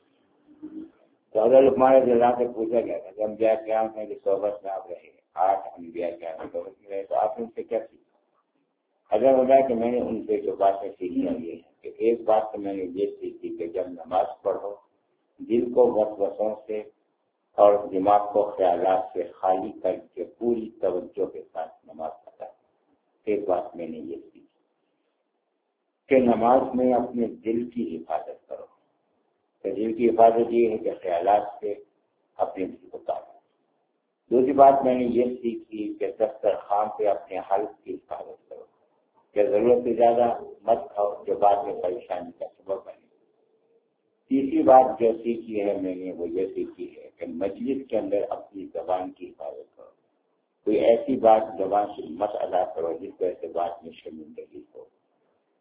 تو حضرت لقمان رضی اللہ عنہ سے پوچھا گیا تھا جب انبیاء کرام ہیں کہ صحبت میں آپ رہے آٹھ انبیاء کرام میں صحبت میں رہے تو آپ نے ان سے کیا سیکھا؟ حضرت بتایا کہ میں نے ان سے جو باتیں سیکھی ہیں یہ ہے کہ ایک بات تو میں نے یہ سیکھی کہ جب نماز پڑھو دل کو وسوسوں سے اور دماغ کو خیالات سے خالی کر کے پوری توجہ کے ساتھ نماز پڑھا. ایک بات میں نے یہ سیکھی کہ نماز میں اپنے دل کی حفاظت کرو. تو دل کی حفاظت یہ ہے کہ خیالات سے اپنے دل کو کاٹو. دوسری بات میں نے یہ سیکھی کہ دسترخوان پہ اپنے حلق کی حفاظت کرو کہ ضرورت سے زیادہ مت کھاؤ جو بعد میں پریشانی کا سبب بنے. تیسری بات جو سیکھی ہے میں نے وہ یہ سیکھی ہے کہ مجلس کے اندر اپنی زبان کی حفاظت کرو. کوئی ایسی بات زبان سے مت ادا کرو جس وجہ سے بات میں شرمندگی ہو.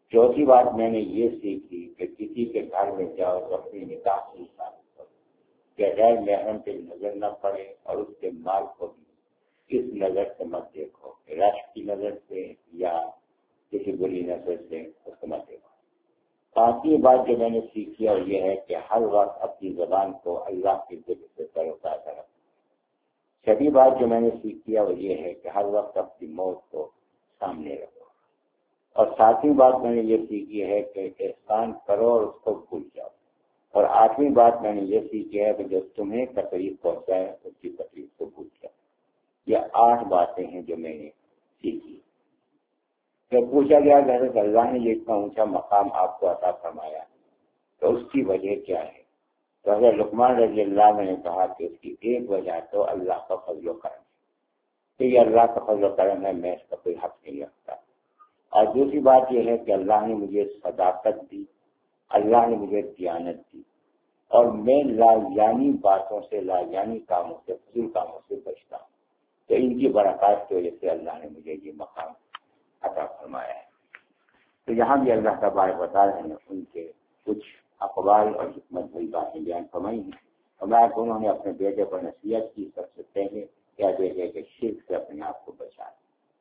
چوتھی بات میں نے یہ سیکھی کہ کسی کے گھر میں جاؤ تو اپنی نکاح کی حفاظت کرو کہ غیر محرم پہ نظر نہ پڑے، اور اس کے مال کو بھی اس نظر سے مت دیکھو کہ رش کی نظر سے یا کسی بری نظر سے اس کو مت دیکھو۔ پانچویں بات جو میں نے سیکھی اور یہ ہے کہ ہر وقت اپنی زبان کو اللہ کے ذکر سے تروتازہ رکھو۔ چھٹی بات جو میں نے سیکھی ہے وہ یہ ہے کہ ہر وقت اپنی موت کو سامنے رکھو۔ اور ساتویں بات میں نے یہ سیکھی ہے کہ احسان کرو اور اس کو بھول جاؤ۔ اور آٹھویں بات میں نے یہ سیکھی ہے کہ جو تمہیں تکلیف پہنچائے اس کی تکلیف کو بھول جاؤ۔ یہ آٹھ باتیں ہیں جو میں نے سیکھی۔ جب پوچھا گیا کہ حضرت اللہ نے یہ اتنا اونچا مقام آپ کو عطا فرمایا تو اس کی وجہ کیا ہے، تو حضرت لقمان رضی اللہ عنہ نے کہا کہ اس کی ایک وجہ تو اللہ کا فضل و کرم ہے، کہ یہ اللہ کا فضل و کرم ہے، میں اس کا کوئی حق نہیں رکھتا۔ اور دوسری بات یہ ہے کہ اللہ نے مجھے صداقت دی، اللہ نے مجھے دیانت دی، اور میں لا یعنی باتوں سے، لا یعنی کاموں سے، فضول کاموں سے بچتا ہوں، تو ان کی برکات کی وجہ سے اللہ نے مجھے یہ مقام عطا فرمایا ہے۔ تو یہاں بھی اللہ کا بار بتا رہے ہیں ان کے کچھ اقوال اور حکمت بھری باتیں بیان فرمائی ہیں۔ اور میں آپ انہوں نے اپنے بیٹے پر نصیحت کی سب سے پہلے کیا بیٹے کہ شرک سے اپنے آپ کو بچائیں۔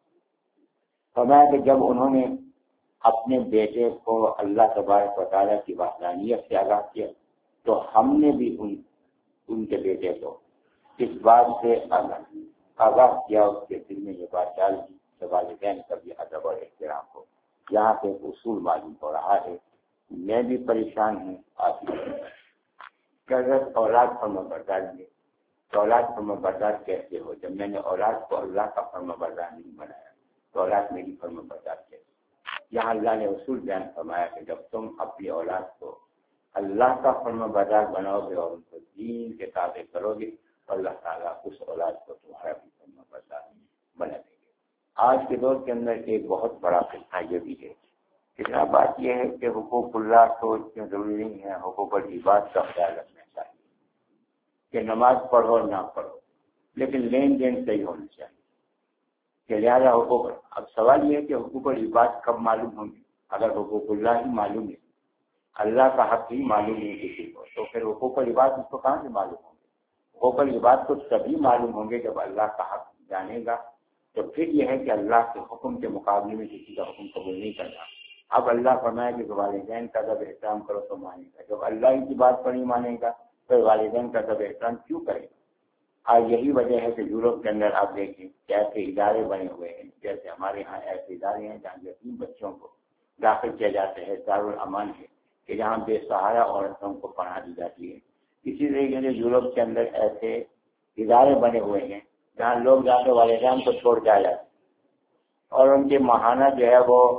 فرمایا کہ جب انہوں نے اپنے بیٹے کو اللہ تبارک و تعالیٰ کی وحدانیت سے آگاہ کیا تو ہم نے بھی ان ان کے بیٹے کو اس بات سے آگاہ کیا، اس کے دل میں یہ بات ڈال دی کہ والدین کا بھی ادب اور احترام ہو۔ یہاں سے ایک اصول معلوم ہو رہا ہے، میں بھی پریشان ہوں، آپ بھی کہ اگر اولاد فرما بردار ہے تو اولاد فرما بردار کیسے ہو؟ جب میں نے اولاد کو اللہ کا فرما بردار نہیں بنایا تو اولاد میری فرما بردار کیسے؟ یہاں اللہ نے اصول بیان فرمایا کہ جب تم اپنی اولاد کو اللہ کا فرما بردار بناؤ گے اور ان کو دین کے تابع کرو گے تو اللہ تعالیٰ اس اولاد کو تمہارا بھی فرما بردار بنا دیں گے۔ آج کے دور کے اندر ایک بہت بڑا فتنہ یہ بھی ہے کہ بات یہ ہے کہ حقوق اللہ تو اتنے ضروری نہیں ہے، حقوق العباد کا خیال رکھنا چاہیے کہ نماز پڑھو نہ پڑھو لیکن لین دین صحیح ہونا چاہیے کہ لہٰذا حقوق۔ اب سوال یہ ہے کہ حقوق العباد کب معلوم ہوں گے؟ اگر حقوق اللہ ہی معلوم ہے، اللہ کا حق ہی معلوم نہیں کسی کو، تو پھر حقوق العباد اس کو کہاں سے معلوم ہوں گے؟ حقوق العباد کو تبھی معلوم ہوں گے جب اللہ کا حق جانے گا، تو پھر یہ ہے کہ اللہ کے حکم کے مقابلے میں کسی کا حکم قبول نہیں کرنا۔ اب اللہ فرمائے کہ والدین کا ادب احترام کرو تو مانے گا، جب اللہ کی بات پر نہیں مانے گا تو والدین کا ادب احترام کیوں کرے گا؟ آج یہی وجہ ہے کہ یورپ کے اندر آپ دیکھیں کہ ایسے ادارے بنے ہوئے ہیں، جیسے ہمارے ہاں ایسے ادارے ہیں جہاں یتیم بچوں کو داخل کیا جاتا ہے، دارالامان ہے کہ جہاں بے سہارا عورتوں کو پڑھا دی جاتی ہے۔ اسی طریقے سے یورپ کے اندر ایسے ادارے بنے ہوئے ہیں جہاں لوگ جا کے والدین کو چھوڑ کے آ جاتے ہیں اور ان کے ماہانہ جو ہے وہ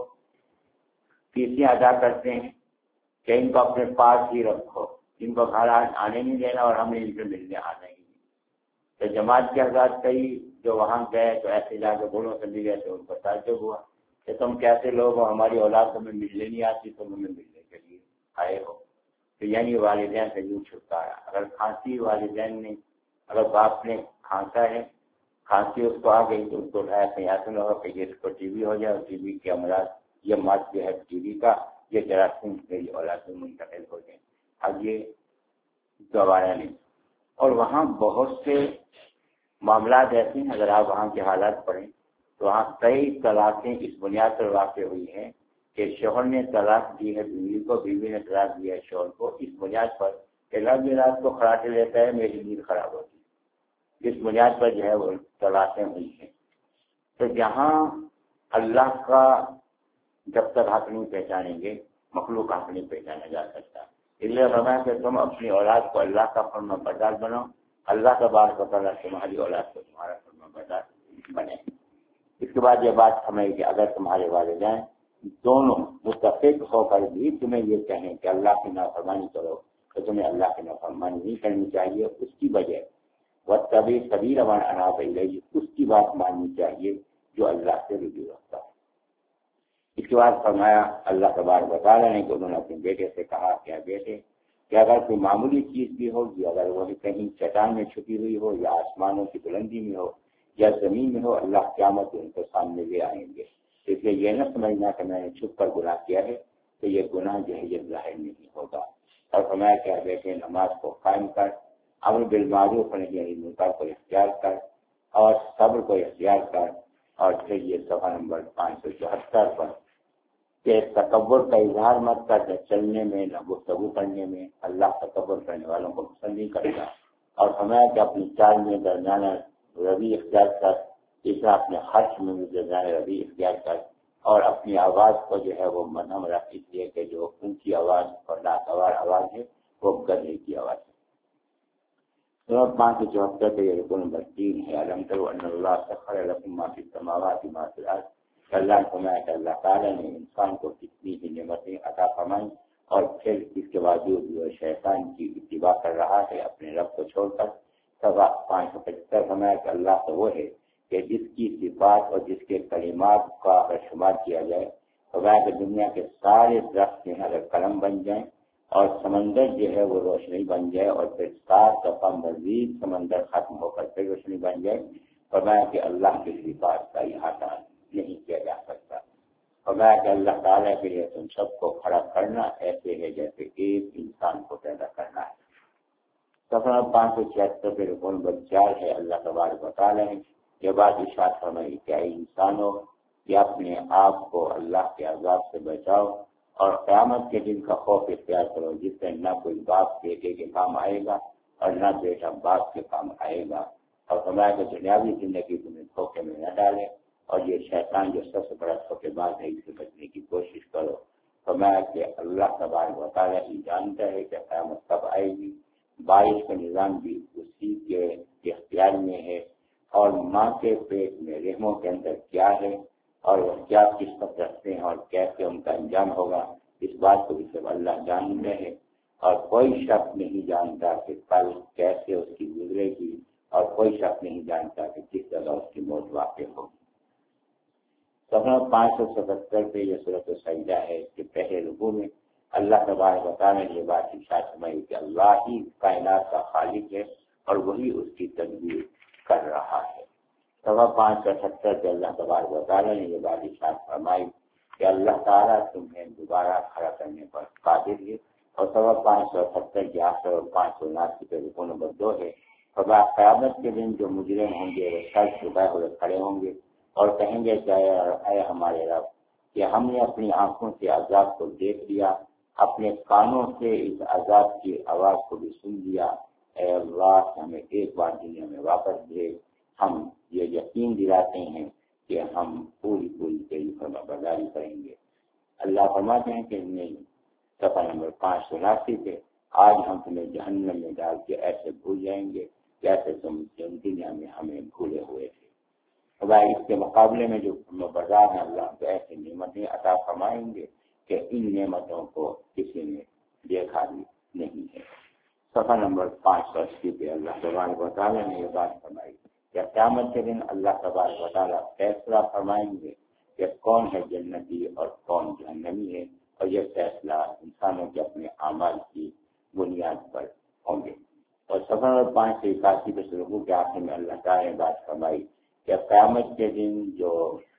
فیسیں ادا کرتے ہیں کہ ان کو اپنے پاس ہی رکھو، ان کو گھر آنے نہیں دینا اور ہمیں ان سے ملنے آنا ہی نہیں۔ تو جماعت کے حضرات کئی جو وہاں گئے تو ایسے جا کے بوڑھوں سے ملے تو ان کو تعجب ہوا کہ تم کیسے لوگ ہو، ہماری اولاد تمہیں ملنے نہیں آتی، تم ہمیں ملنے کے لیے آئے ہو۔ تو یعنی والدین سے یوں چھٹکارا۔ اگر کھانسی والدین نے، اگر باپ نے کھانسا ہے، کھانسی اس کو آ گئی تو اس کو اٹھایا کہیں ایسا نہ ہو کہ یہ اس کو ٹی وی ہو جائے اور ٹی وی کے امراض، یہ مات جو ہے ٹی وی کا، یہ جراثیم میری اولاد میں منتقل ہو جائیں۔ اب یہ دوبارہ نہیں۔ اور وہاں بہت سے معاملات ایسے ہیں، اگر آپ وہاں کے حالات پڑھیں تو وہاں کئی طلاقیں اس بنیاد پر واقع ہوئی ہیں کہ شوہر نے طلاق دی ہے بیوی کو، بیوی نے طلاق دیا ہے شوہر کو، اس بنیاد پر کہ لب رات کو خراٹے لیتا ہے میری نیند خراب ہوتی ہے، اس بنیاد پر جو ہے وہ طلاقیں ہوئی ہیں۔ تو جہاں اللہ کا جب تک حق نہیں پہچانیں گے مخلوق حق نہیں پہچانا جا سکتا۔ اس لیے فرمایا کہ تم اپنی اولاد کو اللہ کا فرما بردار بناؤ، اللہ تبارک و تعالیٰ تمہاری اولاد کو تمہارا فرما بردار بنے۔ اس کے بعد یہ بات سمجھ کہ اگر تمہارے والدین دونوں متفق ہو کر بھی تمہیں یہ کہیں کہ اللہ کی نافرمانی کرو تو تمہیں اللہ کی نافرمانی نہیں کرنی چاہیے، اس کی وجہ وہ تبھی سبھی روان اناب الیہ، اس کی بات ماننی چاہیے جو اللہ سے رجوع رکھتا ہے۔ اس کے بعد فرمایا اللہ تبارک و تعالیٰ نے کہ انہوں نے اپنے بیٹے سے کہا کہ بیٹے کہ اگر کوئی معمولی چیز بھی ہوگی، اگر وہ کہیں چٹان میں چھپی ہوئی ہو یا آسمانوں کی بلندی میں ہو یا زمین میں ہو، اللہ قیامت ان کو سامنے لے آئیں گے۔ اس لیے یہ نہ سمجھنا کہ میں نے چھپ کر گناہ کیا ہے تو یہ گناہ جو ہے یہ ظاہر نہیں ہوگا. اور فرمایا کہ بیٹے نماز کو قائم کر، امر بالمعروف نہی منکر کو اختیار کر اور صبر کو اختیار کر. اور پھر یہ صفحہ نمبر پانچ سو چوہتر پر کہ تکبر کا اظہار مت کر، نہ چلنے میں نہ گفتگو کرنے میں، اللہ تکبر کرنے والوں کو پسند نہیں کرتا. اور فرمایا کہ اپنی چال میں درمیانہ روی اختیار کر، اس طرح اپنے خرچ میں بھی درمیانہ روی اختیار کر، اور اپنی آواز کو جو ہے وہ منم رکھ، اس لیے کہ جو اونچی آواز اور ناگوار آواز ہے وہ گدھے کی آواز ہے. تو پانچ سو چوہتر پہ یہ رکن نمبر تین ہے، علم کرو ان اللہ سخر لکم ما فی السماوات ما فی الارض. اللہ نے فرمایا کہ اللہ تعالیٰ نے انسان کو کتنی ہی نعمتیں عطا فرمائیں، اور پھر اس کے باوجود وہ شیطان کی اتباع کر رہا ہے اپنے رب کو چھوڑ کر. سوا پانچ سو پچہتر فرمایا کہ اللہ تو وہ ہے کہ جس کی صفات اور جس کے کلمات کا اگر شمار کیا جائے، فرمایا کہ دنیا کے سارے درخت جو ہیں اگر قلم بن جائیں اور سمندر جو ہے وہ روشنی بن جائے اور پھر سات دفعہ مزید سمندر ختم ہو کر پھر روشنی بن جائے، فرمایا کہ اللہ کی صفات کا احاطہ نہیں کیا جا سکتا. فرمایا کہ اللہ تعالیٰ کے لیے تم سب کو کھڑا کرنا ایسے ہے جیسے ایک انسان کو پیدا کرنا ہے. سفر پانچ سو چھہتر پہ رکن نمبر چار ہے، اللہ تبارک و تعالیٰ نے یہ بات ارشاد فرمائی کہ اے انسانوں کہ اپنے آپ کو اللہ کے عذاب سے بچاؤ اور قیامت کے دن کا خوف اختیار کرو، جس سے نہ کوئی باپ بیٹے کے کام آئے گا اور نہ بیٹا باپ کے کام آئے گا. اور فرمایا کہ دنیاوی زندگی تمہیں دھوکے میں نہ ڈالے، اور یہ شیطان جو سب سے بڑا دھوکے باز ہے اس سے بچنے کی کوشش کرو. فرمایا کہ اللہ تبارک و تعالیٰ ہی جانتا ہے کہ قیامت کب آئے گی. بارش کا نظام بھی اسی کے اختیار میں ہے، اور ماں کے پیٹ میں رحموں کے اندر کیا ہے اور وہ کیا قسمت رکھتے ہیں اور کیسے ان کا انجام ہوگا، اس بات کو بھی سب اللہ جانتے ہیں. اور کوئی شخص نہیں جانتا کہ کل کیسے اس کی گزرے گی، اور کوئی شخص نہیں جانتا کہ کس جگہ اس کی موت واقع ہوگی. صفحہ پانچ سو ستہتر پہ یہ سورۃ السجدہ ہے کہ پہلے رکوع میں اللہ تبارک و تعالیٰ نے یہ بات ارشاد فرمائی کہ اللہ ہی کائنات کا خالق ہے اور وہی اس کی تدبیر کر رہا ہے. صفحہ پانچ سو ستر پہ اللہ تبارک و تعالیٰ نے یہ بات ارشاد فرمائی کہ اللہ تعالیٰ تمہیں دوبارہ کھڑا کرنے پر قادر ہے. اور صفحہ پانچ سو ستر کے آخر اور پانچ سو اناسی پہ رکوع نمبر دو ہے. خدا قیامت کے دن جو مجرم ہوں گے وہ سر جھکائے ہوئے کھڑے ہوں گے اور کہیں گے کہ اے ہمارے رب کہ ہم نے اپنی آنکھوں سے عذاب کو دیکھ لیا، اپنے کانوں سے اس عذاب کی آواز کو بھی سن لیا. اے اللہ ہمیں ایک بار دنیا میں واپس دے، ہم یہ یقین دلاتے ہیں کہ ہم پوری پوری تیری فرما برداری کریں گے. اللہ فرماتے ہیں کہ نہیں. صفحہ نمبر پانچ سو اناسی پہ آج ہم تمہیں جہنم میں ڈال کے ایسے بھول جائیں گے جیسے تم دنیا میں ہمیں بھولے ہوئے تھے. اس کے مقابلے میں جو بردار ہیں اللہ کو ایسی نعمتیں عطا فرمائیں گے کہ ان نعمتوں کو کسی نے دیکھا بھی نہیں ہے. صفحہ نمبر پانچ سو اسی پہ اللہ تبارک و تعالیٰ نے یہ بات فرمائی کہ قیامت کے دن اللہ تبارک و تعالیٰ فیصلہ فرمائیں گے کہ کون ہے جنتی اور کون جہنمی ہے، اور یہ فیصلہ انسانوں کے اپنے اعمال کی بنیاد پر ہوں گے. اور صفحہ نمبر پانچ سو اکاسی پہ رکوع کے آخر میں اللہ تعالیٰ نے بات فرمائی کہ قیامت کے دن جو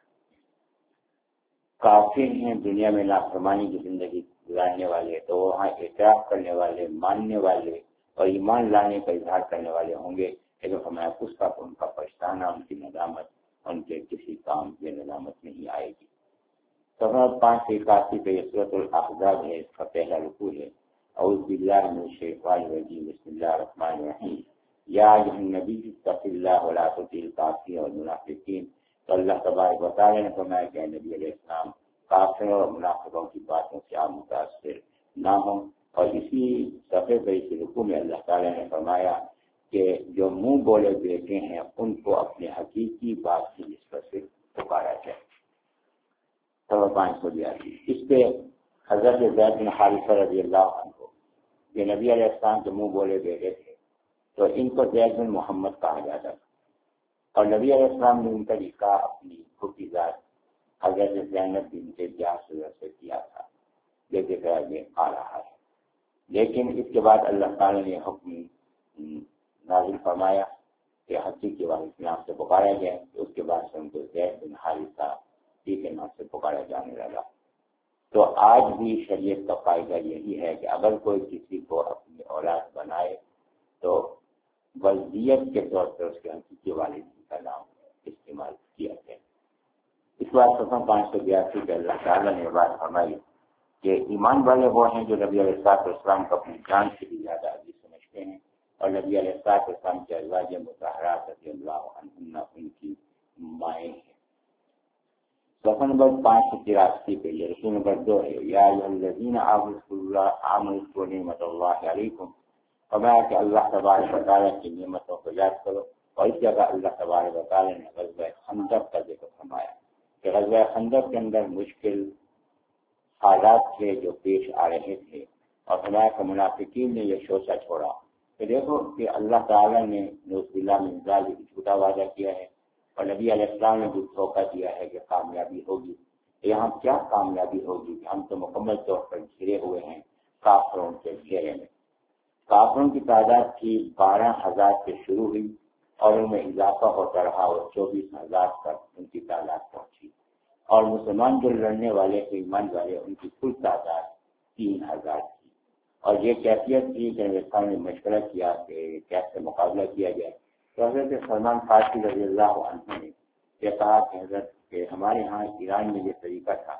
کافر ہیں، دنیا میں نافرمانی کی زندگی گزارنے والے، تو وہاں اعتراف کرنے والے، ماننے والے اور ایمان لانے کا اظہار کرنے والے ہوں گے، لیکن ہمیں اس کا ان کا پچھتانا، ان کی ندامت ان کے کسی کام کی ندامت نہیں آئے گی. صفحہ پانچ سو اکاسی پہ یہ سورۃ الاحزاب ہے، اس کا پہلا رکوع ہے. اعوذ باللہ من الشیطان الرجیم، بسم اللہ الرحمن الرحیم. یا ایھا النبی اتق اللہ ولا تطع الکافرین والمنافقین. تو اللہ تبارک و تعالیٰ نے فرمایا کہ نبی علیہ السلام کافروں اور منافقوں کی باتوں سے آپ متاثر نہ ہوں. اور اسی صفحے پہ اس رکوع میں اللہ تعالیٰ نے فرمایا کہ جو منہ بولے بیٹے ہیں ان کو اپنے حقیقی بات کی نسبت سے پکارا جائے. سوا پانچ سو بیاسی اس پہ حضرت زید بن حارثہ رضی اللہ عنہ یہ نبی علیہ السلام کے منہ بولے بیٹے تھے، تو ان کو زید بن محمد کہا جاتا تھا. اور نبی علیہ السلام نے ان کا نکاح اپنی پھوپھی ذات حضرت زینب بنت جحش سے کیا تھا، یہ ذکر میں آ رہا ہے. لیکن اس کے بعد اللہ تعالی نے حکم نازل فرمایا کہ حقیقی والد کے نام سے پکارا جائے. اس کے بعد سے ان کو زید بن حارثہ اسی کے نام سے پکارا جانے لگا۔ تو آج بھی شریعت کا فائدہ یہی ہے کہ اگر کوئی کسی کو اپنی اولاد بنائے تو وصیت کے طور پر اس کے حقیقی والد کا نام استعمال کیا جائے۔ اس بات صفحہ پانچ سو بیاسی کے اللہ تعالیٰ نے بات فرمائی کہ ایمان والے وہ ہیں جو نبی علیہ الصلوۃ والسلام کو اپنی جان سے بھی زیادہ عزیز سمجھتے ہیں، اور نبی علیہ الصلوۃ والسلام کے ازواج مطہرات رضی اللہ عنہن ان کی مائیں ہیں۔ صفحہ نمبر پانچ سو تراسی پہ یہ رسول نمبر دو ہے، یا ایھا الذین آمنوا اذکروا نعمت اللہ علیکم، فرمایا کہ اللہ تبارک و تعالیٰ کی نعمتوں کو یاد کرو۔ اور اس جگہ اللہ تبارک و تعالیٰ نے غزوہ خندق کا ذکر فرمایا کہ غزوہ خندق کے اندر مشکل حالات تھے جو پیش آ رہے تھے، اور فرمایا کہ منافقین نے یہ شوشہ چھوڑا کہ دیکھو کہ اللہ تعالیٰ نے نعوذ باللہ من ذالک جھوٹا وعدہ کیا ہے، اور نبی علیہ السلام نے بھی دھوکہ دیا ہے کہ کامیابی ہوگی۔ یہاں کیا کامیابی ہوگی کہ ہم تو مکمل طور پر گھرے ہوئے ہیں کافروں کے گھیرے میں۔ کافروں کی تعداد تھی بارہ ہزار سے شروع ہوئی اور ان میں اضافہ ہوتا رہا اور چوبیس ہزار تک ان کی تعداد پہنچی، اور مسلمان جو لڑنے والے تھے ایمان والے ان کی کل تعداد تین ہزار تھی۔ اور یہ کیفیت تھی کہ ہندوستان نے مشورہ کیا کہ کیسے مقابلہ کیا جائے، تو حضرت سلمان فارسی رضی اللہ عنہ نے یہ کہا کہ حضرت کہ ہمارے ہاں ایران میں یہ طریقہ تھا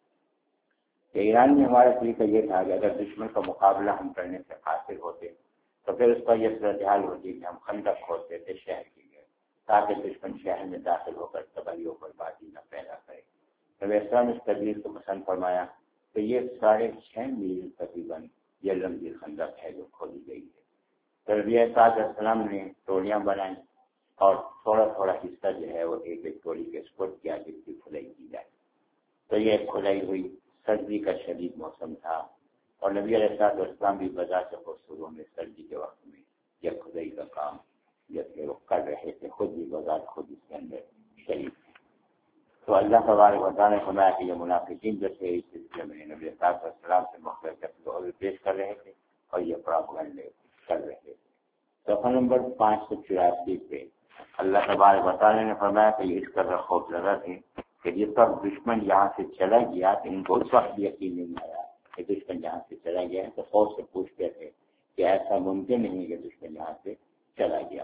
کہ ایران میں ہمارا طریقہ یہ تھا کہ اگر دشمن کا مقابلہ ہم کرنے سے قاصر ہوتے تو پھر اس پر یہ صورتحال ہوتی کہ ہم خندق کھودتے تھے شہر کے لیے تاکہ دشمن شہر میں داخل ہو کر تباہی و بربادی نہ پیدا کرے۔ تو اسلام اس تدبیر کو پسند فرمایا تو یہ ساڑھے چھ میل تقریباً یہ لمبی خندق ہے جو کھودی گئی ہے۔ تو نبی صلی اللہ علیہ وسلم نے ٹولیاں بنائیں اور تھوڑا تھوڑا حصہ جو ہے وہ ایک ایک ٹولی کے سپرد کیا جس کی کھلائی کی جائے۔ تو یہ کھلائی ہوئی، سردی کا شدید موسم تھا اور نبی علیہ الصلوۃ والسلام بھی بذات خود شروع میں سردی کے وقت میں یہ کھدائی کا کام جبکہ وہ کر رہے تھے، خود بھی بذات خود اس کے اندر شریک تھے۔ تو اللہ تبارک و تعالیٰ نے فرمایا کہ یہ منافقین جو تھے اس سلسلے میں نبی علیہ الصلوۃ والسلام سے مختلف دعوے پیش کر رہے تھے اور یہ پروپیگنڈے کر رہے تھے۔ صفحہ نمبر پانچ سو چوراسی پہ اللہ تبارک و تعالیٰ نے فرمایا کہ یہ اس قدر خوف زدہ تھے کہ جس وقت دشمن یہاں سے چلا گیا تو ان کو اس وقت بھی یقین نہیں آیا کہ دشمن یہاں سے چلا گیا ہے، تو خوف سے پوچھتے تھے کہ ایسا ممکن نہیں کہ دشمن یہاں سے چلا گیا۔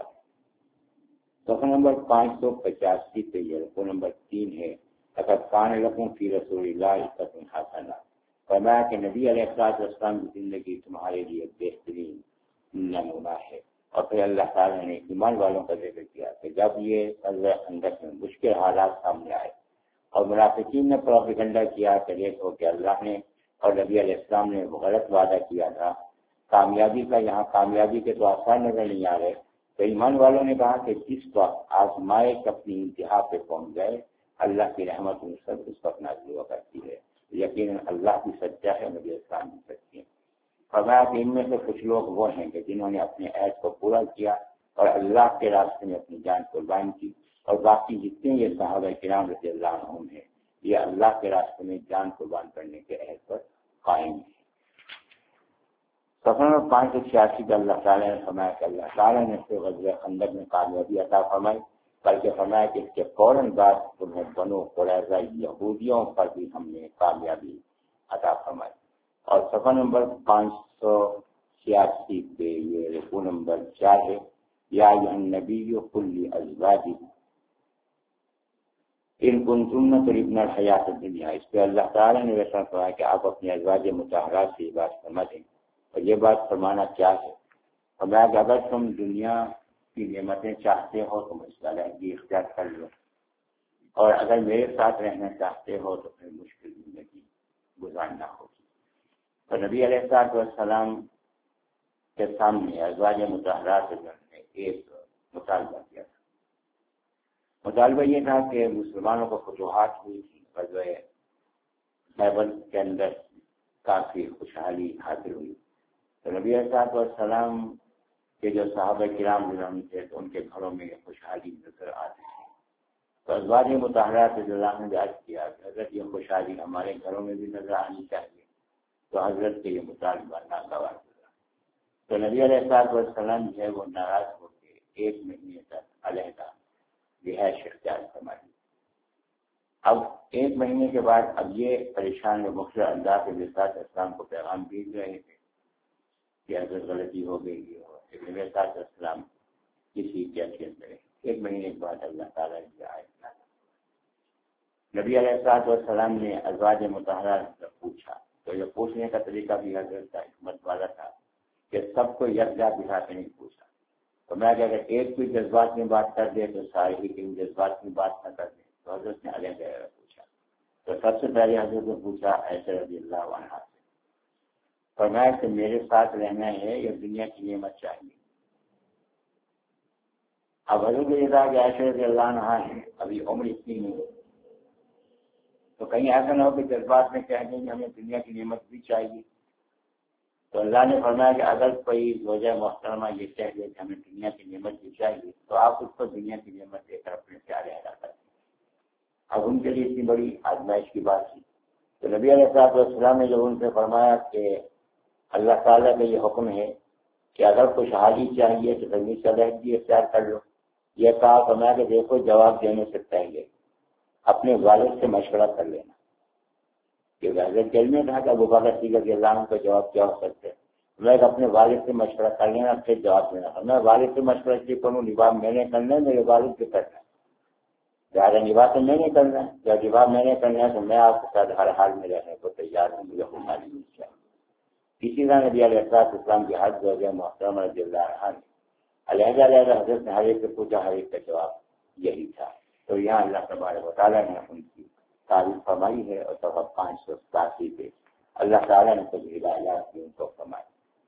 صفحہ نمبر پانچ سو پچاسی پہ یہ رقو نمبر تین ہے، لقد کان لکم فی رسول اللہ اسوۃ حسنہ، فرمایا کہ نبی علیہ الصلوۃ والسلام کی زندگی تمہارے لیے بہترین نمونہ ہے۔ اور پھر اللہ تعالیٰ نے ایمان والوں کا ذکر کیا کہ جب یہ غزوہ خندق میں مشکل حالات سامنے آئے اور منافقین نے پروپیگنڈا کیا کہ دیکھو کہ اللہ نے اور نبی علیہ السلام نے وہ غلط وعدہ کیا تھا کامیابی کا، یہاں کامیابی کے تو آثار نظر نہیں آ رہے، تو ایمان والوں نے کہا کہ جس وقت آزمائش اپنی انتہا پہ پہنچ جائے اللہ کی رحمت اس وقت نازل ہوا کرتی ہے۔ یقیناً اللہ بھی سچا ہے، نبی السلام بھی سچے ہیں۔ فرمایا کہ ان میں سے کچھ لوگ وہ ہیں کہ جنہوں نے اپنے عہد کو پورا کیا اور اللہ کے راستے میں اپنی جان قربان کی، اور باقی جتنے یہ صحابہ کرام رضی اللہ عنہم ہیں یہ اللہ کے راستے میں جان قربان کرنے کے عہد پر قائم ہیں۔ صفحہ نمبر پانچ سو چھیاسی کا اللہ تعالیٰ نے فرمایا کہ اللہ تعالیٰ نے اس غزوہ خندق میں کامیابی عطا فرمائی، بلکہ فرمایا کہ اس کے فوراً بعد انہیں بنو قریظہ یہودیوں پر بھی ہم نے کامیابی عطا فرمائی۔ اور صفحہ نمبر پانچ سو چھیاسی پہ یہ رکوع نمبر چار ہے، یا ایھا النبی قل لازواجک ان کنتن تردن الحیات الدنیا، اس پہ اللہ تعالیٰ نے ویسا فرمایا کہ آپ اپنی ازواج مطہرات سے یہ بات فرما دیں۔ اور یہ بات فرمانا کیا ہے؟ فرمایا کہ اگر تم دنیا کی نعمتیں چاہتے ہو تو مجھ سے علیحدگی اختیار کر لو، اور اگر میرے ساتھ رہنا چاہتے ہو تو پھر مشکل زندگی گزارنا ہوگی۔ تو نبی علیہ الصلوۃ والسلام کے سامنے ازواج مطہرات نے ایک مطالبہ کیا تھا۔ مطالبہ یہ تھا کہ مسلمانوں کو فتوحات ہوئی تھی، غزوہ خیبر کے اندر کافی خوشحالی حاصل ہوئی، تو نبی علیہ الصلوۃ والسلام کے جو صحابہ کرام جنہوں تھے تو ان کے گھروں میں خوشحالی نظر آتی تھی۔ تو ازواج مطہرات رضی اللہ عنہ نے عرض کیا کہ حضرت یہ خوشحالی ہمارے گھروں میں بھی نظر آنی چاہیے، تو حضرت کے یہ مطالبہ ناگوار ہوا۔ تو نبی علیہ الصلوۃ والسلام جو ہے وہ ناراض ہو کے ایک مہینے تک علیحدہ رہائش اختیار فرمائی۔ اب ایک مہینے کے بعد اب یہ پریشان و مختلف انداز کے ساتھ اسلام کو پیغام بھیج رہے تھے کہ اگر غلطی ہو گئی ہو لیکن ساتھ اسلام کسی کیفیت میں ایک مہینے کے بعد اللہ تعالیٰ نے آئے نبی علیہ الصلوۃ والسلام نے ازواج مطہرہ سے پوچھا تو یہ پوچھنے کا طریقہ بھی حضرت کا حکمت والا تھا کہ سب کو یکجا بٹھا کے نہیں پوچھا. تو میں کہ اگر ایک کوئی جذبات میں بات کر دے تو سارے ہی کن جذبات میں بات نہ کر دیں. تو حضرت نے علیہ وسلم پوچھا تو سب سے پہلے حضرت نے پوچھا ایسے رضی اللہ عنہ سے فرمایا کہ میرے ساتھ رہنا ہے یا دنیا کی نعمت چاہیے. اب حضرت یہ تھا کہ ایسے رضی اللہ عنہ ہے ابھی عمر اتنی نہیں تو کہیں ایسا نہ ہو کہ جذبات میں کہہ دیں کہ ہمیں دنیا کی نعمت بھی چاہیے. تو اللہ نے فرمایا کہ اگر کوئی زوجہ محترمہ یہ کہہ دے کہ ہمیں دنیا کی نعمت بھی چاہیے تو آپ اس کو دنیا کی نعمت دے کر اپنے پیارے ادا کرتے ہیں. اب ان کے لیے اتنی بڑی آزمائش کی بات تھی تو نبی علیہ الصلوۃ والسلام نے جب ان سے فرمایا کہ اللہ تعالیٰ کا یہ حکم ہے کہ اگر کچھ حالی چاہیے تو زمین سے علیحدگی اختیار کر لو. یہ کہا فرمایا کہ دیکھو جواب دینے سے پہلے اپنے والد سے مشورہ کر لینا کہ حضرت دل میں تھا کہ ابو بکر صدیق رضی اللہ عنہ کا جواب کیا ہو سکتا ہے. میں اپنے والد سے مشورہ کر لینا پھر جواب دینا. میں والد سے مشورہ اس لیے کروں نباہ میں نے کرنا ہے میرے والد سے کرنا ہے زیادہ نباہ تو میں نے کرنا ہے جب نباہ میں نے کرنا ہے تو میں آپ کے ساتھ ہر حال میں رہنے کو تیار ہوں. مجھے خوشحالی مل جائے. اسی طرح نبی علیہ الصلوۃ والسلام کی حد ہو گیا محترم رضی اللہ عنہ علیحدہ علیحدہ حضرت نے ہر ایک سے پوچھا ہر ایک کا جواب یہی تھا. تو یہاں اللہ تبارک و تعالیٰ نے ان کی تعریف فرمائی ہے اور صفحہ پانچ سو ستاسی پہ اللہ تعالیٰ نے کچھ ہدایات کی ان کو فرمائی.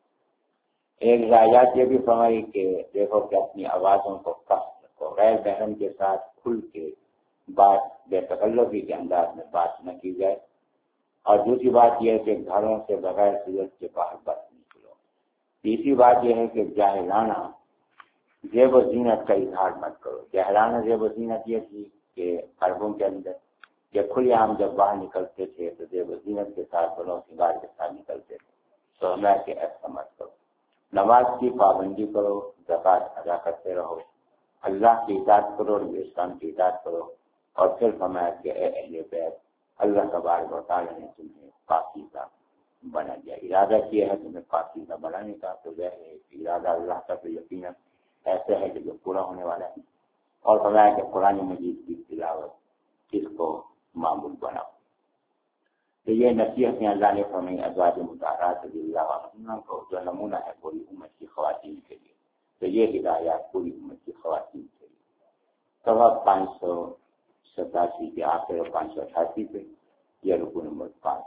ایک ہدایات یہ بھی فرمائی کہ دیکھو کہ اپنی آوازوں کو کس کو غیر بحرم کے ساتھ کھل کے بات بے تکلفی کے انداز میں بات نہ کی جائے. اور دوسری بات یہ ہے کہ گھروں سے بغیر ضرورت کے باہر بات نکلو. تیسری بات یہ ہے کہ جاہلانہ زیب و زینت کا اظہار مت کرو. جاہلانہ زیب و زینت یہ تھی کہ عربوں کے اندر جب کھلے عام جب باہر نکلتے تھے تو زیب و زینت کے ساتھ بلوں سنگار کے ساتھ نکلتے تھے. تو ہمیں کہ ایسا مت کرو. نماز کی پابندی کرو زکوٰۃ ادا کرتے رہو اللہ کی اطاعت کرو اور اسلام کی اطاعت کرو. اور پھر فرمایا کہ اے اہل بیت اللہ تبارک و تعالیٰ نے تمہیں پاکیزہ بنا دیا. ارادہ کیا ہے تمہیں پاکیزہ بنانے کا تو وہ ہے ارادہ اللہ کا تو یقیناً ایسا ہے کہ جو پورا ہونے والا ہے. اور فرمایا کہ قرآن مجید کی تلاوت اس کو معمول بناؤ. تو یہ نصیحتیں اللہ نے فرمائی ازواج مطہرات رضی اللہ عنہن کو جو نمونہ ہے پوری امت کی خواتین کے لیے. تو یہ ہدایات پوری امت کی خواتین کے لیے. صفحہ پانچ سو ستاسی کے آخر اور پانچ سو اٹھاسی پہ یہ رکن نمبر پانچ.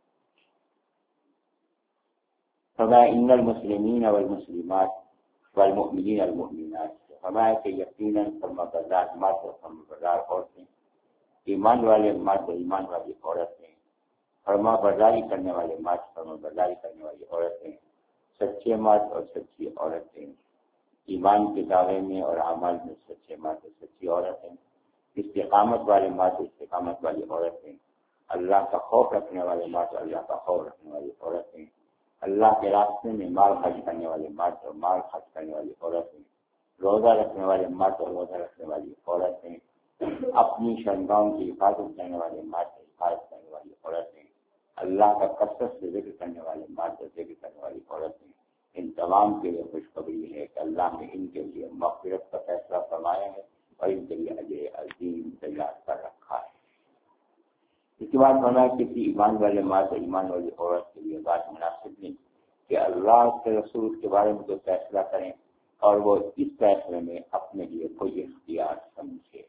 فرمایا ان المسلمین والمسلمات والمؤمنین والمؤمنات. فرمایا کہ یقیناً فرمانبردار مرد اور فرمانبردار عورتیں ایمان والے مرد اور ایمان والی عورتیں فرما برداری کرنے والے مرد فرما برداری کرنے والی عورتیں سچے مرد اور سچی عورتیں ایمان کے دعوے میں اور اعمال میں سچے مرد اور سچی عورتیں استقامت والے مرد استقامت والی عورتیں اللہ کا خوف رکھنے والے مرد اللہ کا خوف رکھنے والی عورتیں اللہ کے راستے میں مال خرچ کرنے والے مرد اور مال خرچ کرنے والی عورتیں روزہ رکھنے والے مرد اور روزہ رکھنے والی عورتیں اپنی شرمگاہوں کی حفاظت کرنے والے مرد حفاظت کرنے والی عورتیں اللہ کا کثرت سے ذکر کرنے والے مرد اور ذکر کرنے والی عورتیں ان تمام کے لیے خوشخبری ہے کہ اللہ نے ان کے لیے مغفرت کا فیصلہ فرمایا ہے اور ان کے لیے اجر عظیم تیار کر رکھا ہے. اس کے بعد فرمایا کسی ایمان والے مرد اور ایمان والی عورت کے لیے بات مناسب نہیں کہ اللہ کے رسول کے بارے میں کوئی فیصلہ کریں اور وہ اس فیصلے میں اپنے لیے کوئی اختیار سمجھے.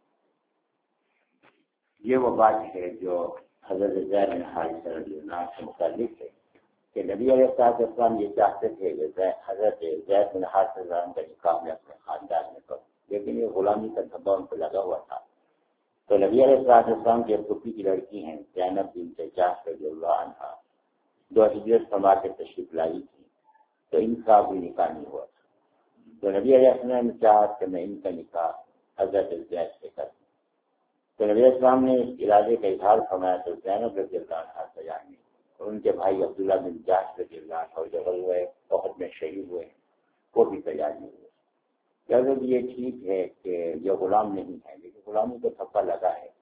یہ وہ بات ہے جو حضرت زید بن حارثہ رضی اللہ عنہ سے متعلق ہے کہ نبی علیہ السلام یہ چاہتے تھے کہ حضرت زید بن حارثہ رضی اللہ عنہ کا نکاح میں اپنے خاندان میں کروں لیکن یہ غلامی کا دھبا ان کو لگا ہوا تھا. تو نبی علیہ السلام کی پھوپھی کی لڑکی ہیں زینب بنت جحش رضی اللہ عنہا جو ہجرت فرما کے تشریف لائی تھی تو ان کا بھی نکاح نہیں ہوا تھا. تو نبی علیہ السلام نے چاہا کہ میں ان کا نکاح حضرت زید سے کروں. تو نبی السلام نے اس ارادے کا اظہار فرمایا تو زینب رضی اللہ عنہا تیار نہیں اور ان کے بھائی عبداللہ بن جحش رضی اللہ عنہ اور جو غزوہ احد میں شہید ہوئے وہ بھی تیار نہیں ہوئے. کہ یہ ٹھیک ہے کہ یہ غلام نہیں ہے لیکن غلامی کو تھپا لگا ہے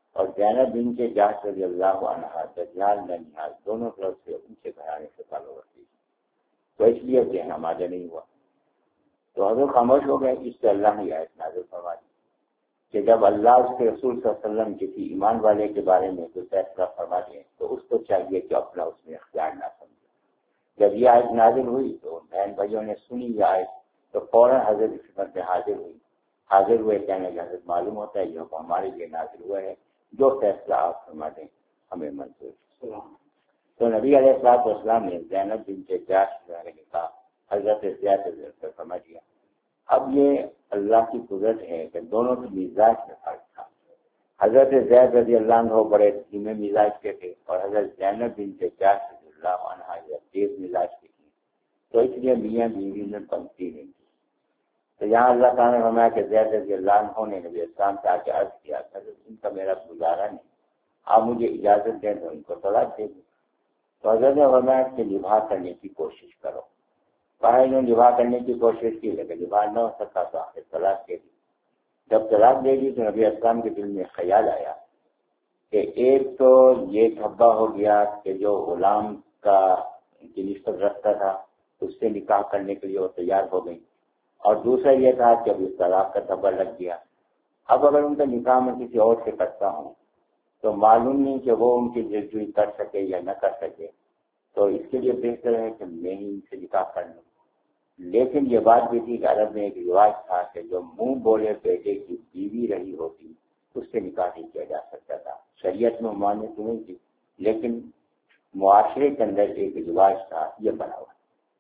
اور زینب بنت جحش رضی اللہ عنہا دجال ننیال دونوں طرف سے اونچے گھرانے سے تعلق رکھتی، تو اس لیے ذہن آمادہ نہیں ہوا، تو حضرت خاموش ہو گئے۔ اس سے اللہ نے آیت نازل فرمائی کہ جب اللہ اس کے رسول صلی اللہ علیہ وسلم کسی ایمان والے کے بارے میں کوئی فیصلہ فرما دیں تو اس کو چاہیے کہ اپنا اس میں اختیار نہ سمجھے۔ جب یہ آیت نازل ہوئی تو بہن بھائیوں نے سنی یہ آیت تو فوراً حضرت کی خدمت میں حاضر ہوئی حاضر ہوئے کہنے کہ حضرت معلوم ہوتا ہے یہ حکم ہمارے لیے نازل ہوا ہے، جو فیصلہ آپ فرما دیں ہمیں منظور۔ تو نبی علیہ الصلوۃ والسلام نے زینب بنت جحش نے کہا حضرت زید رضی اللہ عنہ فرما دیا۔ اب یہ اللہ کی قدرت ہے کہ دونوں کے مزاج میں فرق تھا۔ حضرت زید رضی اللہ عنہ بڑے دھیمے مزاج کے تھے اور حضرت زینب بنت جحش رضی اللہ عنہا یہ تیز مزاج کی تھی، تو اس لیے میاں بیوی میں پنکتی نہیں تھی۔ تو یہاں اللہ تعالیٰ نے فرمایا کہ زید رضی اللہ عنہ نے نبی اسلام سے آ کے عرض کیا حضرت ان کا میرا گزارا نہیں، آپ مجھے اجازت دیں تو ان کو طلاق دے دیں۔ تو حضرت نے فرمایا کہ نبھا کرنے کی کوشش کرو۔ پہلے نے نبھا کرنے کی کوشش کی لیکن نبھا نہ ہو سکا تو آخر طلاق دے دی۔ جب طلاق دے دی تو نبی اسلام کے دل میں خیال آیا کہ ایک تو یہ دھبا ہو گیا کہ جو غلام کا کی نسبت رکھتا تھا اس سے نکاح کرنے کے لیے وہ تیار ہو گئی، اور دوسرا یہ تھا کہ اب اس طلاق کا دھبا لگ گیا۔ اب اگر ان کا نکاح میں کسی اور سے کرتا ہوں تو معلوم نہیں کہ وہ ان کی دلجوئی کر سکے یا نہ کر سکے، تو اس کے لیے بہتر ہے کہ میں ہی ان سے نکاح کر لوں۔ لیکن یہ بات بھی تھی کہ عرب میں ایک رواج تھا کہ جو منہ بولے بیٹے کی بیوی رہی ہوتی اس سے نکاح نہیں کیا جا سکتا تھا۔ شریعت میں ممانعت تو نہیں تھی لیکن معاشرے کے اندر ایک رواج تھا، یہ بنا ہوا۔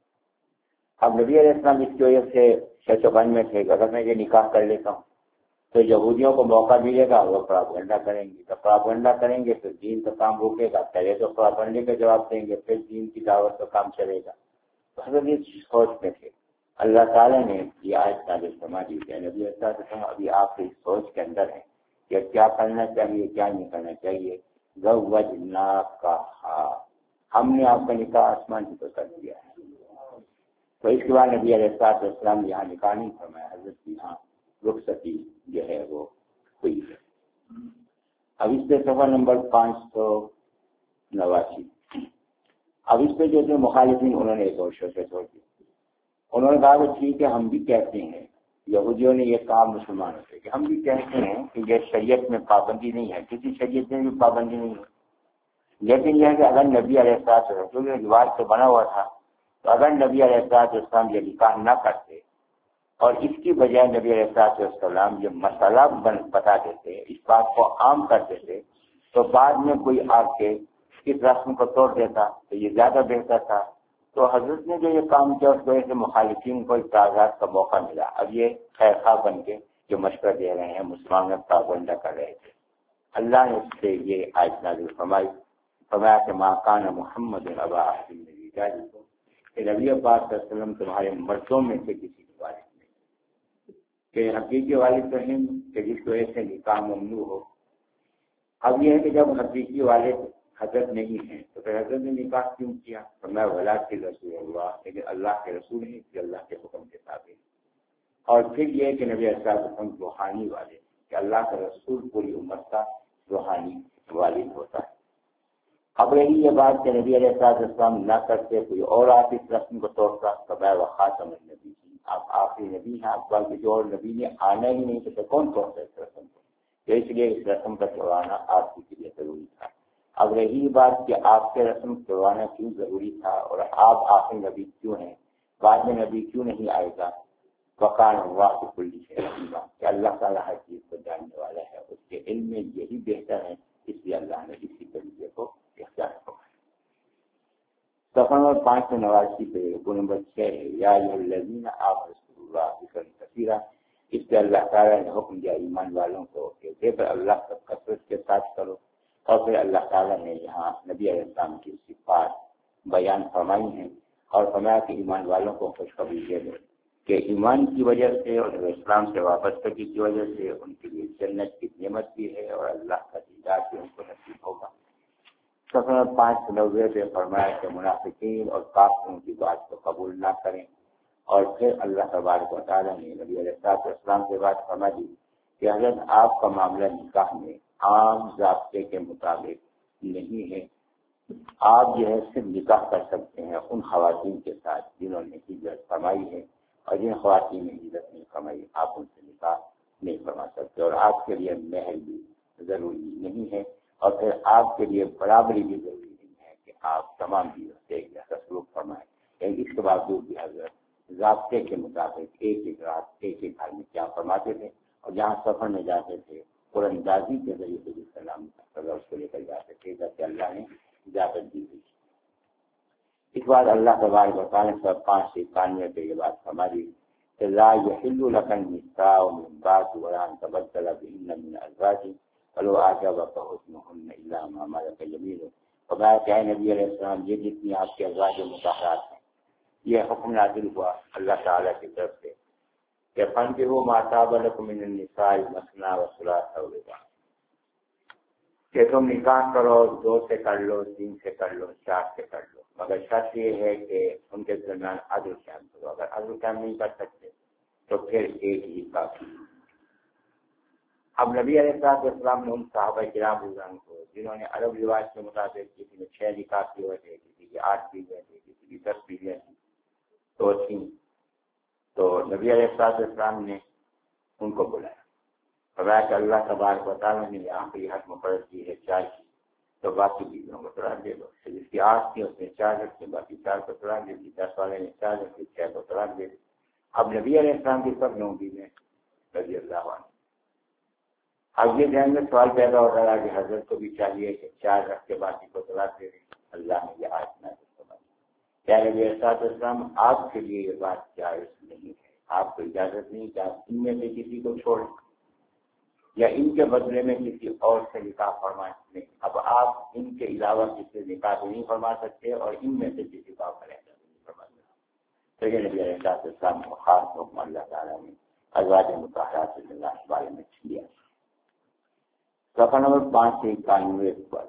اب نبی علیہ السلام اس کی وجہ سے شچوبن میں تھے کہ اگر میں یہ نکاح کر لیتا ہوں تو یہودیوں کو موقع ملے گا، وہ پراپگنڈا کریں گے، تو پراپگنڈا کریں گے تو دین کا کام رکے گا، پہلے تو پراپگنڈے کا جواب دیں گے پھر دین کی دعوت کا کام چلے گا۔ تو حضرت اس سوچ میں تھے، اللہ تعالیٰ نے یہ آیت نازل فرما دی کہ نبی صلی اللہ علیہ وسلم ابھی آپ کی سوچ کے اندر ہے کہ کیا کرنا چاہیے کیا نہیں کرنا چاہیے۔ زوجناکہا، ہم نے آپ کا نکاح آسمان کی تو کر دیا ہے۔ تو اس کے بعد نبی علیہ الصلوۃ والسلام یہاں نکاح نہیں فرمایا، حضرت کی یہاں رخصتی جو ہے وہ ہوئی ہے۔ اب اس پہ صفحہ نمبر پانچ سو نواسی، اب اس پہ جو جو مخالفین انہوں نے ایک اور شوشے چھوڑ دی، انہوں نے کہا کہ ٹھیک ہے ہم بھی کہتے ہیں، یہودیوں نے یہ کہا مسلمانوں سے کہ ہم بھی کہتے ہیں کہ یہ شریعت میں پابندی نہیں ہے، کسی شریعت میں بھی پابندی نہیں ہے، لیکن یہ ہے کہ اگر نبی علیہ الصلوۃ والسلام جو رواج سے بنا ہوا تھا تو اگر نبی علیہ الصلوۃ والسلام یہ نکاح نہ کرتے اور اس کی بجائے نبی علیہ الصلوۃ والسلام یہ مسئلہ بتا دیتے، اس بات کو عام کر دیتے، تو بعد میں کوئی آ کے اس رسم کو توڑ دیتا تو یہ زیادہ بہتر تھا۔ تو حضرت نے جو یہ کام کیا اس وجہ سے مخالفین کو اعتراضات کا موقع ملا۔ اب یہ خیر خواہ بن کے جو مشورہ دے رہے ہیں مسلمان پابندہ کر رہے تھے، اللہ نے اس سے یہ آیت نازل فرمائی، فرمایا کہ ما کان محمد ابا احد من رجالکم، کہ نبی پاک صلی اللہ علیہ وسلم تمہارے مردوں میں سے کسی کے والد نہیں، کہ حقیقی والد تو ہیں کہ جس کی وجہ سے نکاح ممنوع ہو۔ اب یہ ہے کہ جب حقیقی والد حضرت نہیں ہیں تو پھر حضرت نے نکاح کیوں کیا؟ فرمایا ولکن رسول اللہ، لیکن اللہ کے رسول ہیں کہ اللہ کے حکم کے تابع۔ اور پھر یہ ہے کہ نبی صلی اللہ علیہ وسلم روحانی والے، کہ اللہ کا رسول پوری امت کا روحانی والد ہوتا ہے۔ اب رہی یہ بات کہ نبی علیہ السلام نہ کرتے کوئی اور آپ اس رسم کو توڑتا، فرمایا وخاتم النبی، آپ آخری نبی ہیں، آپ کا کسی اور نبی نے آنا ہی نہیں تو کون توڑتا اس رسم کو؟ تو اس لیے اس رسم کا توڑانا آپ کے لیے ضروری تھا۔ اب رہی بات کہ آپ کے رسم کروانا کیوں ضروری تھا اور آپ آخری نبی کیوں ہیں، بعد میں نبی کیوں نہیں آئے گا؟ وقال اللہ بکل شیء علیم، کہ اللہ تعالیٰ ہر چیز کو جاننے والا ہے، اس کے علم میں یہی بہتر ہے، اس لیے اللہ نے اسی طریقے کو اختیار کیا۔ صفحہ نمبر پانچ سو نواسی پہ رکوع نمبر چھ ہے، یا ایھا الذین آمنوا اذکروا اللہ ذکرا کثیرا، اس پہ اللہ تعالیٰ نے حکم دیا ایمان والوں کو کہ ذکر اللہ کا کثرت کے ساتھ کرو، اور پھر اللہ تعالیٰ نے یہاں نبی علیہ السلام کی صفات بیان فرمائی ہیں اور فرمایا کہ ایمان والوں کو خوشخبری دے دو کہ ایمان کی وجہ سے اور اسلام سے وابستگی کی وجہ سے ان کے لیے جنت کی نعمت بھی ہے اور اللہ کا دیدار بھی ان کو نصیب ہوگا۔ صفحہ پانچ سو نوے پہ فرمایا کہ منافقین اور کافروں کی بات کو قبول نہ کریں، اور پھر اللہ تبارک و تعالیٰ نے نبی علیہ السلام سے بات فرما دی کہ حضرت آپ کا معاملہ نکاح میں عام ضابطے کے مطابق نہیں ہے. آپ جو ہے صرف نکاح کر سکتے ہیں ان خواتین کے ساتھ جنہوں نے ہجرت فرمائی ہے، اور جن خواتین نے ہجرت نہیں فرمائی آپ ان سے نکاح نہیں فرما سکتے. اور آپ کے لیے مہر بھی ضروری نہیں ہے، اور پھر آپ کے لیے برابری بھی ضروری نہیں ہے کہ آپ تمام چیزوں سے ایک جیسا سلوک فرمائیں. لیکن اس کے باوجود بھی حضرت ضابطے کے مطابق ایک ایک رات ایک ایک گھر میں کیا فرماتے تھے، اور جہاں سفر میں جاتے تھے قرآن اندازی کے ذریعے سے جس سلام اس کو لے کر جاتے تھے جیسے اللہ نے اجازت دی ہوئی. اس بات اللہ تبارک و تعالیٰ نے سب پانچ سے اکانوے پہ یہ بات فرما دی کہ لا یحل لک النساء من بعد ولا ان تبدل بهن من ازواج ولو اعجبك حسنهن الا ما ملكت يمينك. فرمایا کہ اے نبی علیہ السلام یہ جتنی آپ کے ازواج مطہرات ہیں یہ حکم نازل ہوا اللہ تعالیٰ کی طرف سے کہ فانکحوا ما طاب لكم من النساء مثنى وثلاث ورباع، کہ تم نکاح کرو دو سے کر لو، تین سے کر لو، چار سے کر لو، مگر شرط یہ ہے کہ ان کے درمیان عدل قائم کرو. اگر عدل قائم نہیں کر سکتے تو پھر ایک ہی کافی. اب نبی علیہ السلام نے ان صحابہ کرام رضوان کو جنہوں نے عرب رواج کے مطابق کسی میں چھ نکاح کیے ہوئے تھے، کسی کی آٹھ بیویاں تھیں، کسی کی دس بیویاں تھیں تو تھیں، تو نبی علیہ السلام نے ان کو بلایا. فرمایا کہ اللہ تبارک و تعالیٰ نے آخری حد مقرر کی ہے چار کی، تو باقی بیویوں کو طلاق دے دو. جس کی آٹھ تھی اس نے چار رکھے، باقی چار کو طلاق دے دی. دس والے نے چار رکھے، چھ کو طلاق دے دی. اب نبی علیہ السلام کی سب نو بیویں رضی اللہ عنہ. اب یہ ذہن میں سوال پیدا ہوتا رہا کہ حضرت کو بھی چاہیے کہ چار رکھ کے باقی کو طلاق دے دیں. اللہ نے یہ آیت نازل فرمائی. کیا نبی علیہ السلام آپ کے لیے یہ بات جائز نہیں ہے، آپ کو اجازت نہیں کہ آپ ان میں سے کسی کو چھوڑیں یا ان کے بدلے میں کسی اور سے نکاح فرما سکتے. اب آپ ان کے علاوہ کسی سے نکاح نہیں فرما سکتے اور ان میں سے کسی کا آپ نہیں فرما سکتے. تو یہ نبی علیہ السلام کو خاص حکم اللہ تعالیٰ نے ازواج مطہرات سے اللہ کے بارے میں چھڑیا. صفحہ نمبر پانچ سے اکانوے پر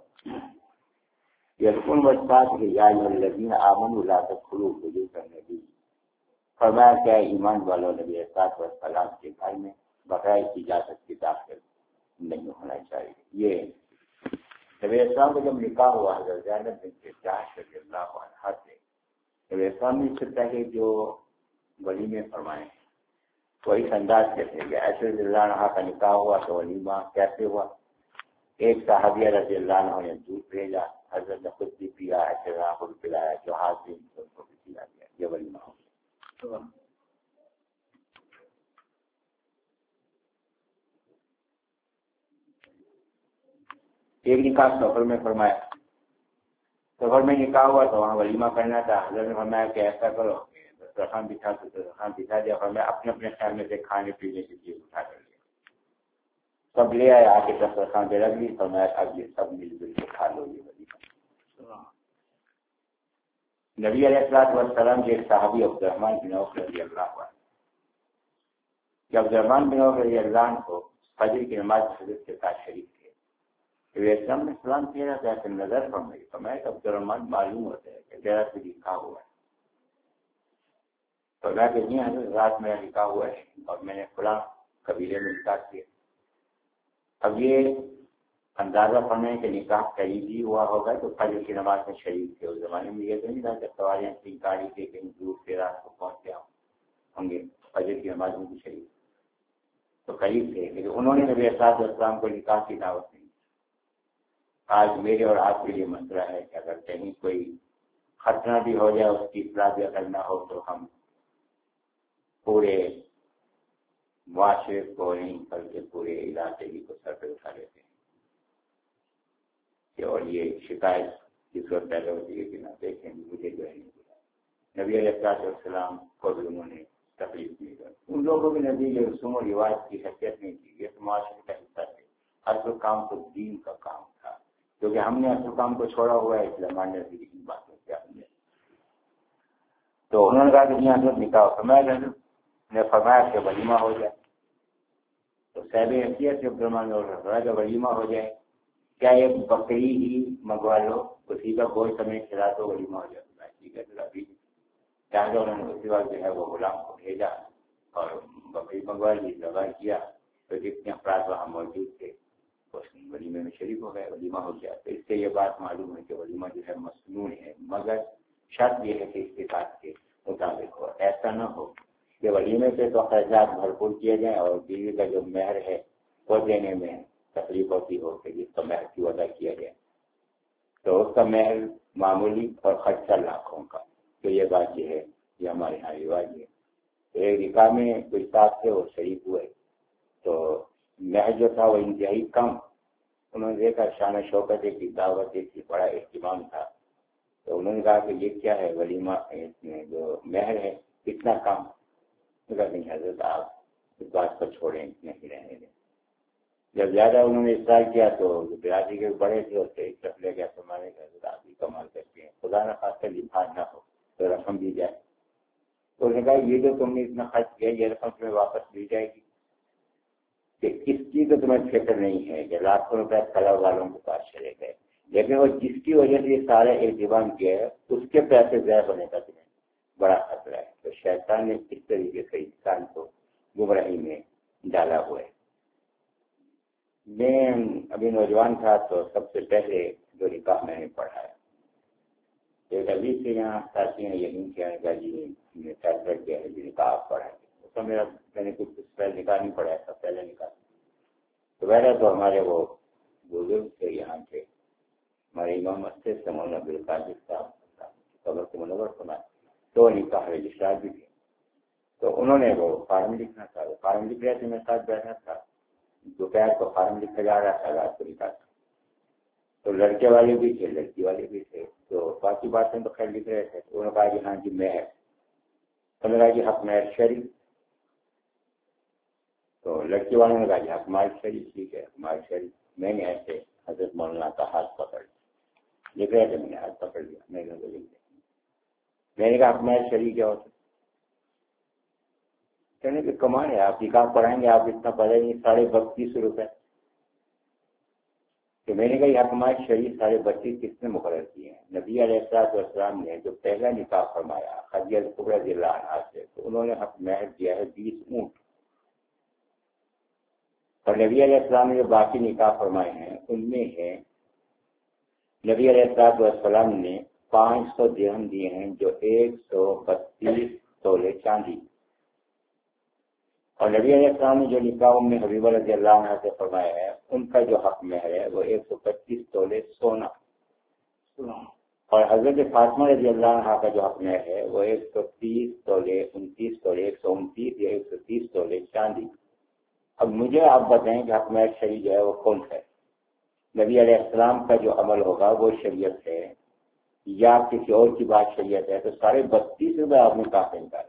یقین وسطات کے یا الذین آمنوا لا تدخلوا بیوت النبی. فرمایا کہ ایمان والوں نبی علیہ السلام کے گھر میں بغیر اجازت کے داخل نہیں ہونا چاہیے. یہ نبی اسلام کو جب نکاح ہوا حضرت زینب بنت جحش رضی اللہ عنہا سے، نبی اسلام نے اس سے پہلے جو ولیمے فرمائے تو اس انداز سے تھے کہ ایسے رضی اللہ عنہا کا نکاح ہوا تو ولیمہ کیسے ہوا. ایک صحابیہ رضی اللہ عنہ نے دودھ بھیجا، حضرت نے خود بھی پیا، ایسے راہ کو پلایا، جو حاضرین ان کو بھی پلا دیا. یہ ولیمہ ہو گیا. ایک نکاح سفر میں فرمایا، سفر میں نکاح ہوا تو وہاں ولیمہ کرنا تھا. حضرت نے فرمایا کہ ایسا کرو دسترخوان بچھا تو دسترخوان بچھا دیا. فرمایا اپنے اپنے خیال میں سے کھانے پینے کی چیز اٹھا کر لیا، سب لے آئے، آ کے دسترخوان پہ رکھ لی. فرمایا اب یہ سب مل جل کے کھا لو یہ ولیمہ. نبی علیہ الصلوۃ والسلام کے صحابی عبد الرحمن بن عوف رضی اللہ عنہ، جب عبد الرحمن بن عوف رضی اللہ عنہ کو فجر کی نماز حضرت کے ساتھ شریک تھے، اسلام نے سلام کیا تھا کہ نظر فرمائی. فرمایا کہ عبد الرحمن معلوم ہوتا ہے کہ تیرا سے نکاح ہوا ہے. فرمایا کہ نہیں حضرت رات میرا نکاح ہوا ہے اور میں نے فلاں قبیلے میں نکاح کیا. اب یہ اندازہ فرمائیں کہ نکاح قریب ہی ہوا ہوگا تو فجر کی نماز میں شریک تھے. اس زمانے میں یہ تو نہیں تھا کہ سواریاں تین گاڑی کے کہیں دور سے رات کو پہنچتے ہوں گے، فجر کی نماز میں بھی شریک تو قریب تھے. لیکن انہوں نے نبی صاحب السلام کو نکاح کی دعوت نہیں. آج میرے اور آپ کے لیے مسئلہ ہے کہ اگر کہیں کوئی خطرہ بھی ہو جائے اس کی اطلاع بھی اگر نہ ہو تو ہم پورے معاشرے کو نہیں بلکہ پورے علاقے کی کو سر پہ اٹھا لیتے ہیں. اور یہ شکایت جس وقت پیدا ہوتی ہے کہ نہ دیکھیں مجھے جو ہے نہیں بلا. نبی علیہ السلام کو بھی انہوں نے تکلیف نہیں کر. ان لوگوں کے نبی یہ رسوم و رواج کی حیثیت نہیں تھی، یہ تو معاشرے کا حصہ تھے. اصل کام تو دین کا کام تھا، کیونکہ ہم نے اصل کام کو چھوڑا ہوا ہے اس زمانے میں ان باتوں سے ہم نے. تو انہوں نے کہا کہ یہاں حضرت نکاح فرمایا نے فرمایا کہ ولیمہ ہو جائے. تو صاحب حیثیت سے عبدالرحمن فرمایا کہ ولیمہ ہو جائے، کیا ایک بکری ہی منگوا لو، اسی کا گوشت ہمیں کھلا دو، ولیمہ ہو جائے. ٹھیک ہے تو ابھی چاہے انہوں نے اسی وقت جو ہے وہ غلام کو بھیجا اور بکری منگوا لی، ذبح کیا. تو جتنے افراد وہاں موجود تھے ولیمے میں شریک ہو گئے، ولیمہ ہو گیا. تو اس سے یہ بات معلوم ہے کہ ولیمہ جو ہے مسنون ہے، مگر شرط یہ ہے کہ استطاعت کے مطابق ہو. ایسا نہ ہو کہ ولیمے سے تو خرچات بھرپور کیے جائیں اور بیوی کا جو مہر ہے وہ دینے میں تکلیف ہوتی ہو کہ جس کا مہر کی ادا کیا جائے، تو اس کا مہر معمولی اور خرچہ لاکھوں کا. تو یہ بات یہ ہے، یہ ہمارے یہاں رواج ہے. ایک نکاح میں کوئی صاحب تھے وہ شریک ہوئے، تو مہر جو تھا وہ انتہائی کم. انہوں نے دیکھا شان و شوکت کی دعوت ایک بڑا اہتمام تھا، تو انہوں نے کہا کہ یہ کیا ہے ولیمہ جو مہر ہے اتنا کم. نہیں حضرت آپ اس بات کو چھوڑیں، اتنے ہی رہنے دیں. جب زیادہ انہوں نے اصرار کیا تو برادری کے بڑے تھے اسے ایک طرف لے گیا تو مانے کہ حضرت آپ بھی کمال کرتے ہیں، خدا نہ خاص کر لفاظ نہ ہو تو رقم دی جائے. تو انہوں نے کہا یہ جو تم نے اتنا خرچ کیا یہ رقم تمہیں واپس دی جائے گی. کہ اس کی تو تمہیں فکر نہیں ہے کہ لاکھوں روپے کلر والوں کے پاس چلے گئے، لیکن وہ جس کی وجہ سے یہ سارے اہتمام کیا ہے اس کے پیسے ضائع ہونے کا تمہیں بڑا خطرہ ہے. تو شیطان نے اس طریقے سے انسان کو گمراہی میں ڈالا ہوا ہے. میں ابھی نوجوان تھا تو سب سے پہلے جو نکاح میں نے پڑھا ہے، ایک ابھی سے یہاں ساتھی ہیں یقین کیا ہے جی میں فیصلہ کیا ہے جی نکاح پڑھا ہے. اس کا میرا میں نے کچھ پہلے نکاح نہیں پڑھا تھا، پہلے نکاح تو ویسے تو ہمارے وہ بزرگ تھے یہاں کے، ہمارے امام مسجد سے مولانا عبدالقادر صاحب قبر کو منور سنا، تو نکاح رجسٹرار بھی تھے. تو انہوں نے وہ فارم لکھنا تھا، وہ فارم لکھ رہے تھے، میں ساتھ بیٹھا تھا. دوپہر کو فارم لکھا جا رہا تھا، رات کو نکاح تھا. تو لڑکے والے بھی تھے لڑکی والے بھی تھے، تو باقی باتیں تو خیر لکھ رہے تھے. تو انہوں نے کہا کہ ہاں جی مہر، انہوں نے کہا کہ حق مہر شریک. تو لڑکی والوں نے کہا کہ حق مہر شریک، ٹھیک ہے حق مہر شریک. میں نے ایسے حضرت مولانا کا ہاتھ پکڑ لکھ رہے تھے، میں نے ہاتھ پکڑ لیا، میں نے لکھ دیا. میں نے کہا حق مہر شریک کیا ہوتا؟ کہنے کہ کمال ہے، آپ نکاح پڑھائیں گے آپ اتنا پڑھیں گے ساڑھے بتیس روپے. تو میں نے کہا یہ حق مہر شریک ساڑھے بتیس کس نے مقرر کیے ہیں؟ نبی علیہ السلام نے جو پہلا نکاح فرمایا خدیجہ کبریٰ رضی اللہ عنہا سے، تو انہوں نے حق مہر دیا ہے بیس اونٹ. اور نبی علیہ السلام نے جو باقی نکاح فرمائے ہیں ان میں ہے نبی علیہ السلام نے پانچ سو درہم دیے ہیں جو ایک سو بتیس تولے چاندی. اور نبی علیہ السلام نے جو نکاح ام حبیبہ رضی اللہ عنہا سے فرمایا ہے ان کا جو حق مہر ہے وہ ایک سو پچیس تولے سونا. اور حضرت فاطمہ رضی اللہ عنہا کا جو حق مہر ہے وہ ایک سو تیس تولے انتیس تولے ایک سو انتیس یا ایک سو تیس تولے چاندی. اب مجھے آپ بتائیں کہ حق مہر شریع جو ہے وہ کون سا ہے؟ نبی علیہ السلام کا جو عمل ہوگا وہ شریعت ہے یا کسی اور کی بات شریعت ہے؟ تو ساڑھے بتیس روپے آپ نے کہاں سے نکالے؟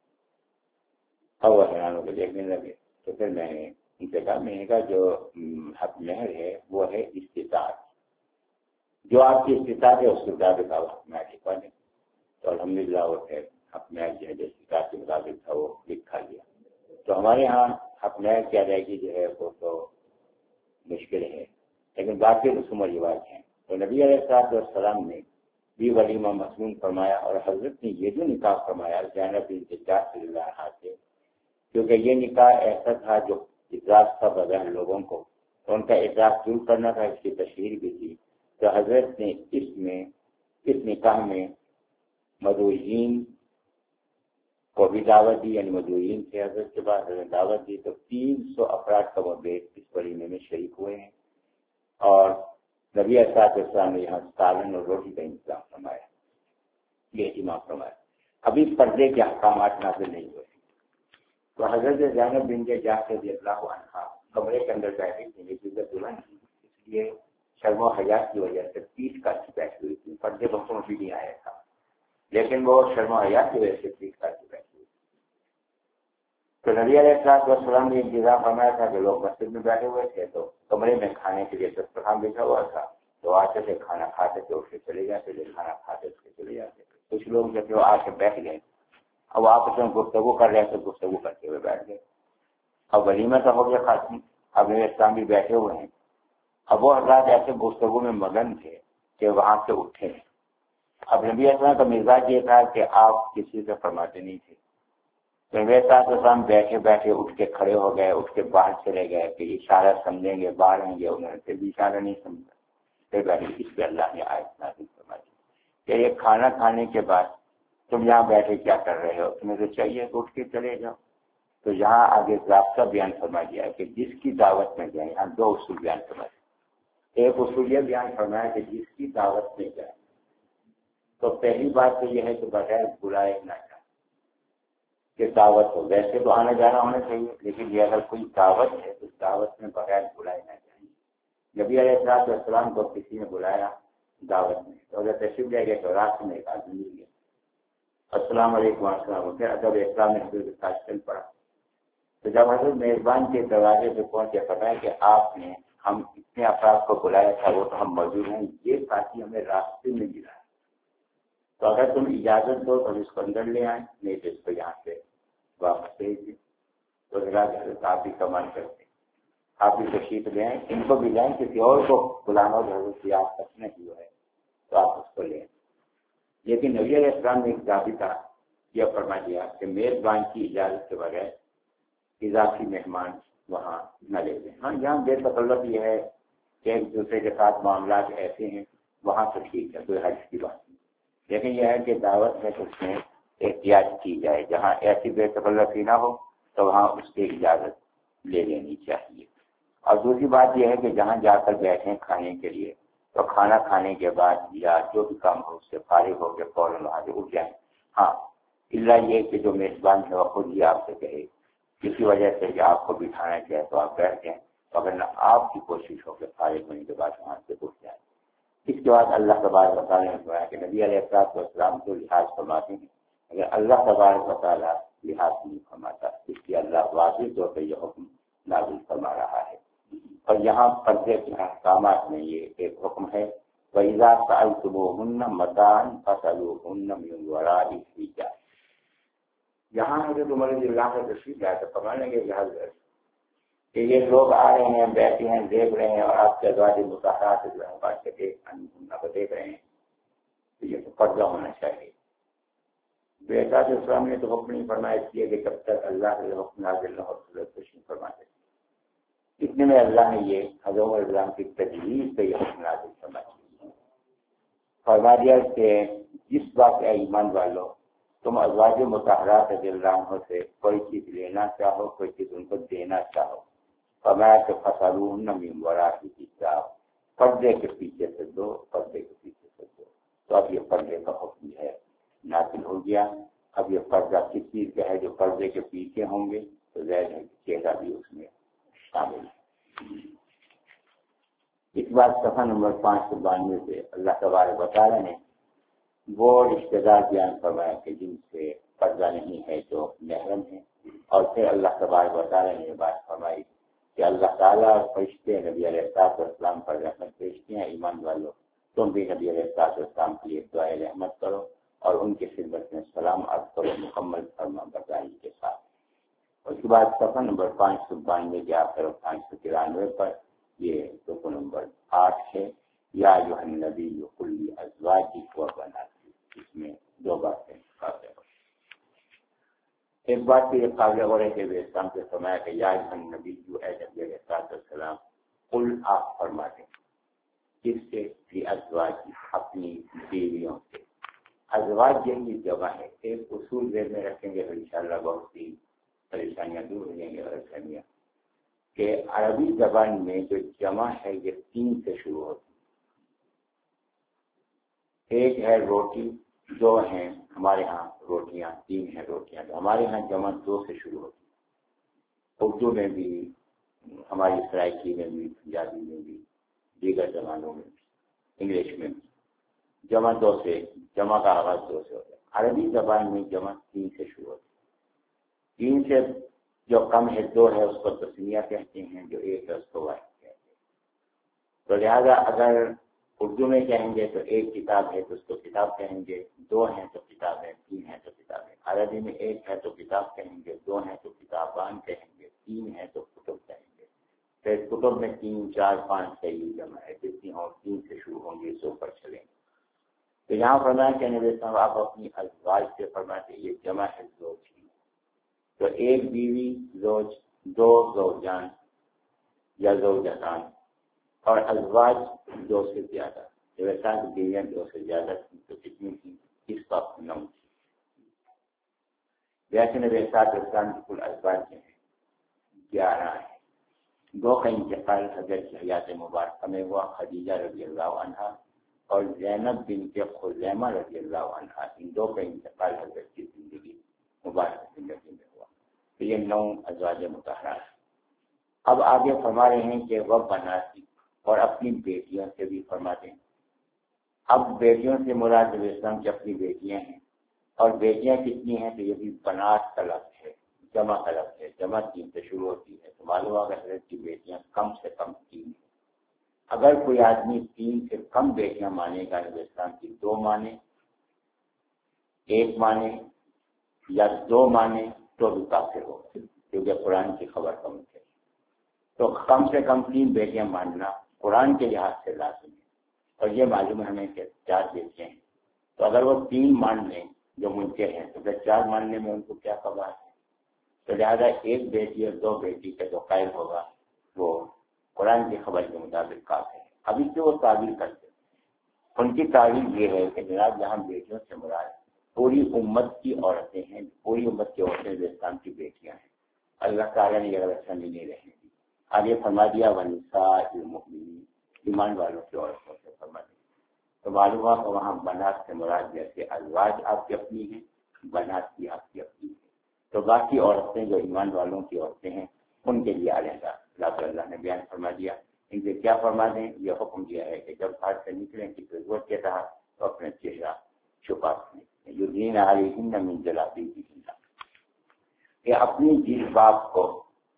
اب وہ حیرانوں کو دیکھنے لگے. تو پھر میں نے ان سے کہا میں نے کہا جو حق مہر ہے وہ ہے استطاعت، جو آپ کی استطاعت ہے اس کے مطابق آپ حق مہر لکھوا دیں. تو الحمدللہ وہ پھر حق مہر جو ہے جو استطاعت کے مطابق تھا وہ لکھا گیا. تو ہمارے یہاں حق مہر کی ادائیگی جو ہے وہ تو مشکل ہے، لیکن باقی رسوم و رواج ہیں. تو نبی علیہ السلام نے بھی ولیمہ مسنون فرمایا، اور حضرت نے یہ جو نکاح فرمایا زینب بنت جحش رضی اللہ عنہا سے، کیونکہ یہ نکاح ایسا تھا جو ادراک تھا بغیر لوگوں کو، تو ان کا ادراک دور کرنا تھا، اس کی تشہیر بھی تھی. تو حضرت نے اس میں اس نکاح میں مدعوین کو بھی دعوت دی، یعنی مدعوین سے حضرت کے بعد حضرت دعوت دی. تو تین سو افراد کا مبیت اس ولیمے میں شریک ہوئے ہیں. اور نبی علیہ السلام نے یہاں سالن اور روٹی کا انتظام فرمایا، یہ اہتمام فرمایا. ابھی پردے کے احکامات نازل نہیں ہوئے. تو حضرت زینب بنت جحش رضی اللہ عنہا کمرے کے اندر بیٹھی تھی، دلہن تھی، اس لیے شرم و حیا کی وجہ سے پیٹ کر کے بیٹھی ہوئی تھی. پردے بخوں بھی نہیں آیا تھا، لیکن وہ شرم و حیا کی وجہ سے پیٹ کر کے بیٹھی ہوئی. تو نبی علیہ السلام نے انتظام فرمایا تھا کہ لوگ مسجد میں بیٹھے ہوئے تھے، تو کمرے میں کھانے کے لیے دسترخوان بچھا ہوا تھا. تو آتے تھے کھانا کھاتے تھے اٹھ کے چلے جاتے تھے، کھانا کھاتے تھے چلے جاتے تھے. کچھ لوگ جو تھے وہ آ کے بیٹھ گئے، اب آپس میں گفتگو کر رہے تھے، گفتگو کرتے ہوئے بیٹھ گئے. اب ولیمہ تو ہو گیا خاتم، اب نبی اسلام بھی بیٹھے ہوئے ہیں. اب وہ حضرات ایسے گفتگو میں مگن تھے کہ وہاں سے اٹھے. اب نبی اسلام کا مزاج یہ تھا کہ آپ کسی سے فرماتے نہیں تھے، تو ویسا تو ہم بیٹھے بیٹھے اٹھ کے کھڑے ہو گئے، اٹھ کے باہر چلے گئے کہ اشارہ سمجھیں گے باہر آئیں گے، انہوں نے پھر بھی اشارہ نہیں سمجھا، پھر بیٹھے اس پہ اللہ نے آیت نازل فرما دی کہ یہ کھانا کھانے کے بعد تم یہاں بیٹھے کیا کر رہے ہو، تمہیں تو چاہیے کہ اٹھ کے چلے جاؤ. تو یہاں آگے ضابطہ بیان فرما دیا کہ جس کی دعوت میں جائیں، یہاں دو اصول بیان فرما دیا. ایک اصول یہ بیان فرمایا کہ جس کی دعوت میں جائیں تو پہلی بات تو یہ ہے کہ بغیر بلائے نہ جائیں کہ دعوت ہو. ویسے تو آنا جانا ہونا چاہیے، لیکن یہ اگر کوئی دعوت ہے تو دعوت میں بغیر بلائے نہ جائیں. نبی علیہ الصلوۃ والسلام کو کسی نے بلایا دعوت میں تو اگر تشریف لے گئے تو رات میں ایک آدمی مل گیا، السلام علیکم السلام، پھر ادب اسلام میں حضور کے ساتھ چل پڑا. تو جب حضرت میزبان کے دروازے پہ پہنچے، پتا ہے کہ آپ نے ہم اتنے افراد کو بلایا تھا، وہ تو ہم موجود ہیں، یہ ساتھی ہمیں راستے میں ملا ہے، تو اگر تم اجازت دو تو اس کو اندر لے آئیں، نہیں تو اس کو یہاں سے واپس بھیج دیں. تو حضرت آپ بھی کمال کرتے ہیں، آپ بھی تشریف لے آئیں، ان کو بھی لائیں، کسی اور کو بلانا ہو حضرت کی آپ سچ نہیں ہوئے تو آپ اس کو لیں. لیکن نبی علیہ السلام نے ایک ضابطہ یہ فرما دیا کہ میزبان کی اجازت کے بغیر اضافی مہمان وہاں نہ لے لیں. ہاں یہاں بے تکلف یہ ہے کہ ایک دوسرے کے ساتھ معاملات ایسے ہیں، وہاں تو ٹھیک ہے، کوئی حرج کی بات نہیں، لیکن یہ ہے کہ دعوت ہے تو اس میں احتیاط کی جائے. جہاں ایسی بے تکلفی نہ ہو تو وہاں اس کی اجازت لے لینی چاہیے. اور دوسری بات یہ ہے کہ جہاں جا کر بیٹھیں کھانے کے لیے تو کھانا کھانے کے بعد یا جو بھی کام ہو اس سے فارغ ہو کے فوراً وہاں سے اٹھ جائیں. ہاں اللہ یہ کہ جو میزبان ہے وہ خود ہی آپ سے کہے کسی وجہ سے کہ آپ کو بٹھانا چاہے تو آپ بیٹھ جائیں، اگر نہ آپ کی کوشش ہو کہ فارغ ہونے کے بعد وہاں سے اٹھ جائیں. اس کے بعد اللہ تبارک و تعالیٰ نے فرمایا کہ نبی علیہ الصلوۃ والسلام کو لحاظ فرماتے ہیں، اگر اللہ تبارک و تعالیٰ لحاظ نہیں فرماتا اس لیے اللہ واضح طور پہ یہ حکم نازل فرما رہا ہے. اور یہاں پردے کے احکامات میں یہ ایک حکم ہے، وَإِذَا سَأَلْتُمُوهُنَّ مَتَاعًا فَاسْأَلُوهُنَّ مِنْ وَرَاءِ حِجَابٍ. یہاں حضرت عمر رضی اللہ عنہ تشریف لائے تو فرمانے لگے کہ حضرت کہ یہ لوگ آ رہے ہیں، بیٹھے ہیں، دیکھ رہے ہیں، اور آپ کے ازواج مطہرات جو ہے بات کے دیکھ دیکھ رہے ہیں، تو یہ تو پردہ ہونا چاہیے. بیٹا جو اسلام نے تو حکم نہیں فرمایا اس لیے کہ جب تک اللہ کے حکم نازل نہ ہو حضرت تشریف فرما دے. اتنے میں اللہ نے یہ حضرت عمر رضی اللہ عنہ کی تجویز پہ یہ حکم نازل فرما دیا فرما دیا کہ جس بات کا ایمان والو تم ازواج مطہرات رضی اللہ عنہ سے کوئی چیز لینا چاہو، کوئی چیز ان کو دینا چاہو، فرمایا کہ فَاسْأَلُوهُنَّ مِنْ وَرَاءِ حِجَابٍ، پردے کے پیچھے سے دو، پردے کے پیچھے سے دو. تو اب یہ پردے کا حکم ہے نازل ہو گیا. اب یہ پردہ کس چیز کا ہے؟ جو پردے کے پیچھے ہوں گے تو ظاہر ہے چہرہ بھی اس میں شامل ہے. اس بات صفحہ نمبر پانچ سو بانوے سے اللہ تبارک و تعالیٰ نے وہ رشتہ دار بیان فرمایا کہ جن سے پردہ نہیں ہے جو محرم ہے. اور پھر اللہ تبارک و تعالیٰ نے یہ بات فرمائی کہ اللہ تعالیٰ اور فرشتے نبی علیہ الصلوۃ والسلام پر رحمت بھیجتے ہیں. ایمان والو تم بھی نبی علیہ الصلوۃ والسلام کے لیے دعائے رحمت کرو اور ان کی خدمت میں سلام عرض کرو مکمل فرما برداری کے ساتھ. اس کے بعد صفحہ نمبر پانچ سو بانوے کے آخر پانچ سو ترانوے پر یہ رکن نمبر آٹھ ہے، یا ایھا النبی قل لازواجک و بناتک. اس میں دو باتیں قابل غور. ایک بات تو یہ قابل غور ہے کہ اسلام سے فرمایا کہ یا ایھا النبی جو اے نبی علیہ السلام قل آپ فرما دیں کس سے بھی ازواج اپنی بیویوں سے. ازواج یہی جگہ ہے. ایک اصول ذہن میں رکھیں گے تو انشاءاللہ بہت سی پریشانیاں دور ہو جائیں گی. اور خمیاں کہ عربی زبان میں جو جمع ہے یہ تین سے شروع ہوتی. ایک ہے روٹی، دو ہیں ہمارے ہاں روٹیاں، تین ہیں روٹیاں. تو ہمارے ہاں جمع دو سے شروع ہوتی. اردو میں بھی، ہماری سرائکی میں بھی، پنجابی میں بھی، دیگر زبانوں میں بھی، انگلش میں بھی جمع دو سے، جمع کا آغاز دو سے ہوتا ہے. عربی زبان میں جمع تین سے شروع ہوتی. تین سے جو کم ہے دو ہے اس کو تسنیہ کہتے ہیں، جو ایک ہے اس کو واحد کہتے ہیں. تو لہذا اگر اردو میں کہیں گے تو ایک کتاب ہے تو اس کو کتاب کہیں گے، دو ہیں تو کتاب ہے، تین ہیں تو کتاب ہے. عربی میں ایک ہے تو کتاب کہیں گے، دو ہیں تو کتابان کہیں گے، تین ہے تو کتب کہیں گے. پھر کتب میں تین، چار، پانچ صحیح جمع ہے، جتنی ہوں تین سے شروع ہوں گے، اس اوپر چلیں گے. تو یہاں فرمایا کہ نبی صاحب آپ اپنی ازواج سے فرماتے یہ جمع ہے دو تھی. تو ایک بیوی زوج، دو زوجان یا زوجتان، اور ازواج دو سے زیادہ، ویسا بیویاں دو سے زیادہ تھی تو کتنی تھی؟ اس وقت نو تھی۔ ویسے نبی سات اسلام کی کل ازواج ہیں گیارہ ہیں۔ دو کا انتقال حضرت حیات مبارکہ میں ہوا، خدیجہ رضی اللہ عنہا اور زینب بنت خزیمہ رضی اللہ عنہا، ان دو کا انتقال حضرت کی زندگی مبارک زندگی میں ہوا۔ تو یہ نو ازواج مطہرات۔ اب آگے فرما رہے ہیں کہ وہ بناتی اور اپنی بیٹیوں سے بھی فرماتے ہیں۔ اب بیٹیوں سے مراد نبی اسلام کی اپنی بیٹیاں ہیں، اور بیٹیاں کتنی ہیں تو یہ بھی بنات کا لفظ ہے، جمع کا لفظ ہے، جمع تین سے شروع ہوتی ہے، تو معلوم ہوگا حضرت کی بیٹیاں کم سے کم تین ہیں۔ اگر کوئی آدمی تین سے کم بیٹیاں مانے گا، نبی اسلام کی دو مانے، ایک مانے یا دو مانے تو بھی کافر ہوگا، کیونکہ قرآن کی خبر کم ہے۔ تو کم سے کم تین بیٹیاں ماننا قرآن کے لحاظ سے لازم ہے، اور یہ معلوم ہے ہمیں کہ چار بیٹیاں ہیں، تو اگر وہ تین مان لیں جو منکر ہیں تو پھر چار ماننے میں ان کو کیا خبر ہے؟ تو لہٰذا ایک بیٹی اور دو بیٹی کا جو قائل ہوگا وہ قرآن کی خبر کے مطابق کافر ہے۔ اب اس سے وہ تعبیر کرتے ہیں، ان کی تعبیر یہ ہے کہ جناب یہاں بیٹیوں سے مراد پوری امت کی عورتیں ہیں، پوری امت کی عورتیں جو اسلام کی بیٹیاں ہیں، اللہ تعالیٰ نے یہ غلط فہمی نہیں رہنے دی۔ آگے فرما دیا ونساء المؤمنین، ایمان والوں کی عورتوں سے فرما دیا، تو معلوم ہوا کہ وہاں بنات سے مراد جیسے ازواج آپ کی اپنی ہیں، بنات بھی آپ کی اپنی ہیں، تو باقی عورتیں جو ایمان والوں کی عورتیں ہیں ان کے لیے علیحدہ اللہ اللہ نے بیان فرما دیا۔ ان سے کیا فرما دیں؟ یہ حکم دیا ہے کہ جب گھر سے نکلیں کی ضرورت کے تحت تو اپنے چہرہ چھپا دیں، یدنین علیہن من جلابیبہن، کہ اپنی جلباب کو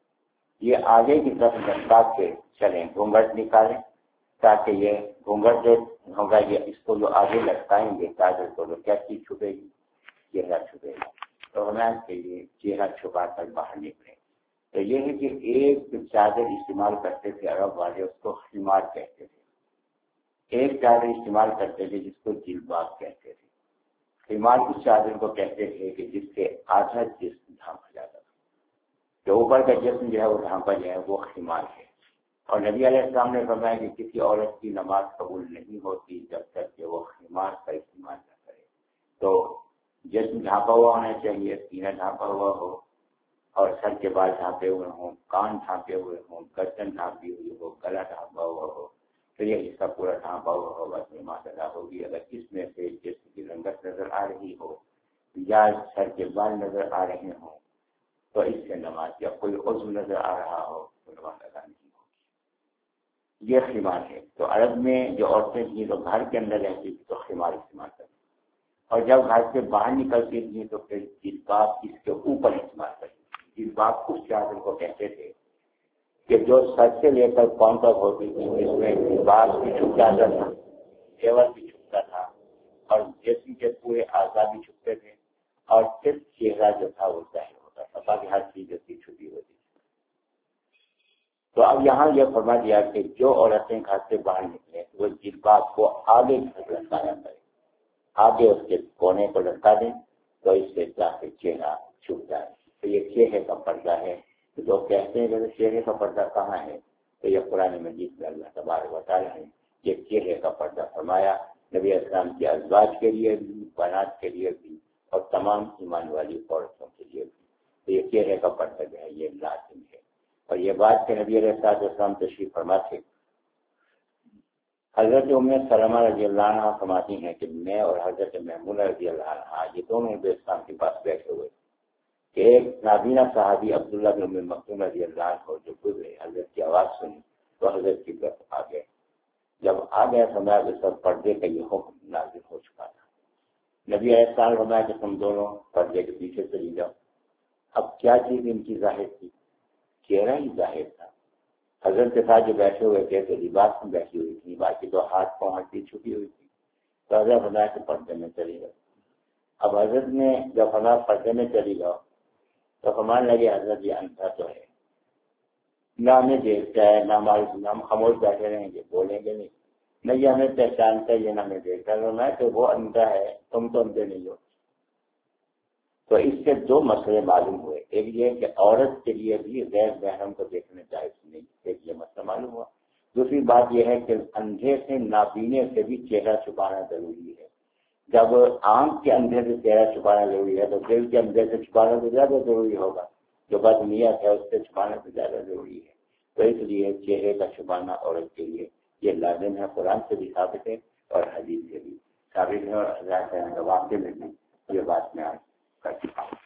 یہ آگے کی طرف لٹکا کے چلیں، گھونگھٹ نکالیں تاکہ یہ گھونگھٹ جو ہوگا یہ اس کو جو آگے لٹکائیں گے چادر کو تو کیا چیز چھپے گی؟ چہرہ چھپے گا، تو ہمیں کے لیے چہرہ چھپا کر باہر نکلیں۔ تو یہ ہے کہ ایک چادر استعمال کرتے تھے عرب والے، اس کو خمار کہتے تھے، ایک چادر استعمال کرتے تھے جس کو جلباب کہتے تھے۔ خمار اس چادر کو کہتے تھے کہ جس سے آدھا جسم ڈھانپا جاتا تھا، جو اوپر کا جسم جو ہے وہ ڈھانپا جائے وہ خمار ہے۔ اور نبی علیہ السلام نے فرمایا کہ کسی عورت کی نماز قبول نہیں ہوتی جب تک کہ وہ خمار کا استعمال نہ کرے۔ تو جسم ڈھانپا ہوا ہونا چاہیے، سینہ ڈھانپا ہوا ہو اور سر کے بال ڈھانپے ہوئے ہوں، کان ڈھانپے ہوئے ہوں، گردن ڈھانپی ہوئی ہو، گلا ڈھانپا ہوا ہو، تو یہ حصہ پورا ڈھانپا ہوا ہوگا تو نماز ادا ہوگی۔ اگر اس میں سے جسم کی رنگت نظر آ رہی ہو یا سر کے بال نظر آ رہے ہوں تو اس سے نماز، یا کوئی عضو نظر آ رہا ہو تو نماز ادا نہیں ہوگی۔ یہ خمار ہے۔ تو عرب میں جو عورتیں تھیں تو گھر کے اندر رہتی تھی تو خمار استعمال کرتی، اور جب گھر سے باہر نکلتی تھی تو پھر جلباب اس کے اوپر استعمال کرتی۔ جلباب اس چادر کو کہتے تھے کہ جو سر سے لے کر پاؤں تک ہوتی تھی، جس میں جلباب بھی چھپتا تھا، زیور بھی چھپتا تھا، اور جسم کے پورے اعضاء بھی چھپتے تھے، اور صرف چہرہ جو تھا وہ ظاہر ہوتا تھا، باقی ہر چیز جو تھی چھپی ہوتی تھی۔ تو اب یہاں یہ فرما دیا کہ جو عورتیں گھر سے باہر نکلیں وہ جلباب کو آگے لٹکایا کریں، آگے اس کے کونے کو لٹکا دیں تو اس سے جا کے چہرہ چھپ جائے۔ تو یہ چہرے کا پردہ ہے۔ تو جو کہتے ہیں کہ چہرے کا پردہ کہاں ہے، تو یہ قرآن مجید میں اللہ تبارک و تعالیٰ نے یہ چہرے کا پردہ فرمایا، نبی اسلام کی ازواج کے لیے بھی، بنات کے لیے بھی، اور تمام ایمان والی عورتوں کے لیے بھی۔ تو یہ چہرے کا پردہ جو ہے یہ لازم ہے، اور یہ بات کہ نبی علیہ السلام تشریف فرما تھے۔ حضرت ام سلمہ رضی اللہ عنہ فرماتی ہیں کہ میں اور حضرت میمونہ رضی اللہ عنہ یہ دونوں نبی اسلام کے پاس بیٹھے ہوئے کہ ایک نابینا صحابی عبداللہ بن ام مکتوم رضی اللہ عنہ جو گزرے، حضرت کی آواز سنی تو حضرت کی طرف آ گئے۔ جب آ گیا سمجھا کہ سب پردے کا یہ حکم نازل ہو چکا تھا۔ نبی علیہ السلام فرمایا کہ تم دونوں پردے کے پیچھے چلی جاؤ۔ اب کیا چیز ان کی ظاہر تھی؟ چہرہ ہی ظاہر تھا۔ حضرت کے ساتھ جو بیٹھے ہوئے تھے تو لباس میں بیٹھی ہوئی تھی، باقی تو ہاتھ پاؤں ہڈی چھپی ہوئی تھی، تو حضرت فرمایا کہ پردے میں چلی جاؤ۔ اب حضرت نے جب فرمایا پردے میں چلی جاؤ تو فرمان لگے حضرت یہ اندھا تو ہے، نہ ہمیں دیکھتا ہے، نہ ہمارے ہم خاموش بیٹھے رہیں گے، بولیں گے نہیں، نہ یہ ہمیں پہچانتا ہے، یہ نہ ہمیں دیکھتا ہے، میں تو وہ اندھا ہے، تم تو اندھے نہیں ہو۔ تو اس سے دو مسئلے معلوم ہوئے، ایک یہ کہ عورت کے لیے بھی غیر محرم کو دیکھنا جائز نہیں، ایک یہ مسئلہ معلوم ہوا۔ دوسری بات یہ ہے کہ اندھے سے نابینے سے بھی چہرہ چھپانا ضروری ہے۔ جب آنکھ کے اندھے سے چہرہ چھپانا ضروری ہے تو دل کے اندھے سے چھپانا تو زیادہ ضروری ہوگا، جو بد نیت ہے اس سے چھپانا تو زیادہ ضروری ہے۔ تو اس لیے چہرے کا چھپانا عورت کے لیے یہ لازم ہے، قرآن سے بھی ثابت ہے اور حدیث سے بھی ثابت ہے، اور اللہ واقع میں بھی یہ بات میں آج کر چکا ہوں۔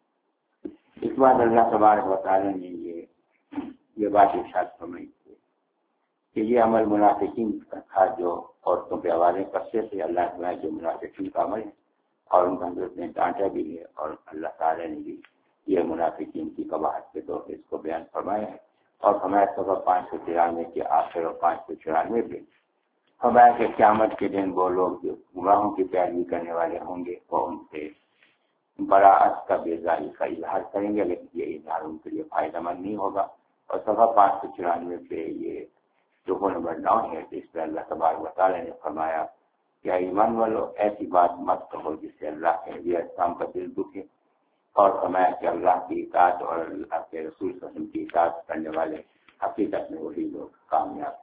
اس بات اللہ تبارک و تعالیٰ نے یہ یہ بات ارشاد فرمائی کہ یہ عمل منافقین کا تھا جو عورتوں کے حوالے کرتے تھے۔ اللہ تعالیٰ جو منافقین کا عمل ہے اور ان کو حضرت نے ڈانٹا بھی ہے، اور اللہ تعالیٰ نے بھی یہ منافقین کی قباحت کے طور پہ اس کو بیان فرمایا ہے۔ اور ہمارے سفر پانچ سو ترانوے کے آخر اور پانچ سو چورانوے پہ ہمارے کہ قیامت کے دن وہ لوگ جو گمراہوں کی پیروی کرنے والے ہوں گے وہ ان سے براعت کا بیزاری کا اظہار کریں گے، لیکن یہ اظہار ان کے لیے فائدہ مند نہیں ہوگا۔ اور صفحہ پانچ سو چورانوے پہ یہ رکو نمبر نو ہے، تو اس پہ اللہ تبارک و تعالیٰ نے فرمایا کہ ایمان والو ایسی بات مت کہو جس سے اللہ کے نبی اسلام کا دل دکھے، اور فرمایا کہ اللہ کی اطاعت اور اللہ کے رسول صلی اللہ علیہ وسلم کی اطاعت کرنے والے حقیقت میں وہی لوگ کامیاب۔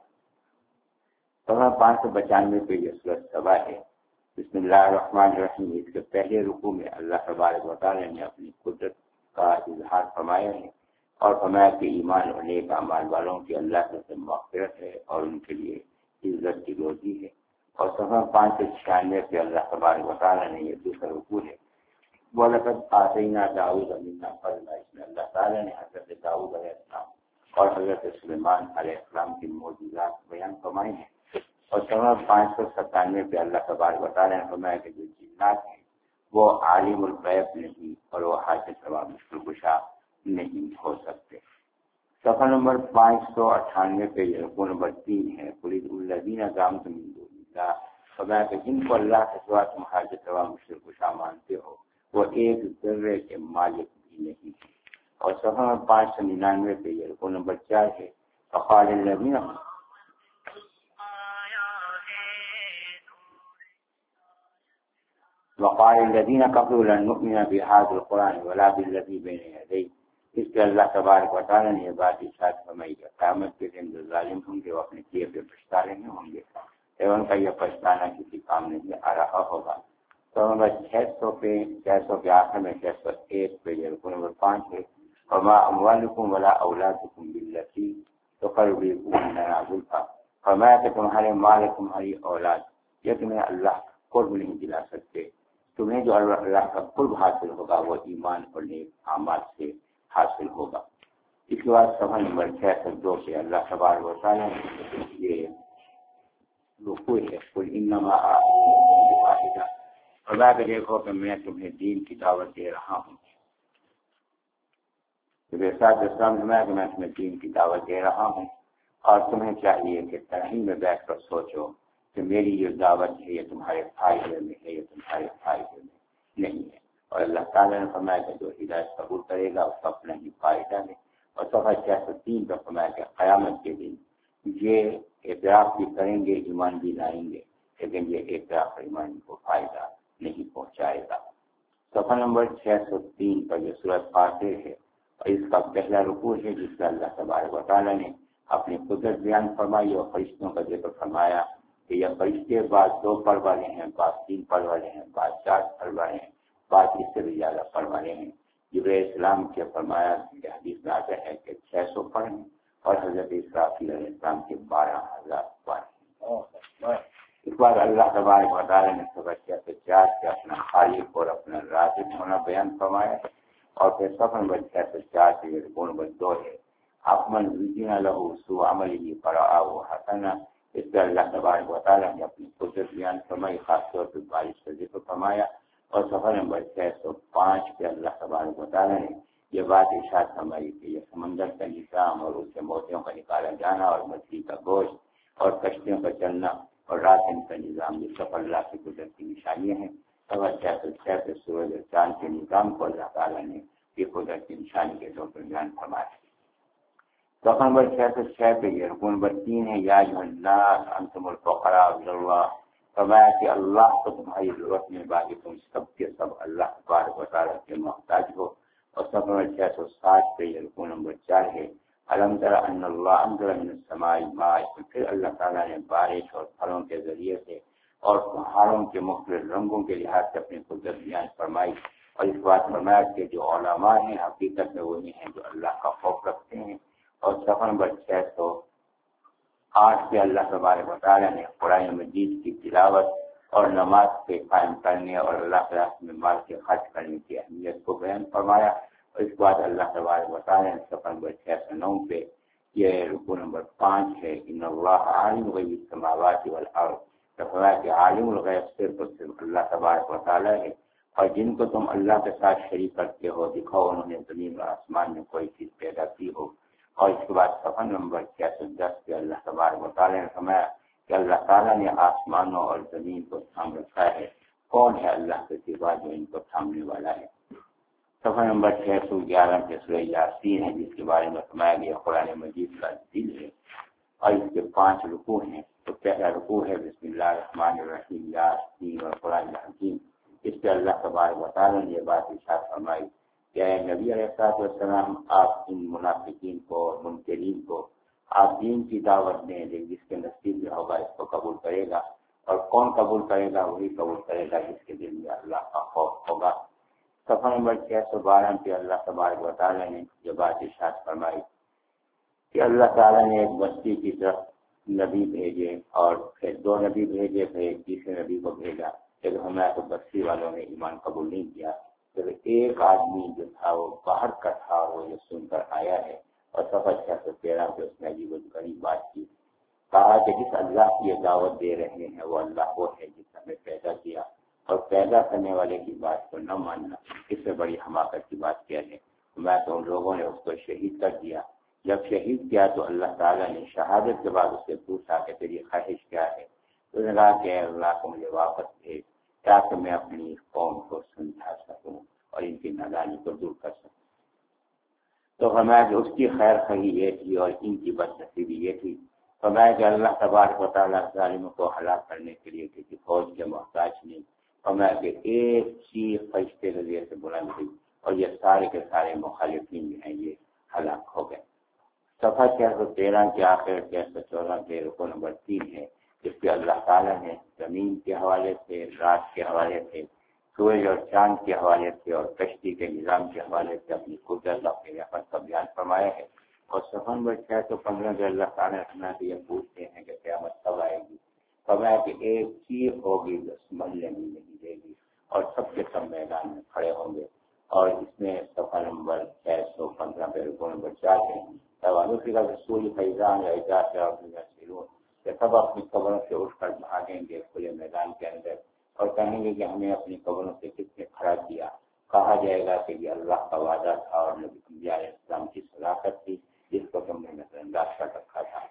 صفحہ پانچ سو پچانوے پہ یہ سورۃ سبا ہے۔ بسم اللہ الرحمن الرحیم، اس کے پہلے رکوع میں اللہ تبارک و تعالیٰ نے اپنی قدرت کا اظہار فرمایا ہے اور فرمایا کہ ایمان اور نیک اعمال والوں کی اللہ سے مغفرت ہے اور ان کے لیے عزت کی روزی ہے۔ اور صفحہ پانچ سو چھیانوے پہ اللہ تبارک و تعالیٰ نے یہ دوسرا رکوع ہے، وَلَقَدْ آتَيْنَا دَاوُودَ مِنَّا فَضْلًا، اس میں اللہ تعالیٰ نے حضرت داؤد علیہ السلام اور حضرت سلیمان علیہ السلام کی معجزات بیان فرمائے ہیں۔ اور صفحہ پانچ سو ستانوے پہ اللہ تبارک و تعالیٰ نے فرمایا کہ جو جنات ہیں وہ عالم الغیب نہیں اور وہ حاجت روا مشکل کشا نہیں ہو سکتے۔ صفحہ نمبر پانچ سو اٹھانوے پہ یہ رکوع نمبر تین ہے، قُلِ ادعوا الَّذِينَ زَعَمْتُم مِّن دُونِ اللَّهِ، فرمایا کہ جن کو اللہ کے سوا تم حاجت روا مشکل کشا مانتے ہو وہ ایک ذرے کے مالک بھی نہیں ہے۔ اور صفحہ نمبر پانچ سو ننانوے پہ یہ رکوع نمبر چار ہے، فقال الذین وقال الذین کفروا لن نؤمن بهذا القرآن ولا بالذی بین یدیہ، اس کے اللہ تبارک و تعالیٰ نے یہ بات ارشاد فرمائی کہ قیامت کے دن جو ظالم ہوں گے وہ اپنے کیے پہ پچھتا رہے ہوں گے، اور ان کا یہ پچھتانا کسی کام نہیں آ رہا ہوگا۔ تو نمبر چھ سو پہ چھ سو کے آخر میں چھ سو ایک پہ یہ رکوع نمبر پانچ ہے، وما اموالکم ولا اولادکم بالتی تقربکم عندنا زلفیٰ، فرمایا کہ تمہارے مال تمہاری اولاد یہ تمہیں اللہ کا قرب نہیں دلا سکتے، تمہیں جو اللہ کا قرب حاصل ہوگا وہ ایمان اور نیک اعمال سے حاصل ہوگا۔ اس کے بعد صفحہ نمبر چھ سو دو پہ اللہ تبارک و تعالیٰ نے یہ رکوع ہے، قل انما اعظکم بواحدہ، خدا کہ دیکھو کہ میں تمہیں دین کی دعوت دے رہا ہوں، ساتھ اسلام میں کہ میں تمہیں دین کی دعوت دے رہا ہوں، اور تمہیں چاہیے کہ تنہائی میں بیٹھ کر سوچو کہ میری یہ دعوت ہے یہ تمہارے فائدے میں ہے، یہ تمہارے فائدے میں نہیں ہے۔ اور اللہ تعالیٰ نے فرمایا کہ جو ہدایت قبول کرے گا اس کا اپنا ہی فائدہ ہے۔ اور صفحہ چھ سو تین کا فرمایا کہ قیامت کے دن یہ اعتراف بھی کریں گے، ایمان بھی لائیں گے، لیکن یہ اعتراف ایمان کو فائدہ نہیں پہنچائے گا۔ صفحہ نمبر چھ سو تین پر جو سورۃ فاطر ہے اور اس کا پہلا رکوع ہے جس کا اللہ تبارک و تعالیٰ نے اپنی قدرت بیان فرمائی اور فرشتوں کا ذکر فرمایا کہ یہ فرشتے بعض دو پر والے ہیں، بعض تین پر والے ہیں، بعض چار پر والے ہیں، بعض اس سے بھی زیادہ پر والے ہیں۔ جبرائیل اسلام کے فرمایا کہ حدیث میں آتا ہے کہ چھ سو پر ہیں اور حضرت اسرافیل علیہ السلام کے بارہ ہزار پر ہیں۔ اس بار اللہ تبارک و تعالیٰ نے صفحہ چھ سو چار سے اپنا خالق اور اپنا رازق ہونا بیان فرمایا، اور پھر صفحہ نمبر چھ سو چار سے یہ رکوع نمبر دو ہے، افمن زین لہ سوء عملہ فرآہ حسنا، اس پہ اللہ تبارک و تعالیٰ نے اپنی قدرت بیان فرمائی، خاص طور پر بارش کا ذکر فرمایا۔ اور صفحہ نمبر چھ سو پانچ پہ اللہ تبارک و تعالیٰ نے یہ بات ارشاد فرمائی کہ یہ سمندر کا نظام اور اس سے موتیوں کا نکالا جانا اور مچھلی کا گوشت اور کشتیوں کا چلنا اور رات دن کا نظام، یہ سب اللہ کی قدرت کی نشانیاں ہیں۔ صفحہ چھ سو چھ پہ سورج اور چاند کے نظام کو اللہ تعالیٰ نے یہ قدرت کی نشانی کے طور پر بیان فرمایا۔ صفحہ نمبر چھ سو چھ پہ یہ رکوع نمبر تین ہے، یا ایھا الناس انتم الفقراء الی اللہ فرمایا کہ اللہ کو تمہاری ضرورت میں، باقی تم سب کے سب اللہ تبارک و تعالیٰ کے محتاج ہو. اور صفحہ نمبر چھ سو ساٹھ پہ یہ رکوع نمبر چار ہے. الم تر ان اللہ انزل من السماء ماء، پھر اللہ تعالیٰ نے بارش اور پھلوں کے ذریعے سے اور پہاڑوں کے مختلف رنگوں کے لحاظ سے اپنی قدرت بیان فرمائی. اور اس بات فرمایا کہ جو علماء ہیں حقیقت میں وہی ہیں جو اللہ کا خوف رکھتے ہیں. اور صفحہ نمبر چھ سو آٹھ پہ اللہ تبارک و تعالیٰ نے قرآن مجید کی تلاوت اور نماز کے قائم کرنے اور اللہ کے راستے میں مال کے خرچ کرنے کی اہمیت کو بیان فرمایا. اور اس بعد اللہ تبارک و تعالیٰ نے صفحہ نمبر چھ سو نو پہ یہ رکوع نمبر پانچ ہے ان اللہ عالم غیب السماوات والارض، فرمایا کہ عالم الغیب صرف اور صرف اللہ تبارک و تعالیٰ ہے، اور جن کو تم اللہ کے ساتھ شریک کرتے ہو دکھاؤ انہوں نے زمین اور آسمان میں کوئی چیز پیدا کی ہو. اور اس کے بعد صفحہ نمبر چھ سو دس پہ اللہ تبارک و تعالیٰ نے فرمایا کہ اللہ تعالیٰ نے آسمانوں اور زمین کو تھام رکھا ہے، کون ہے اللہ کے سوا جو ان کو تھامنے والا ہے. صفحہ نمبر چھ سو گیارہ پہ سورہ یاسین ہے جس کے بارے میں فرمایا گیا قرآن مجید کا دل ہے، اور اس کے پانچ رکوع ہیں. تو پہلا رکوع ہے بسم اللہ الرحمن الرحیم یاسین اور قرآن الحکیم. اس پہ اللہ تبارک و تعالیٰ نے یہ بات ارشاد فرمائی کہ اے نبی علیہ السلام آپ ان منافقین کو اور منکرین کو آپ دین کی دعوت دیں، جس کے نصیب میں ہوگا اس کو قبول کرے گا، اور کون قبول کرے گا؟ وہی قبول کرے گا جس کے دل میں اللہ کا خوف ہوگا. صفحہ نمبر چھ سو بارہ پہ اللہ تبارک و تعالیٰ نے یہ بات ارشاد فرمائی کہ اللہ تعالیٰ نے ایک بستی کی طرف نبی بھیجے اور پھر دو نبی بھیجے، پھر ایک تیسرے نبی کو بھیجا. جب ہمیں تو بستی والوں نے ایمان قبول نہیں کیا، تو ایک آدمی جو تھا وہ باہر کا تھا، وہ یہ سن کر آیا ہے. اور صفحہ چھ سو تیرہ پہ اس نے عجیب و غریب بات کی، کہا کہ جس اللہ کی یہ دعوت دے رہے ہیں وہ اللہ وہ ہے جس نے ہمیں پیدا کیا، اور پیدا کرنے والے کی بات کو نہ ماننا اس سے بڑی حماقت کی بات کیا ہے. میں تو ان لوگوں نے اس کو شہید کر دیا. جب شہید کیا تو اللہ تعالیٰ نے شہادت کے بعد اس سے پوچھا کہ تیری خواہش کیا ہے؟ تو نے کہا کہ اللہ کو مجھے واپس بھیج تاکہ میں اپنی قوم کو سمجھا سکوں اور ان کی نادانی کو دور کر سکوں. تو فرمایا کہ اس کی خیر خواہی یہ تھی اور ان کی بدنصیبی یہ تھی. فرمایا کہ اللہ تبارک و تعالیٰ ظالموں کو ہلاک کرنے کے لیے کسی فوج کے محتاج نہیں. فرمایا کہ ایک چیز فرشتے کے ذریعے سے بلند ہوئی اور یہ سارے کے سارے مخالفین جو ہیں یہ ہلاک ہو گئے. صفحہ چھ سو تیرہ کے آخر چھ سو چودہ کے رکوع نمبر تین ہے جس پہ اللہ تعالیٰ نے زمین کے حوالے سے، رات کے حوالے سے، سورج اور چاند کے حوالے سے اور کشتی کے نظام کے حوالے سے اپنی قدرت اپنی رحمت کا بیان فرمایا ہے. اور صفحہ نمبر چھ سو پندرہ کے اللہ تعالیٰ نے یہ پوچھتے ہیں کہ قیامت کب آئے گی؟ فرمایا کہ ایک چیز ہوگی جو سمجھنے میں نہیں دے گی اور سب کے سب میدان میں کھڑے ہوں گے. اور اس میں صفحہ نمبر چھ سو پندرہ پہ رکوع نمبر چار ہے رسول فیضان کہ سب اپنی قبروں سے اٹھ کر بھاگیں گے کھلے میدان کے اندر اور کہیں گے کہ ہمیں اپنی قبروں سے کس نے کھڑا کیا. کہا جائے گا کہ یہ اللہ کا وعدہ تھا اور نبی علیہ السلام کی صداقت تھی جس کو تم نے نظر انداز کر رکھا تھا.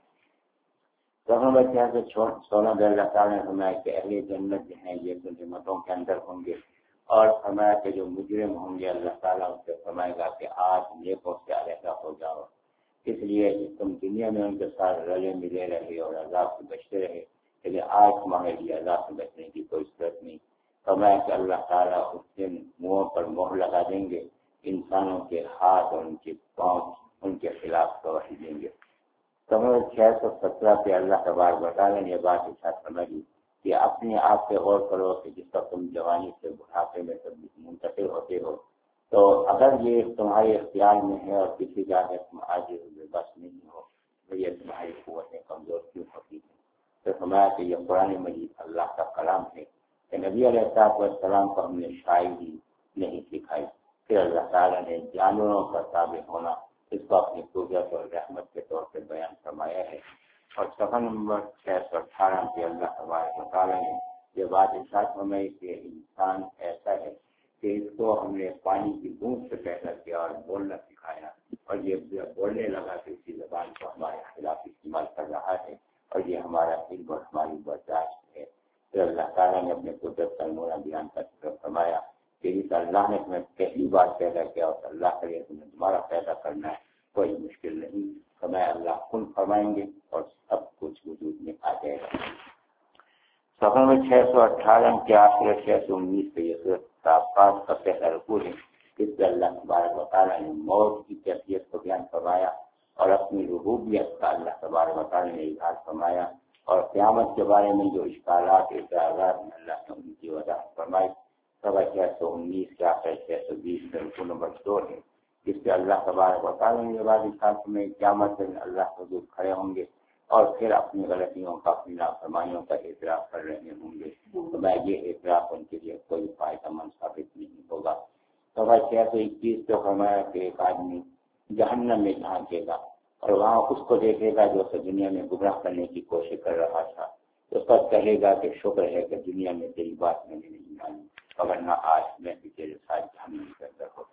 تو ہم بچے سے سولہ میں اللہ تعالیٰ نے فرمایا کہ اہل جنت جو ہیں یہ تو نعمتوں کے اندر ہوں گے، اور فرمایا کہ جو مجرم ہوں گے اللہ تعالیٰ ان سے فرمائے گا کہ آج نیکوں سے علیحدہ ہو جاؤ، اس لیے تم دنیا میں ان کے ساتھ رلے ملے رہے اور عذاب سے بچتے رہے، لیکن آج تمہارے لیے عذاب سے بچنے کی کوئی ضرورت نہیں. فرمایا کہ اللہ تعالیٰ اس دن منہوں پر مہر لگا دیں گے، انسانوں کے ہاتھ اور ان کے پاؤں ان کے خلاف گواہی دیں گے. کمر چھ سو سترہ پہ اللہ تبارک و تعالیٰ نے یہ بات ارشاد فرمائی کہ اپنے آپ پہ غور کرو کہ جس وقت تم جوانی سے بڑھاپے میں منتقل ہوتے ہو تو اگر یہ تمہارے اختیار میں ہے اور کسی کا ہے تم آج بس نہیں ہو تو یہ تمہاری قوتیں کمزور کیوں ہوتی ہیں. تو فرمایا کہ یہ قرآن مجید اللہ کا کلام ہے کہ نبی علیہ السلام کو ہم نے شاعری نہیں سکھائی. پھر اللہ تعالیٰ نے جانوروں کا تابع ہونا اس کو اپنی قدرت اور رحمت کے طور پہ بیان فرمایا ہے. اور صفحہ نمبر چھ سو اٹھارہ پہ اللہ تبارک و تعالیٰ نے یہ بات ارشاد فرمائی کہ انسان ایسا ہے کہ اس کو ہم نے پانی کی بوند سے پیدا کیا اور بولنا سکھایا، اور یہ بولنے لگا کہ اسی زبان کو ہمارے خلاف استعمال کر رہا ہے اور یہ ہمارا علم اور ہماری برداشت ہے. پھر اللہ تعالیٰ نے اپنے قدرت کا نمونہ بیان کر فرمایا کہ جس اللہ نے تمہیں پہلی بار پیدا کیا اور اللہ کے لیے تمہیں دوبارہ پیدا کرنا ہے کوئی مشکل نہیں. فرمایا اللہ کن فرمائیں گے اور سب کچھ وجود میں آ جائے گا. سفر میں چھ سو اٹھارہ کے آخر چھ سو انیس پہ یہ صورت صافات کا پہلا رکوع ہے، اس سے اللہ تبارک و تعالیٰ نے موت کی کیفیت کو بیان فرمایا اور اپنی ربوبیت کا اللہ تبارک و تعالیٰ نے اظہار فرمایا، اور قیامت کے بارے میں جو اشکالات اعتراضات میں اللہ نے ان کی وضاحت فرمائی۔ سوا چھ سو انیس کے آخر چھ سو بیس میں رکوع نمبر دو ہے، جس سے اللہ تبارک و تعالیٰ نے یہ بات اشارت میں قیامت میں اللہ کے حضور کھڑے ہوں گے اور پھر اپنی غلطیوں کا اپنی نافرمانیوں کا اعتراف کر رہے ہوں گے، تو میں یہ اعتراف ان کے لیے کوئی فائدہ مند ثابت نہیں ہوگا۔ سوا چھ سو اکیس کو فرمایا کہ ایک آدمی جہنم میں جھانکے گا اور وہاں اس کو دیکھے گا جو اسے دنیا میں گمراہ کرنے کی کوشش کر رہا تھا، اس پر کہے گا کہ شکر ہے کہ دنیا میں تیری بات میں نے نہیں مانی، ورنہ آج میں بھی تیرے ساتھ جہنم کے اندر ہوگا۔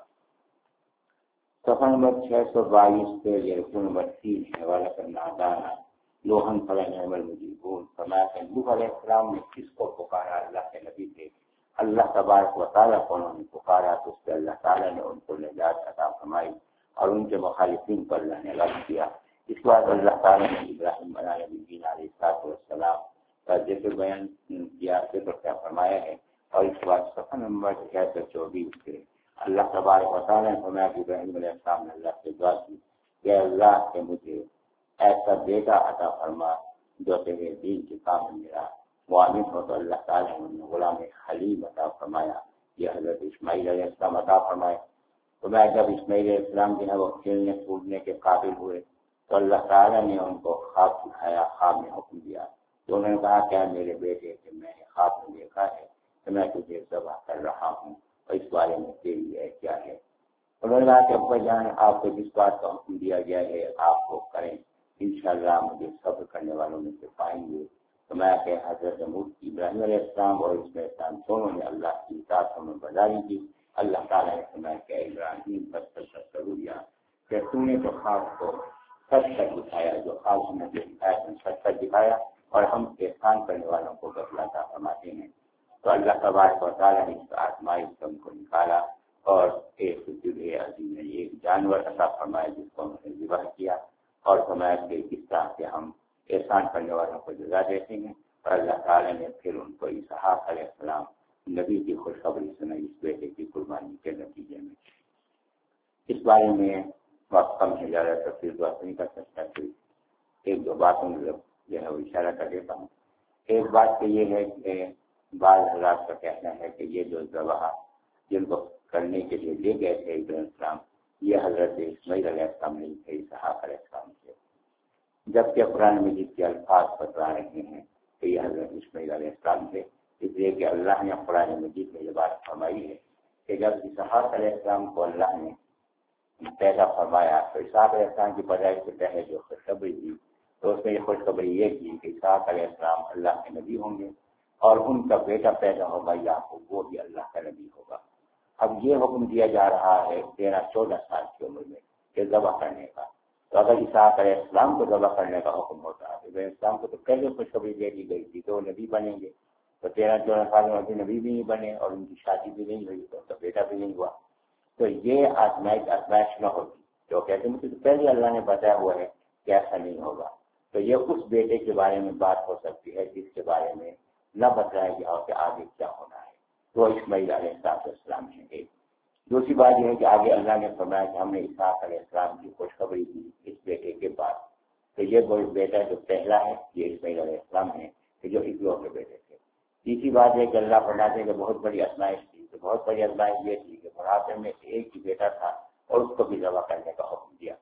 صفحہ نمبر چھ سو بائیس پہ یہ رکوع نمبر تین ہے، والا کرنا دانا لوہن فلن عمل مجیبون، فرمایا کہ نوح علیہ السلام نے کس کو پکارا؟ اللہ کے نبی تھے، اللہ تبارک و تعالیٰ کو انہوں نے پکارا تو اس سے اللہ تعالیٰ نے ان کو نجات عطا فرمائی اور ان کے مخالفین پر اللہ نے رد کیا۔ اس کے بعد اللہ تعالیٰ نے ابراہیم علیہ نبی علیہ السلام کا ذکر بیان کیا، ذکر کیا فرمایا ہے، اور اس کے بعد صفحہ نمبر چھ سو چوبیس پہ اللہ تبارک و تعالیٰ نے فرمایا کہ ابراہیم علیہ السلام نے اللہ سے دعا کی کہ اللہ کے مجھے ایسا بیٹا عطا فرما جو تیرے دین کے کام میں میرا معاون ہو، تو اللہ تعالیٰ نے غلام حلیم عطا فرمایا، یہ حضرت اسماعیل علیہ السلام عطا فرمائے۔ تو میں جب اسماعیل علیہ السلام جو ہے وہ کھیلنے کودنے کے قابل ہوئے تو اللہ تعالیٰ نے ان کو خواب دکھایا، خواب میں حکم دیا تو انہوں نے کہا کہ میرے بیٹے کہ میں نے خواب میں دیکھا ہے کہ میں تجھے ذبح کر رہا ہوں اور اس بارے میں تیری ہے کیا ہے؟ انہوں نے کہا کہ ابا جان آپ کو جس بات کا حکم دیا گیا ہے آپ کو کریں، انشاءاللہ مجھے صبر کرنے والوں میں سے پائیں گے۔ تو میں کہ حضرت ابراہیم علیہ السلام اور اس میں اسلام دونوں نے اللہ کی اطاعت میں برداری کی۔ اللہ تعالیٰ نے فرمایا کہ ابراہیم پر سچ ضرور دیا کہ تم نے تو خواب کو سچ کر دکھایا، جو خواب نے دکھایا تم سچ کر دکھایا اور ہم احسان کرنے والوں کو بدلہ عطا فرماتے ہیں۔ تو اللہ تبارک و تعالیٰ نے اس آزمائش سے ان کو نکالا اور ایک جگہ عظیم نے ایک جانور عطا فرمایا جس کو انہوں نے ذبح کیا اور فرمایا کہ اس طرح سے ہم احسان کرنے والوں کو جزا دیتے ہیں۔ اور اللہ تعالیٰ نے پھر ان کو اسحاق علیہ السلام نبی کی خوشخبری سنائی اس بیٹے کی قربانی کے نتیجے میں۔ اس بارے میں وقت کم ہے، زیادہ تفصیل بات نہیں کر سکتا، پھر ایک دو باتوں میں جو ہے وہ اشارہ کر دیتا ہوں۔ ایک بات تو یہ ہے کہ بعض حضرات کا کہنا ہے کہ یہ جو ذبح جن کو کرنے کے لیے لے گئے تھے ابراہیم السلام، یہ حضرت اسماعیل علیہ السلام نہیں تھے، اسحاق علیہ السلام تھے، جبکہ قرآن مجید کے الفاظ بتلا رہے ہیں کہ یہ حضرت اسماعیل علیہ السلام تھے، اس لیے کہ اللہ نے قرآن مجید میں یہ بات فرمائی ہے کہ جب اسحاق علیہ السلام کو اللہ نے پیدا فرمایا تو اسحاق علیہ السلام کی پیدائش سے پہلے جو خوشخبری دی تو اس میں یہ خوشخبری یہ کی کہ اسحاق علیہ السلام اللہ کے نبی ہوں گے اور ان کا بیٹا پیدا ہوگا یعقوب، وہ بھی اللہ کا نبی ہوگا۔ اب یہ حکم دیا جا رہا ہے تیرہ چودہ سال کی عمر میں کہ ذبح کرنے کا، تو اگر اسحاق علیہ السلام کو ذبح کرنے کا حکم ہوتا ہے ابراہیم السلام کو تو پہلے خوشخبری دے دی گئی تھی تو وہ نبی بنیں گے، تو تیرہ چودہ سال میں ابھی نبی بھی نہیں بنے اور ان کی شادی بھی نہیں ہوئی تو ان کا بیٹا بھی نہیں ہوا، تو یہ آزمائش آزمائش نہ ہوتی جو کہتے مجھے تو پہلے اللہ نے بتایا ہوا ہے کہ ایسا نہیں ہوگا، تو یہ اس بیٹے کے بارے میں بات ہو سکتی ہے جس کے بارے میں نہ بتایا گیا ہو کہ آگے کیا ہونا ہے، تو اسماعیل علیہ السلام ہیں۔ ایک دوسری بات یہ ہے کہ آگے اللہ نے فرمایا کہ ہم نے اسحاق علیہ السلام کی خوشخبری دی اس بیٹے کے بعد، تو یہ وہ بیٹا جو پہلا ہے یہ اسماعیل علیہ السلام ہے کہ جو اکلو کے بیٹے تھے۔ تیسری بات ہے کہ اللہ فرماتے ہیں کہ بہت بڑی آزمائش تھی، تو بہت بڑی آزمائش یہ تھی کہ بڑھاپے میں ایک ہی بیٹا تھا اور اس کو بھی ذبح کرنے کا حکم دیا۔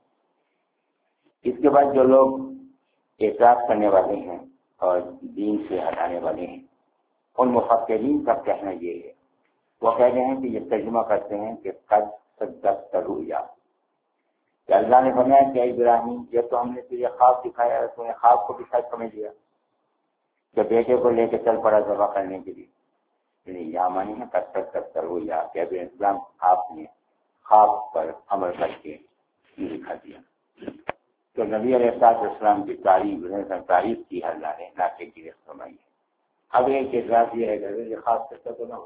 اس کے بعد جو لوگ اعتراض کرنے والے ہیں اور دین سے ہٹانے والے ہیں ان مفکرین کا کہنا یہ ہے، وہ کہتے ہیں کہ یہ ترجمہ کرتے ہیں کہ قد صدقت الرؤیا، کہ اللہ نے فرمایا کہ ابراہیم یہ تو ہم نے تجھے خواب دکھایا ہے، تو نے خواب کو بھی سچ سمجھ لیا کہ بیٹے کو لے کے چل پڑا ذبح کرنے کے لیے، یعنی یہ مانی ہے قد صدقت الرؤیا کہ ابراہیم السلام آپ نے خواب پر عمل کر کے دکھا دیا۔ تو نبی علیہ السلام کی تعریف تعریف کی اللہ نے نہ کہ گرفت فرمائی ہے۔ اب ایک اعتراض یہ ہے کہ یہ خاص قصہ تو نہ ہوا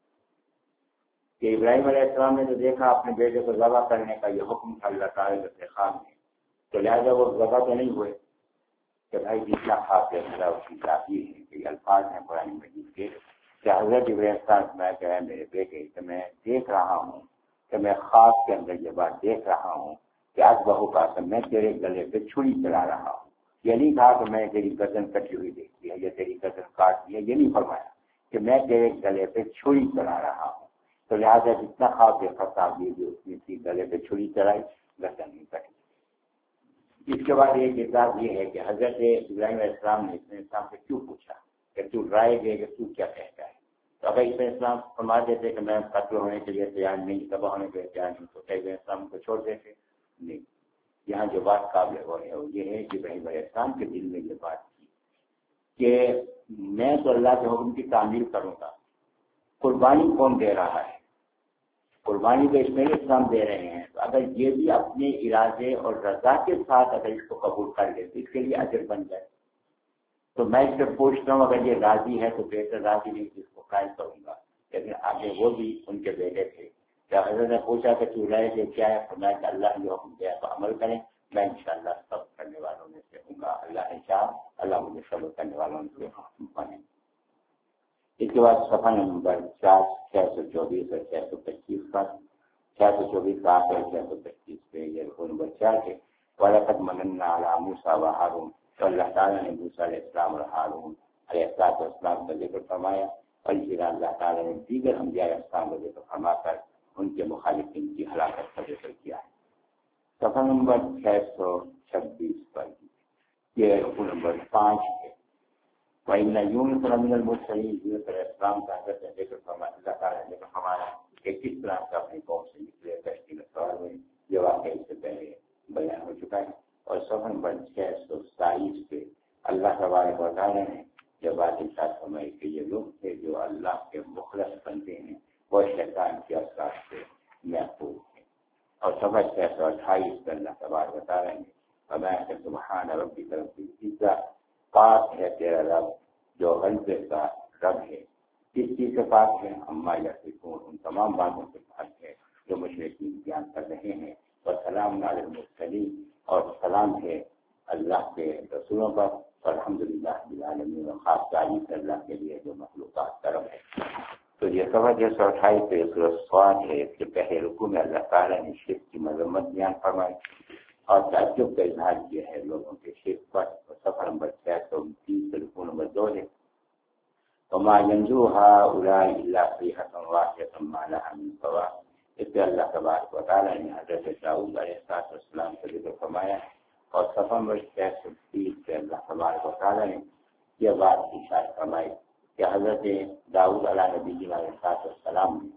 کہ ابراہیم علیہ السلام نے جو دیکھا اپنے بیٹے کو ذبح کرنے کا یہ حکم تھا اللہ تعالیٰ کے خواب میں، تو لہٰذا وہ ذبح تو نہیں ہوئے، کہ بھائی جتنا خواب دیکھا اس کی تعبیر ہے کہ الفاظ ہیں قرآن مجید کے کہ حضرت ابراہیم میں کہ میرے بیٹے کہ میں دیکھ رہا ہوں کہ میں خواب کے اندر یہ بات دیکھ رہا ہوں کہ آج بہو کا میں تیرے گلے پہ چھری چلا رہا ہوں. یہ نہیں کہا کہ میں تیری گردن کٹی ہوئی دیکھی ہے یا تیری گردن کاٹ دی ہے, یہ نہیں فرمایا کہ میں تیرے گلے پہ چھری چلا رہا ہوں. تو لہٰذا جتنا خواب دیکھا تعبیر بھی اس نے اسی گلے پہ چھری چلائی, گردن نہیں کٹی. اس کے بعد ایک اعتراض یہ ہے کہ حضرت ابراہیم علیہ السلام نے اس نے اسلام سے کیوں پوچھا کہ تو رائے دے کہ تو کیا کہتا ہے. تو اگر اس میں اسلام فرما دیتے کہ میں قتل ہونے کے لیے تیار نہیں, تباہ ہونے کے لیے تیار نہیں, تو کیا اسلام کو چھوڑ دیتے؟ نہیں. یہاں جو بات قابل غور ہے وہ یہ ہے کہ ابراہیم علیہ السلام کے دل میں یہ بات تھی کہ میں تو اللہ کے حکم کی تعمیل کروں گا, قربانی کون دے رہا ہے؟ قربانی تو اسماعیل اسلام دے رہے ہیں. تو اگر یہ بھی اپنے ارادے اور رضا کے ساتھ اگر اس کو قبول کر لے تو اس کے لیے اجر بن جائے. تو میں اس سے پوچھتا ہوں اگر یہ راضی ہے تو بہتر, راضی نہیں تو اس کو قائم کروں گا. لیکن آگے وہ بھی ان کے بیٹے تھے. کیا حضرت نے پوچھا کہ تو رائے کہ کیا ہے؟ فرمایا کہ اللہ نے حکم دیا تو عمل کریں, میں انشاءاللہ صبر کرنے والوں میں سے ہوں گا. اللہ نے چاہا اللہ مجھے صبر کرنے والوں میں سے بنے. اس کے بعد صفحہ نمبر چار چھ سو چوبیس اور چھ سو پچیس پر چھ سو چوبیس کا آخر چھ سو پچیس پہ یہ رکو نمبر چار ہے. وَلَقَدْ مَنَنَّا عَلَىٰ مُوسَىٰ وَهَارُونَ, تو اللہ تعالیٰ نے موسیٰ علیہ السلام اور ہارون علیہ السلام کا ذکر فرمایا, اور اسی طرح اللہ تعالیٰ نے دیگر انبیاء علیہ السلام کا ذکر فرما کر ان کے مخالفین کی ہلاکت کا ذکر کیا ہے. صفحہ نمبر چھ سو چھبیس پر یہ رکو نمبر پانچ ہے. وَإِنَّ يُونُسَ لَمِنَ الْمُرْسَلِينَ, یونس علیہ السلام کا حضرت نے ذکر فرمایا, اللہ تعالیٰ نے ذکر فرمایا کہ کس طرح سے اپنی قوم سے نکلے کشتی میں سوار ہوئے. یہ واقعہ اس سے پہلے بیان ہو چکا ہے. اور صفحہ نمبر چھ سو ستائیس پہ اللہ تبارک و تعالیٰ نے یہ بات ارشاد فرمائی کہ یہ لوگ تھے جو اللہ کے مخلص بنتے ہیں وہ شیطان کے اثرات سے محفوظ ہیں. اور صفحہ چھ سو اٹھائیس پہ اللہ تبارک و تعالیٰ نے فرمایا کہ سبحان ربک رب العزہ, پاک ہے تیرا رب جو غلبے کا رب ہے. کس چیز سے پاک ہے؟ اما یصفون, ان تمام باتوں سے پاک ہے جو مشرکین بیان کر رہے ہیں. اور سلام علی المرسلین, اور سلام ہے اللہ کے رسولوں پر. اور الحمدللہ رب العالمین, اور خاص تعریف ہے اللہ کے لیے جو مخلوقات کا رب ہے. تو یہ صفحہ چھ سو اٹھائیس پہ سورۃ صاد ہے. اس کے پہلے رکوع میں اللہ تعالیٰ نے شرک کی مذمت بیان فرمائی اور تعجب کا اظہار کیا ہے لوگوں کے شرک پر. صفحہ نمبر چھ سو تیس رکوع نمبر دو ہے. وما ينجو هؤلاء الا صيحة واحدة ما لها من فواق. اس پہ اللہ تبارک و تعالیٰ نے حضرت داؤد علیہ السلام کا ذکر فرمایا. اور صفحہ نمبر چھ سو تیس پہ اللہ تبارک و تعالیٰ نے یہ بات ارشاد فرمائی کہ حضرت داؤد علیہ نبی علیہ السلام نے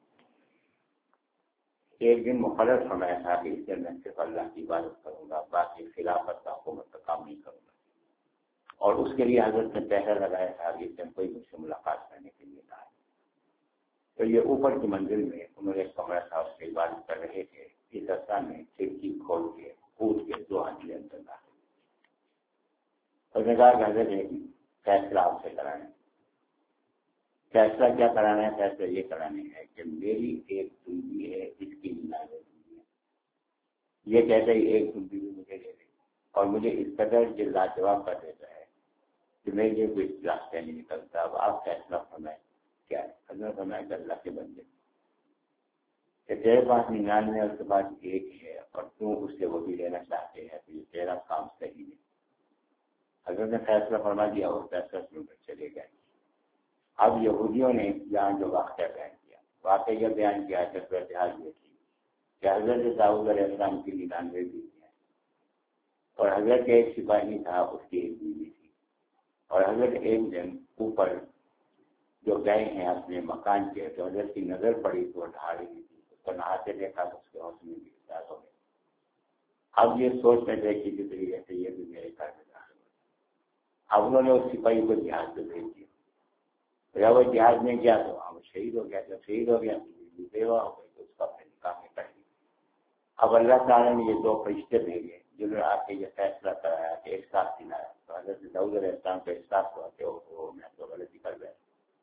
ایک دن مقرر فرمایا تھا کہ اس دن میں صرف اللہ کی عبادت کروں گا, باقی خلافت کا حکومت کا کام نہیں کروں گا. اور اس کے لیے حضرت نے پہرہ لگایا تھا کہ اس دن کوئی مجھ سے ملاقات کرنے کے لیے نہ آئے. تو یہ اوپر کی منزل میں انہوں نے ایک کمرہ تھا, اس کی عبادت کر رہے تھے. اس رستہ میں کھڑکی کھول کے کود کے دو آدمی اندر آ گئے اور نے کہا کہ حضرت ایک فیصلہ آپ سے کرانا ہے. فیصلہ کیا کرانا ہے؟ فیصلہ یہ کرانا ہے کہ میری ایک کنڈی ہے, اس کی ناظر ہے. یہ کہتے ہیں ایک کنڈی بھی مجھے دے دے, اور مجھے اس قدر جو لاجواب کر دیتا ہے کہ میرے لیے کوئی راستہ نہیں نکلتا. اب آپ فیصلہ فرمائیں کیا ہے؟ حضرت فرمایا کہ اللہ کے بندے کہ تیرے پاس ننانوے اور اس کے پاس ایک ہے اور تم اس سے وہ بھی لینا چاہتے ہیں, تو یہ تیرا کام صحیح نہیں. حضرت نے فیصلہ فرما دیا اور فیصلہ سن کر چلے گئے. اب یہودیوں نے یہاں جو واقعہ بیان کیا, واقعہ یہ بیان کیا کہ صورتحال یہ تھی کہ حضرت داؤد علیہ السلام کی ننانوے بیوی ہیں اور حضرت کے ایک سپاہی تھا, اس کی ایک بیوی تھی. اور حضرت ایک دن اوپر جو گئے ہیں اپنے مکان کے, تو حضرت کی نظر پڑی تو ڈھا رہی تھی, اس کو نہاتے دیکھا تو اس کے حوصلے میں بھی احساس ہو گیا. اب یہ سوچ میں دیکھی کہ طریقے سے یہ بھی میرے گھر میں داخل ہو. اب انہوں نے اس سپاہی کو جہاز پہ بھیج دیا. جب وہ جہاز میں گیا تو وہاں وہ شہید ہو گیا. جب شہید ہو گیا تو بیوہ ہو گئی, تو اس کا اپنے نکاح میں کر دیا. اب اللہ تعالیٰ نے یہ دو فرشتے بھیجے جنہوں نے آ کے یہ فیصلہ کرایا کہ ایک ساتھ دلایا. تو حضرت داؤد علیہ السلام کو احساس ہوا کہ وہ میں تو غلطی کر گیا.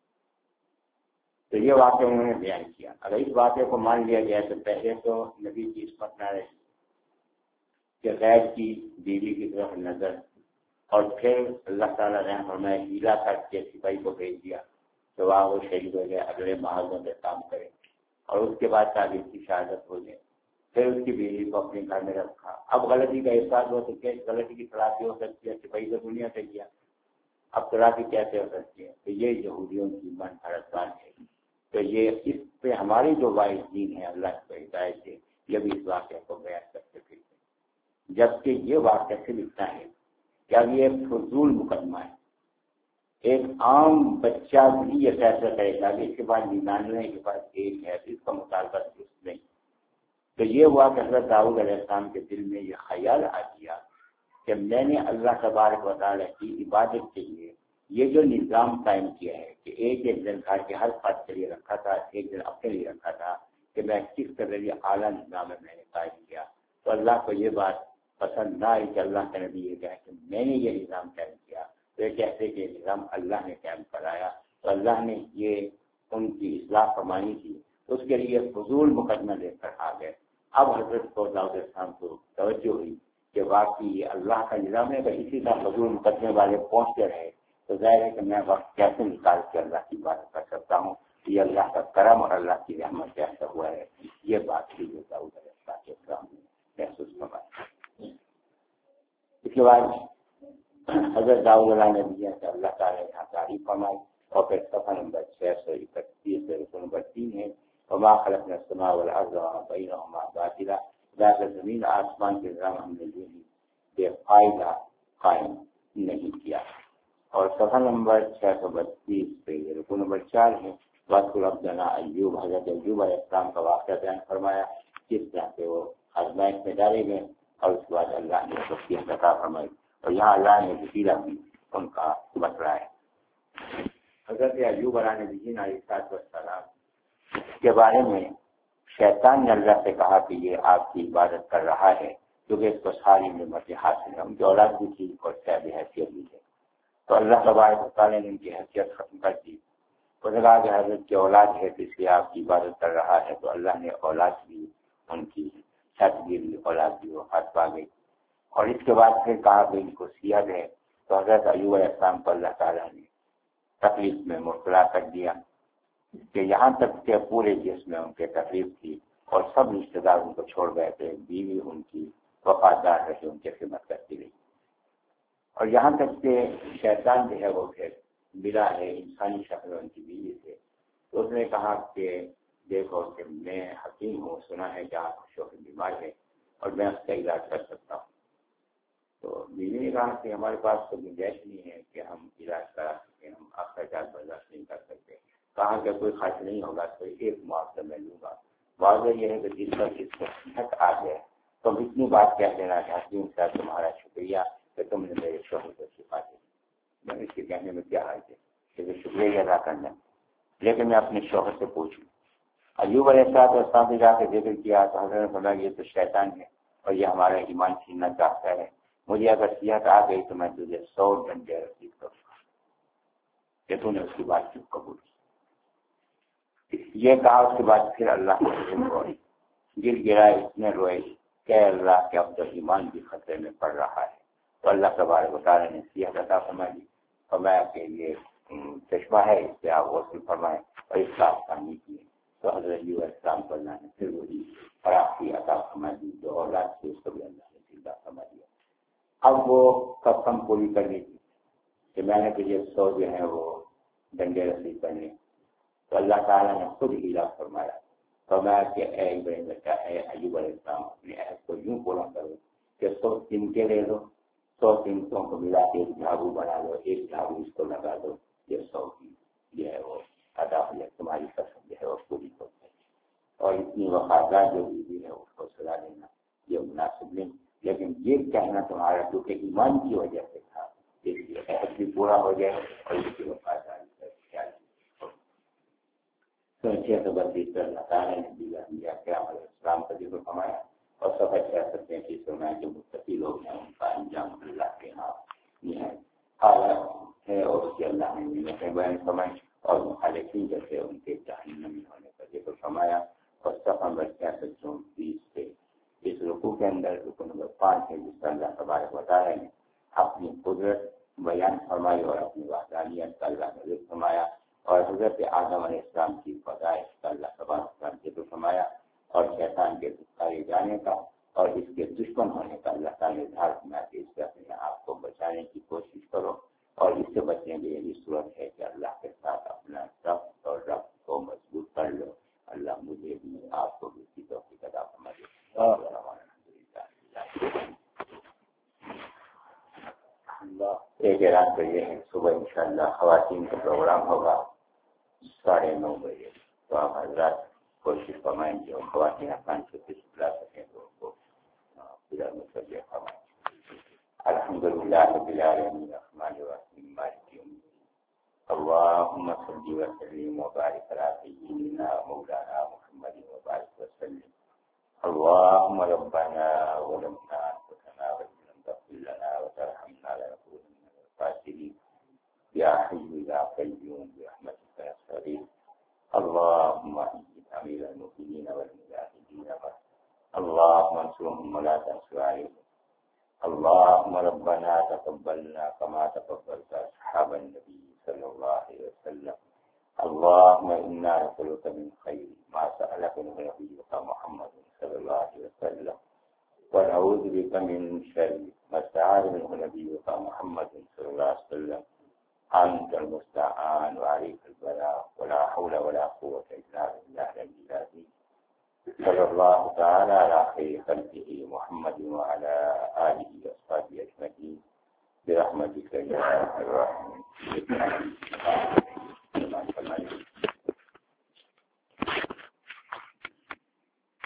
تو یہ واقعہ انہوں نے بیان کیا. اگر اس واقعے کو مان لیا جائے تو پہلے تو نبی کی عصمت نہ رہی کہ غیر کی بیوی کی طرف نظر اور پھر اللہ تعالیٰ نے ہمیں ہیلا کر کے سپاہی کو بھیج دیا تو وہاں وہ شہید ہو گئے، اگلے محاذوں میں کام کرے، اور اس کے بعد تعبیر کی شہادت ہو گئی. پھر اس کی بیوی کو اپنے گھر میں رکھا. اب غلطی کا احساس ہو تو کیا غلطی کی تلافی ہو سکتی ہے؟ سپاہی کو دنیا سے کیا، اب تلافی کیسے ہو سکتی ہے؟ تو یہ یہودیوں کی من پرستان ہے. تو یہ اس پہ ہماری جو واحد دین ہے اللہ کی ہدایت سے یہ بھی اس واقعے کو بیان کرتے تھے. جبکہ یہ واقعہ سے لکھتا ہے کہ اب یہ فضول مقدمہ ہے. ایک عام بچہ بھی یہ فیصلہ کرے گا کہ اس کے بعد ننانوے کے پاس ایک ہے، اس کا مطالبہ درست نہیں. تو یہ ہوا کہ حضرت داؤد علیہ السلام کے دل میں یہ خیال آ گیا کہ میں نے اللہ تبارک و تعالیٰ کی عبادت کے لیے یہ جو نظام قائم کیا ہے کہ ایک ایک دن گھر کے ہر فرد کے لیے رکھا تھا، ایک دن اپنے لیے رکھا تھا، کہ میں کس طرح یہ اعلیٰ نظام ہے میں نے قائم کیا. تو اللہ کو یہ بات پسند نہ آئی کہ اللہ کے نبی یہ کہا کہ میں نے یہ نظام قائم کیا. تو یہ کہتے کہ یہ نظام اللہ نے قائم کرایا. تو اللہ نے یہ ان کی اصلاح فرمانی تھی، اس کے لیے فضول مقدمہ لے کر آ گئے. اب حضرت کو داؤد علیہ السلام کو توجہ ہوئی کہ واقعی یہ اللہ کا نظام ہے. اگر اسی طرح فضول مقدمے والے پہنچتے رہے تو ظاہر ہے کہ میں وقت کیسے نکال کے اللہ کی بات کر سکتا ہوں. یہ اللہ کا کرم اور اللہ کی رحمت کیسا ہوا ہے. یہ بات تھی جو داؤد علیہ السلام نے محسوس فرمائی. اس کے بعد حضرت داؤد علیہ نبی سے اللہ تعالیٰ نے یہاں تعریف فرمائی. اور پھر صفحہ نمبر چھ سو اکتیس سے رکو نمبر تین ہے وما خلقنا السماء والارض وما بینہما باطلا. ذات زمین آسمان کے نظام ہم نے یہ بے فائدہ قائم نہیں کیا. اور صفحہ نمبر چھ سو بتیس پہ رکو نمبر چار ہے وَاذْكُرْ عَبْدَنَا ایوب. حضرت ایوب علیہ السلام کا واقعہ بیان فرمایا کس طرح سے وہ آزمائش میں ڈالے گئے اور اس کے بعد اللہ نے توفیق عطا فرمائی. اور یہاں اللہ نے وسیلہ بھی ان کا بتلایا ہے. حضرت ایوب علیہ السلام کے بارے میں شیطان نے اللہ سے کہا کہ یہ آپ کی عبادت کر رہا ہے کیونکہ اس کو ساری نعمتیں حاصل ہیں، ان کی اولاد بھی تھی اور صاحب حیثیت بھی ہے. تو اللہ تبارک و تعالیٰ نے ان کی حیثیت ختم کر دی. اس نے کہا کہ حضرت کی اولاد ہے تو اس لیے آپ کی عبادت کر رہا ہے. تو اللہ نے اولاد بھی ان کی چھت گری، اولاد بھی وفات پا گئی. اور اس کے بعد پھر کہا کہ ان کو صحت ہے. تو حضرت ایوب علیہ السلام کو اللہ تعالیٰ نے تکلیف میں مبتلا کر دیا کہ یہاں تک کہ پورے جسم میں ان کے تکلیف تھی اور سب رشتے دار ان کو چھوڑ گئے تھے. بیوی ان کی وفادار رہی، ان کی خدمت کرتی رہی. اور یہاں تک کہ شیطان جو ہے وہ پھر ملا ہے انسانی شکل ان کی بیوی سے. تو اس نے کہا کہ دیکھو کہ میں حکیم ہوں، سنا ہے کہ آپ شوہر بیمار ہے اور میں اس کا علاج کر سکتا ہوں. تو بیوی نے کہا کہ ہمارے پاس تو گنجائش نہیں ہے کہ ہم علاج کرا سکیں، ہم آپ کا علاج برداشت نہیں کر سکتے. کہا کہ کوئی خرچ نہیں ہوگا تو ایک معاوضہ میں لوں گا. معاوضہ یہ ہے کہ جس پر کس کو صحت آ جائے تو اتنی بات کہہ دینا چاہتی ہوں سر تمہارا شکریہ کہ تم نے میرے شوہر کو شفا دی. میں اس کے کہنے میں کیا حال ہے کہ شکریہ ادا کرنا، لیکن میں اپنے شوہر سے پوچھوں. ایوب علیہ السلام سے جا کے ذکر کیا تو حضرت نے فرمایا یہ تو شیطان ہے اور یہ ہمارا ایمان چھیننا چاہتا ہے. مجھے اگر صحت آ گئی تو میں تجھے سو ڈنڈے رسید کروں گا کہ تو نے اس کی بات چیت قبول کی. یہ کہا اس کے بعد پھر اللہ کو روئے، گر گرائے، اس نے روئے کہ اللہ کے اب تو ایمان بھی خطرے میں پڑ رہا ہے. تو اللہ تبارک و تعالیٰ نے صحت عطا فرمائی. فرمایا کہ یہ چشمہ ہے اس سے آپ غسل فرمائیں اور اس کا پانی پیے. تو حضرت ایوب علیہ السلام کو اللہ نے پھر وہی فراخی عطا فرما دی جو اولاد سے اس کو بھی اللہ نے زندہ فرما دیا. اب وہ قسم پوری کرنی تھی کہ میں نے تجھے سو جو ہیں وہ ڈنڈے رسید کرنے. تو اللہ تعالیٰ نے خود ہیلا فرمایا. فرمایا کہ اے ابراہیم بیٹا، اے ایوب علیہ السلام اپنے عہد کو یوں پورا کرو کہ سو تنکے لے لو، سو تنکوں کو ملا کے ایک جھاڑو بنا لو، ایک جھاڑو اس کو لگا دو، یہ سو کی یہ ہے وہ ادا ہو جائے، تمہاری قسم جو ہے وہ پوری ہو جائے. اور اتنی وفادار جو بیوی ہے اس کو سلا دینا یہ مناسب نہیں. لیکن یہ کہنا تمہارا کیونکہ ایمان کی وجہ سے تھا اس لیے عہد بھی پورا ہو جائے اور اس کی وفاداری کا خیال ہو. سوچے تو بس پر اللہ تعالیٰ نے دیا دیا کیا علیہ السلام کا ذکر فرمایا اور سب اچھا سکتے ہیں کہ سنا جو متقی لوگ ہیں ان کا انجام اللہ کے ہاں نہایت اعلیٰ ہے. اور اس کے اللہ نے نعمتیں بیان فرمائی اور مخالفین جیسے ان کے جہنم میں ہونے کا ذکر فرمایا. اور صفحہ نمبر چھیاسٹھ چونتیس سے اس رکوع کے اندر رکوع نمبر پانچ ہے جس پر اللہ تبارک و تعالیٰ نے اپنی قدرت حضرت بیان فرمائی اور اپنی وحدانیت کا اللہ نے ذکر فرمایا، اور حضرت آدم علیہ السلام کی پیدائش کا اللہ تبارک و تعالیٰ نے ذکر فرمایا، اور شیطان کے دشکارے جانے کا اور اس کے دشمن ہونے کا اللہ تعالیٰ نے اظہار فرمایا کہ اس سے اپنے آپ کو بچانے کی کوشش کرو، اور اس سے بچنے کی یہی صورت ہے کہ اللہ کے ساتھ اپنا ربط اور ربط کو مضبوط کر لو۔ اللہ مجھے بھی آپ کو بھی اسی توفیق عطا فرمائے۔ ایک اعلان تو یہ ہے، صبح انشاءاللہ خواتین کا پروگرام ہوگا ساڑھے نو بجے، تو آپ حضرات کوشش فرمائیں گے اور خواتین اپنا چھٹی بلا سکیں تو ان کو پورا متوجہ فرمائیں۔ الحمد للہ رب العالمین الرحمن الرحیم مالک یوم الدین، اللهم صل وسلم وبارك على سيدنا مولانا محمد وبارك وسلم۔ اللهم ربنا ظلمنا انفسنا وان لم تغفر لنا وترحمنا لنكونن من الخاسرين، يا حي يا قيوم برحمتك نستغيث، اللهم اجد امير المؤمنين والمجاهدين، اللهم انصرهم ولا تنصر عليهم، اللهم ربنا تقبلنا كما تقبلت اصحاب النبي صلى الله عليه وسلم، اللهم انا نسألك من خير ما سألك من نبيك محمد صلى الله عليه وسلم، ونعوذ بك من شر ما استعاذ منه نبيك محمد صلى الله عليه وسلم، أنت المستعان وعليك البلاغ، ولا حول ولا قوة إلا بالله العلي العظيم، صلى الله تعالى على خير خلقه محمد وعلى آله وصحبه أجمعين برحمتك يا أرحم الراحمين۔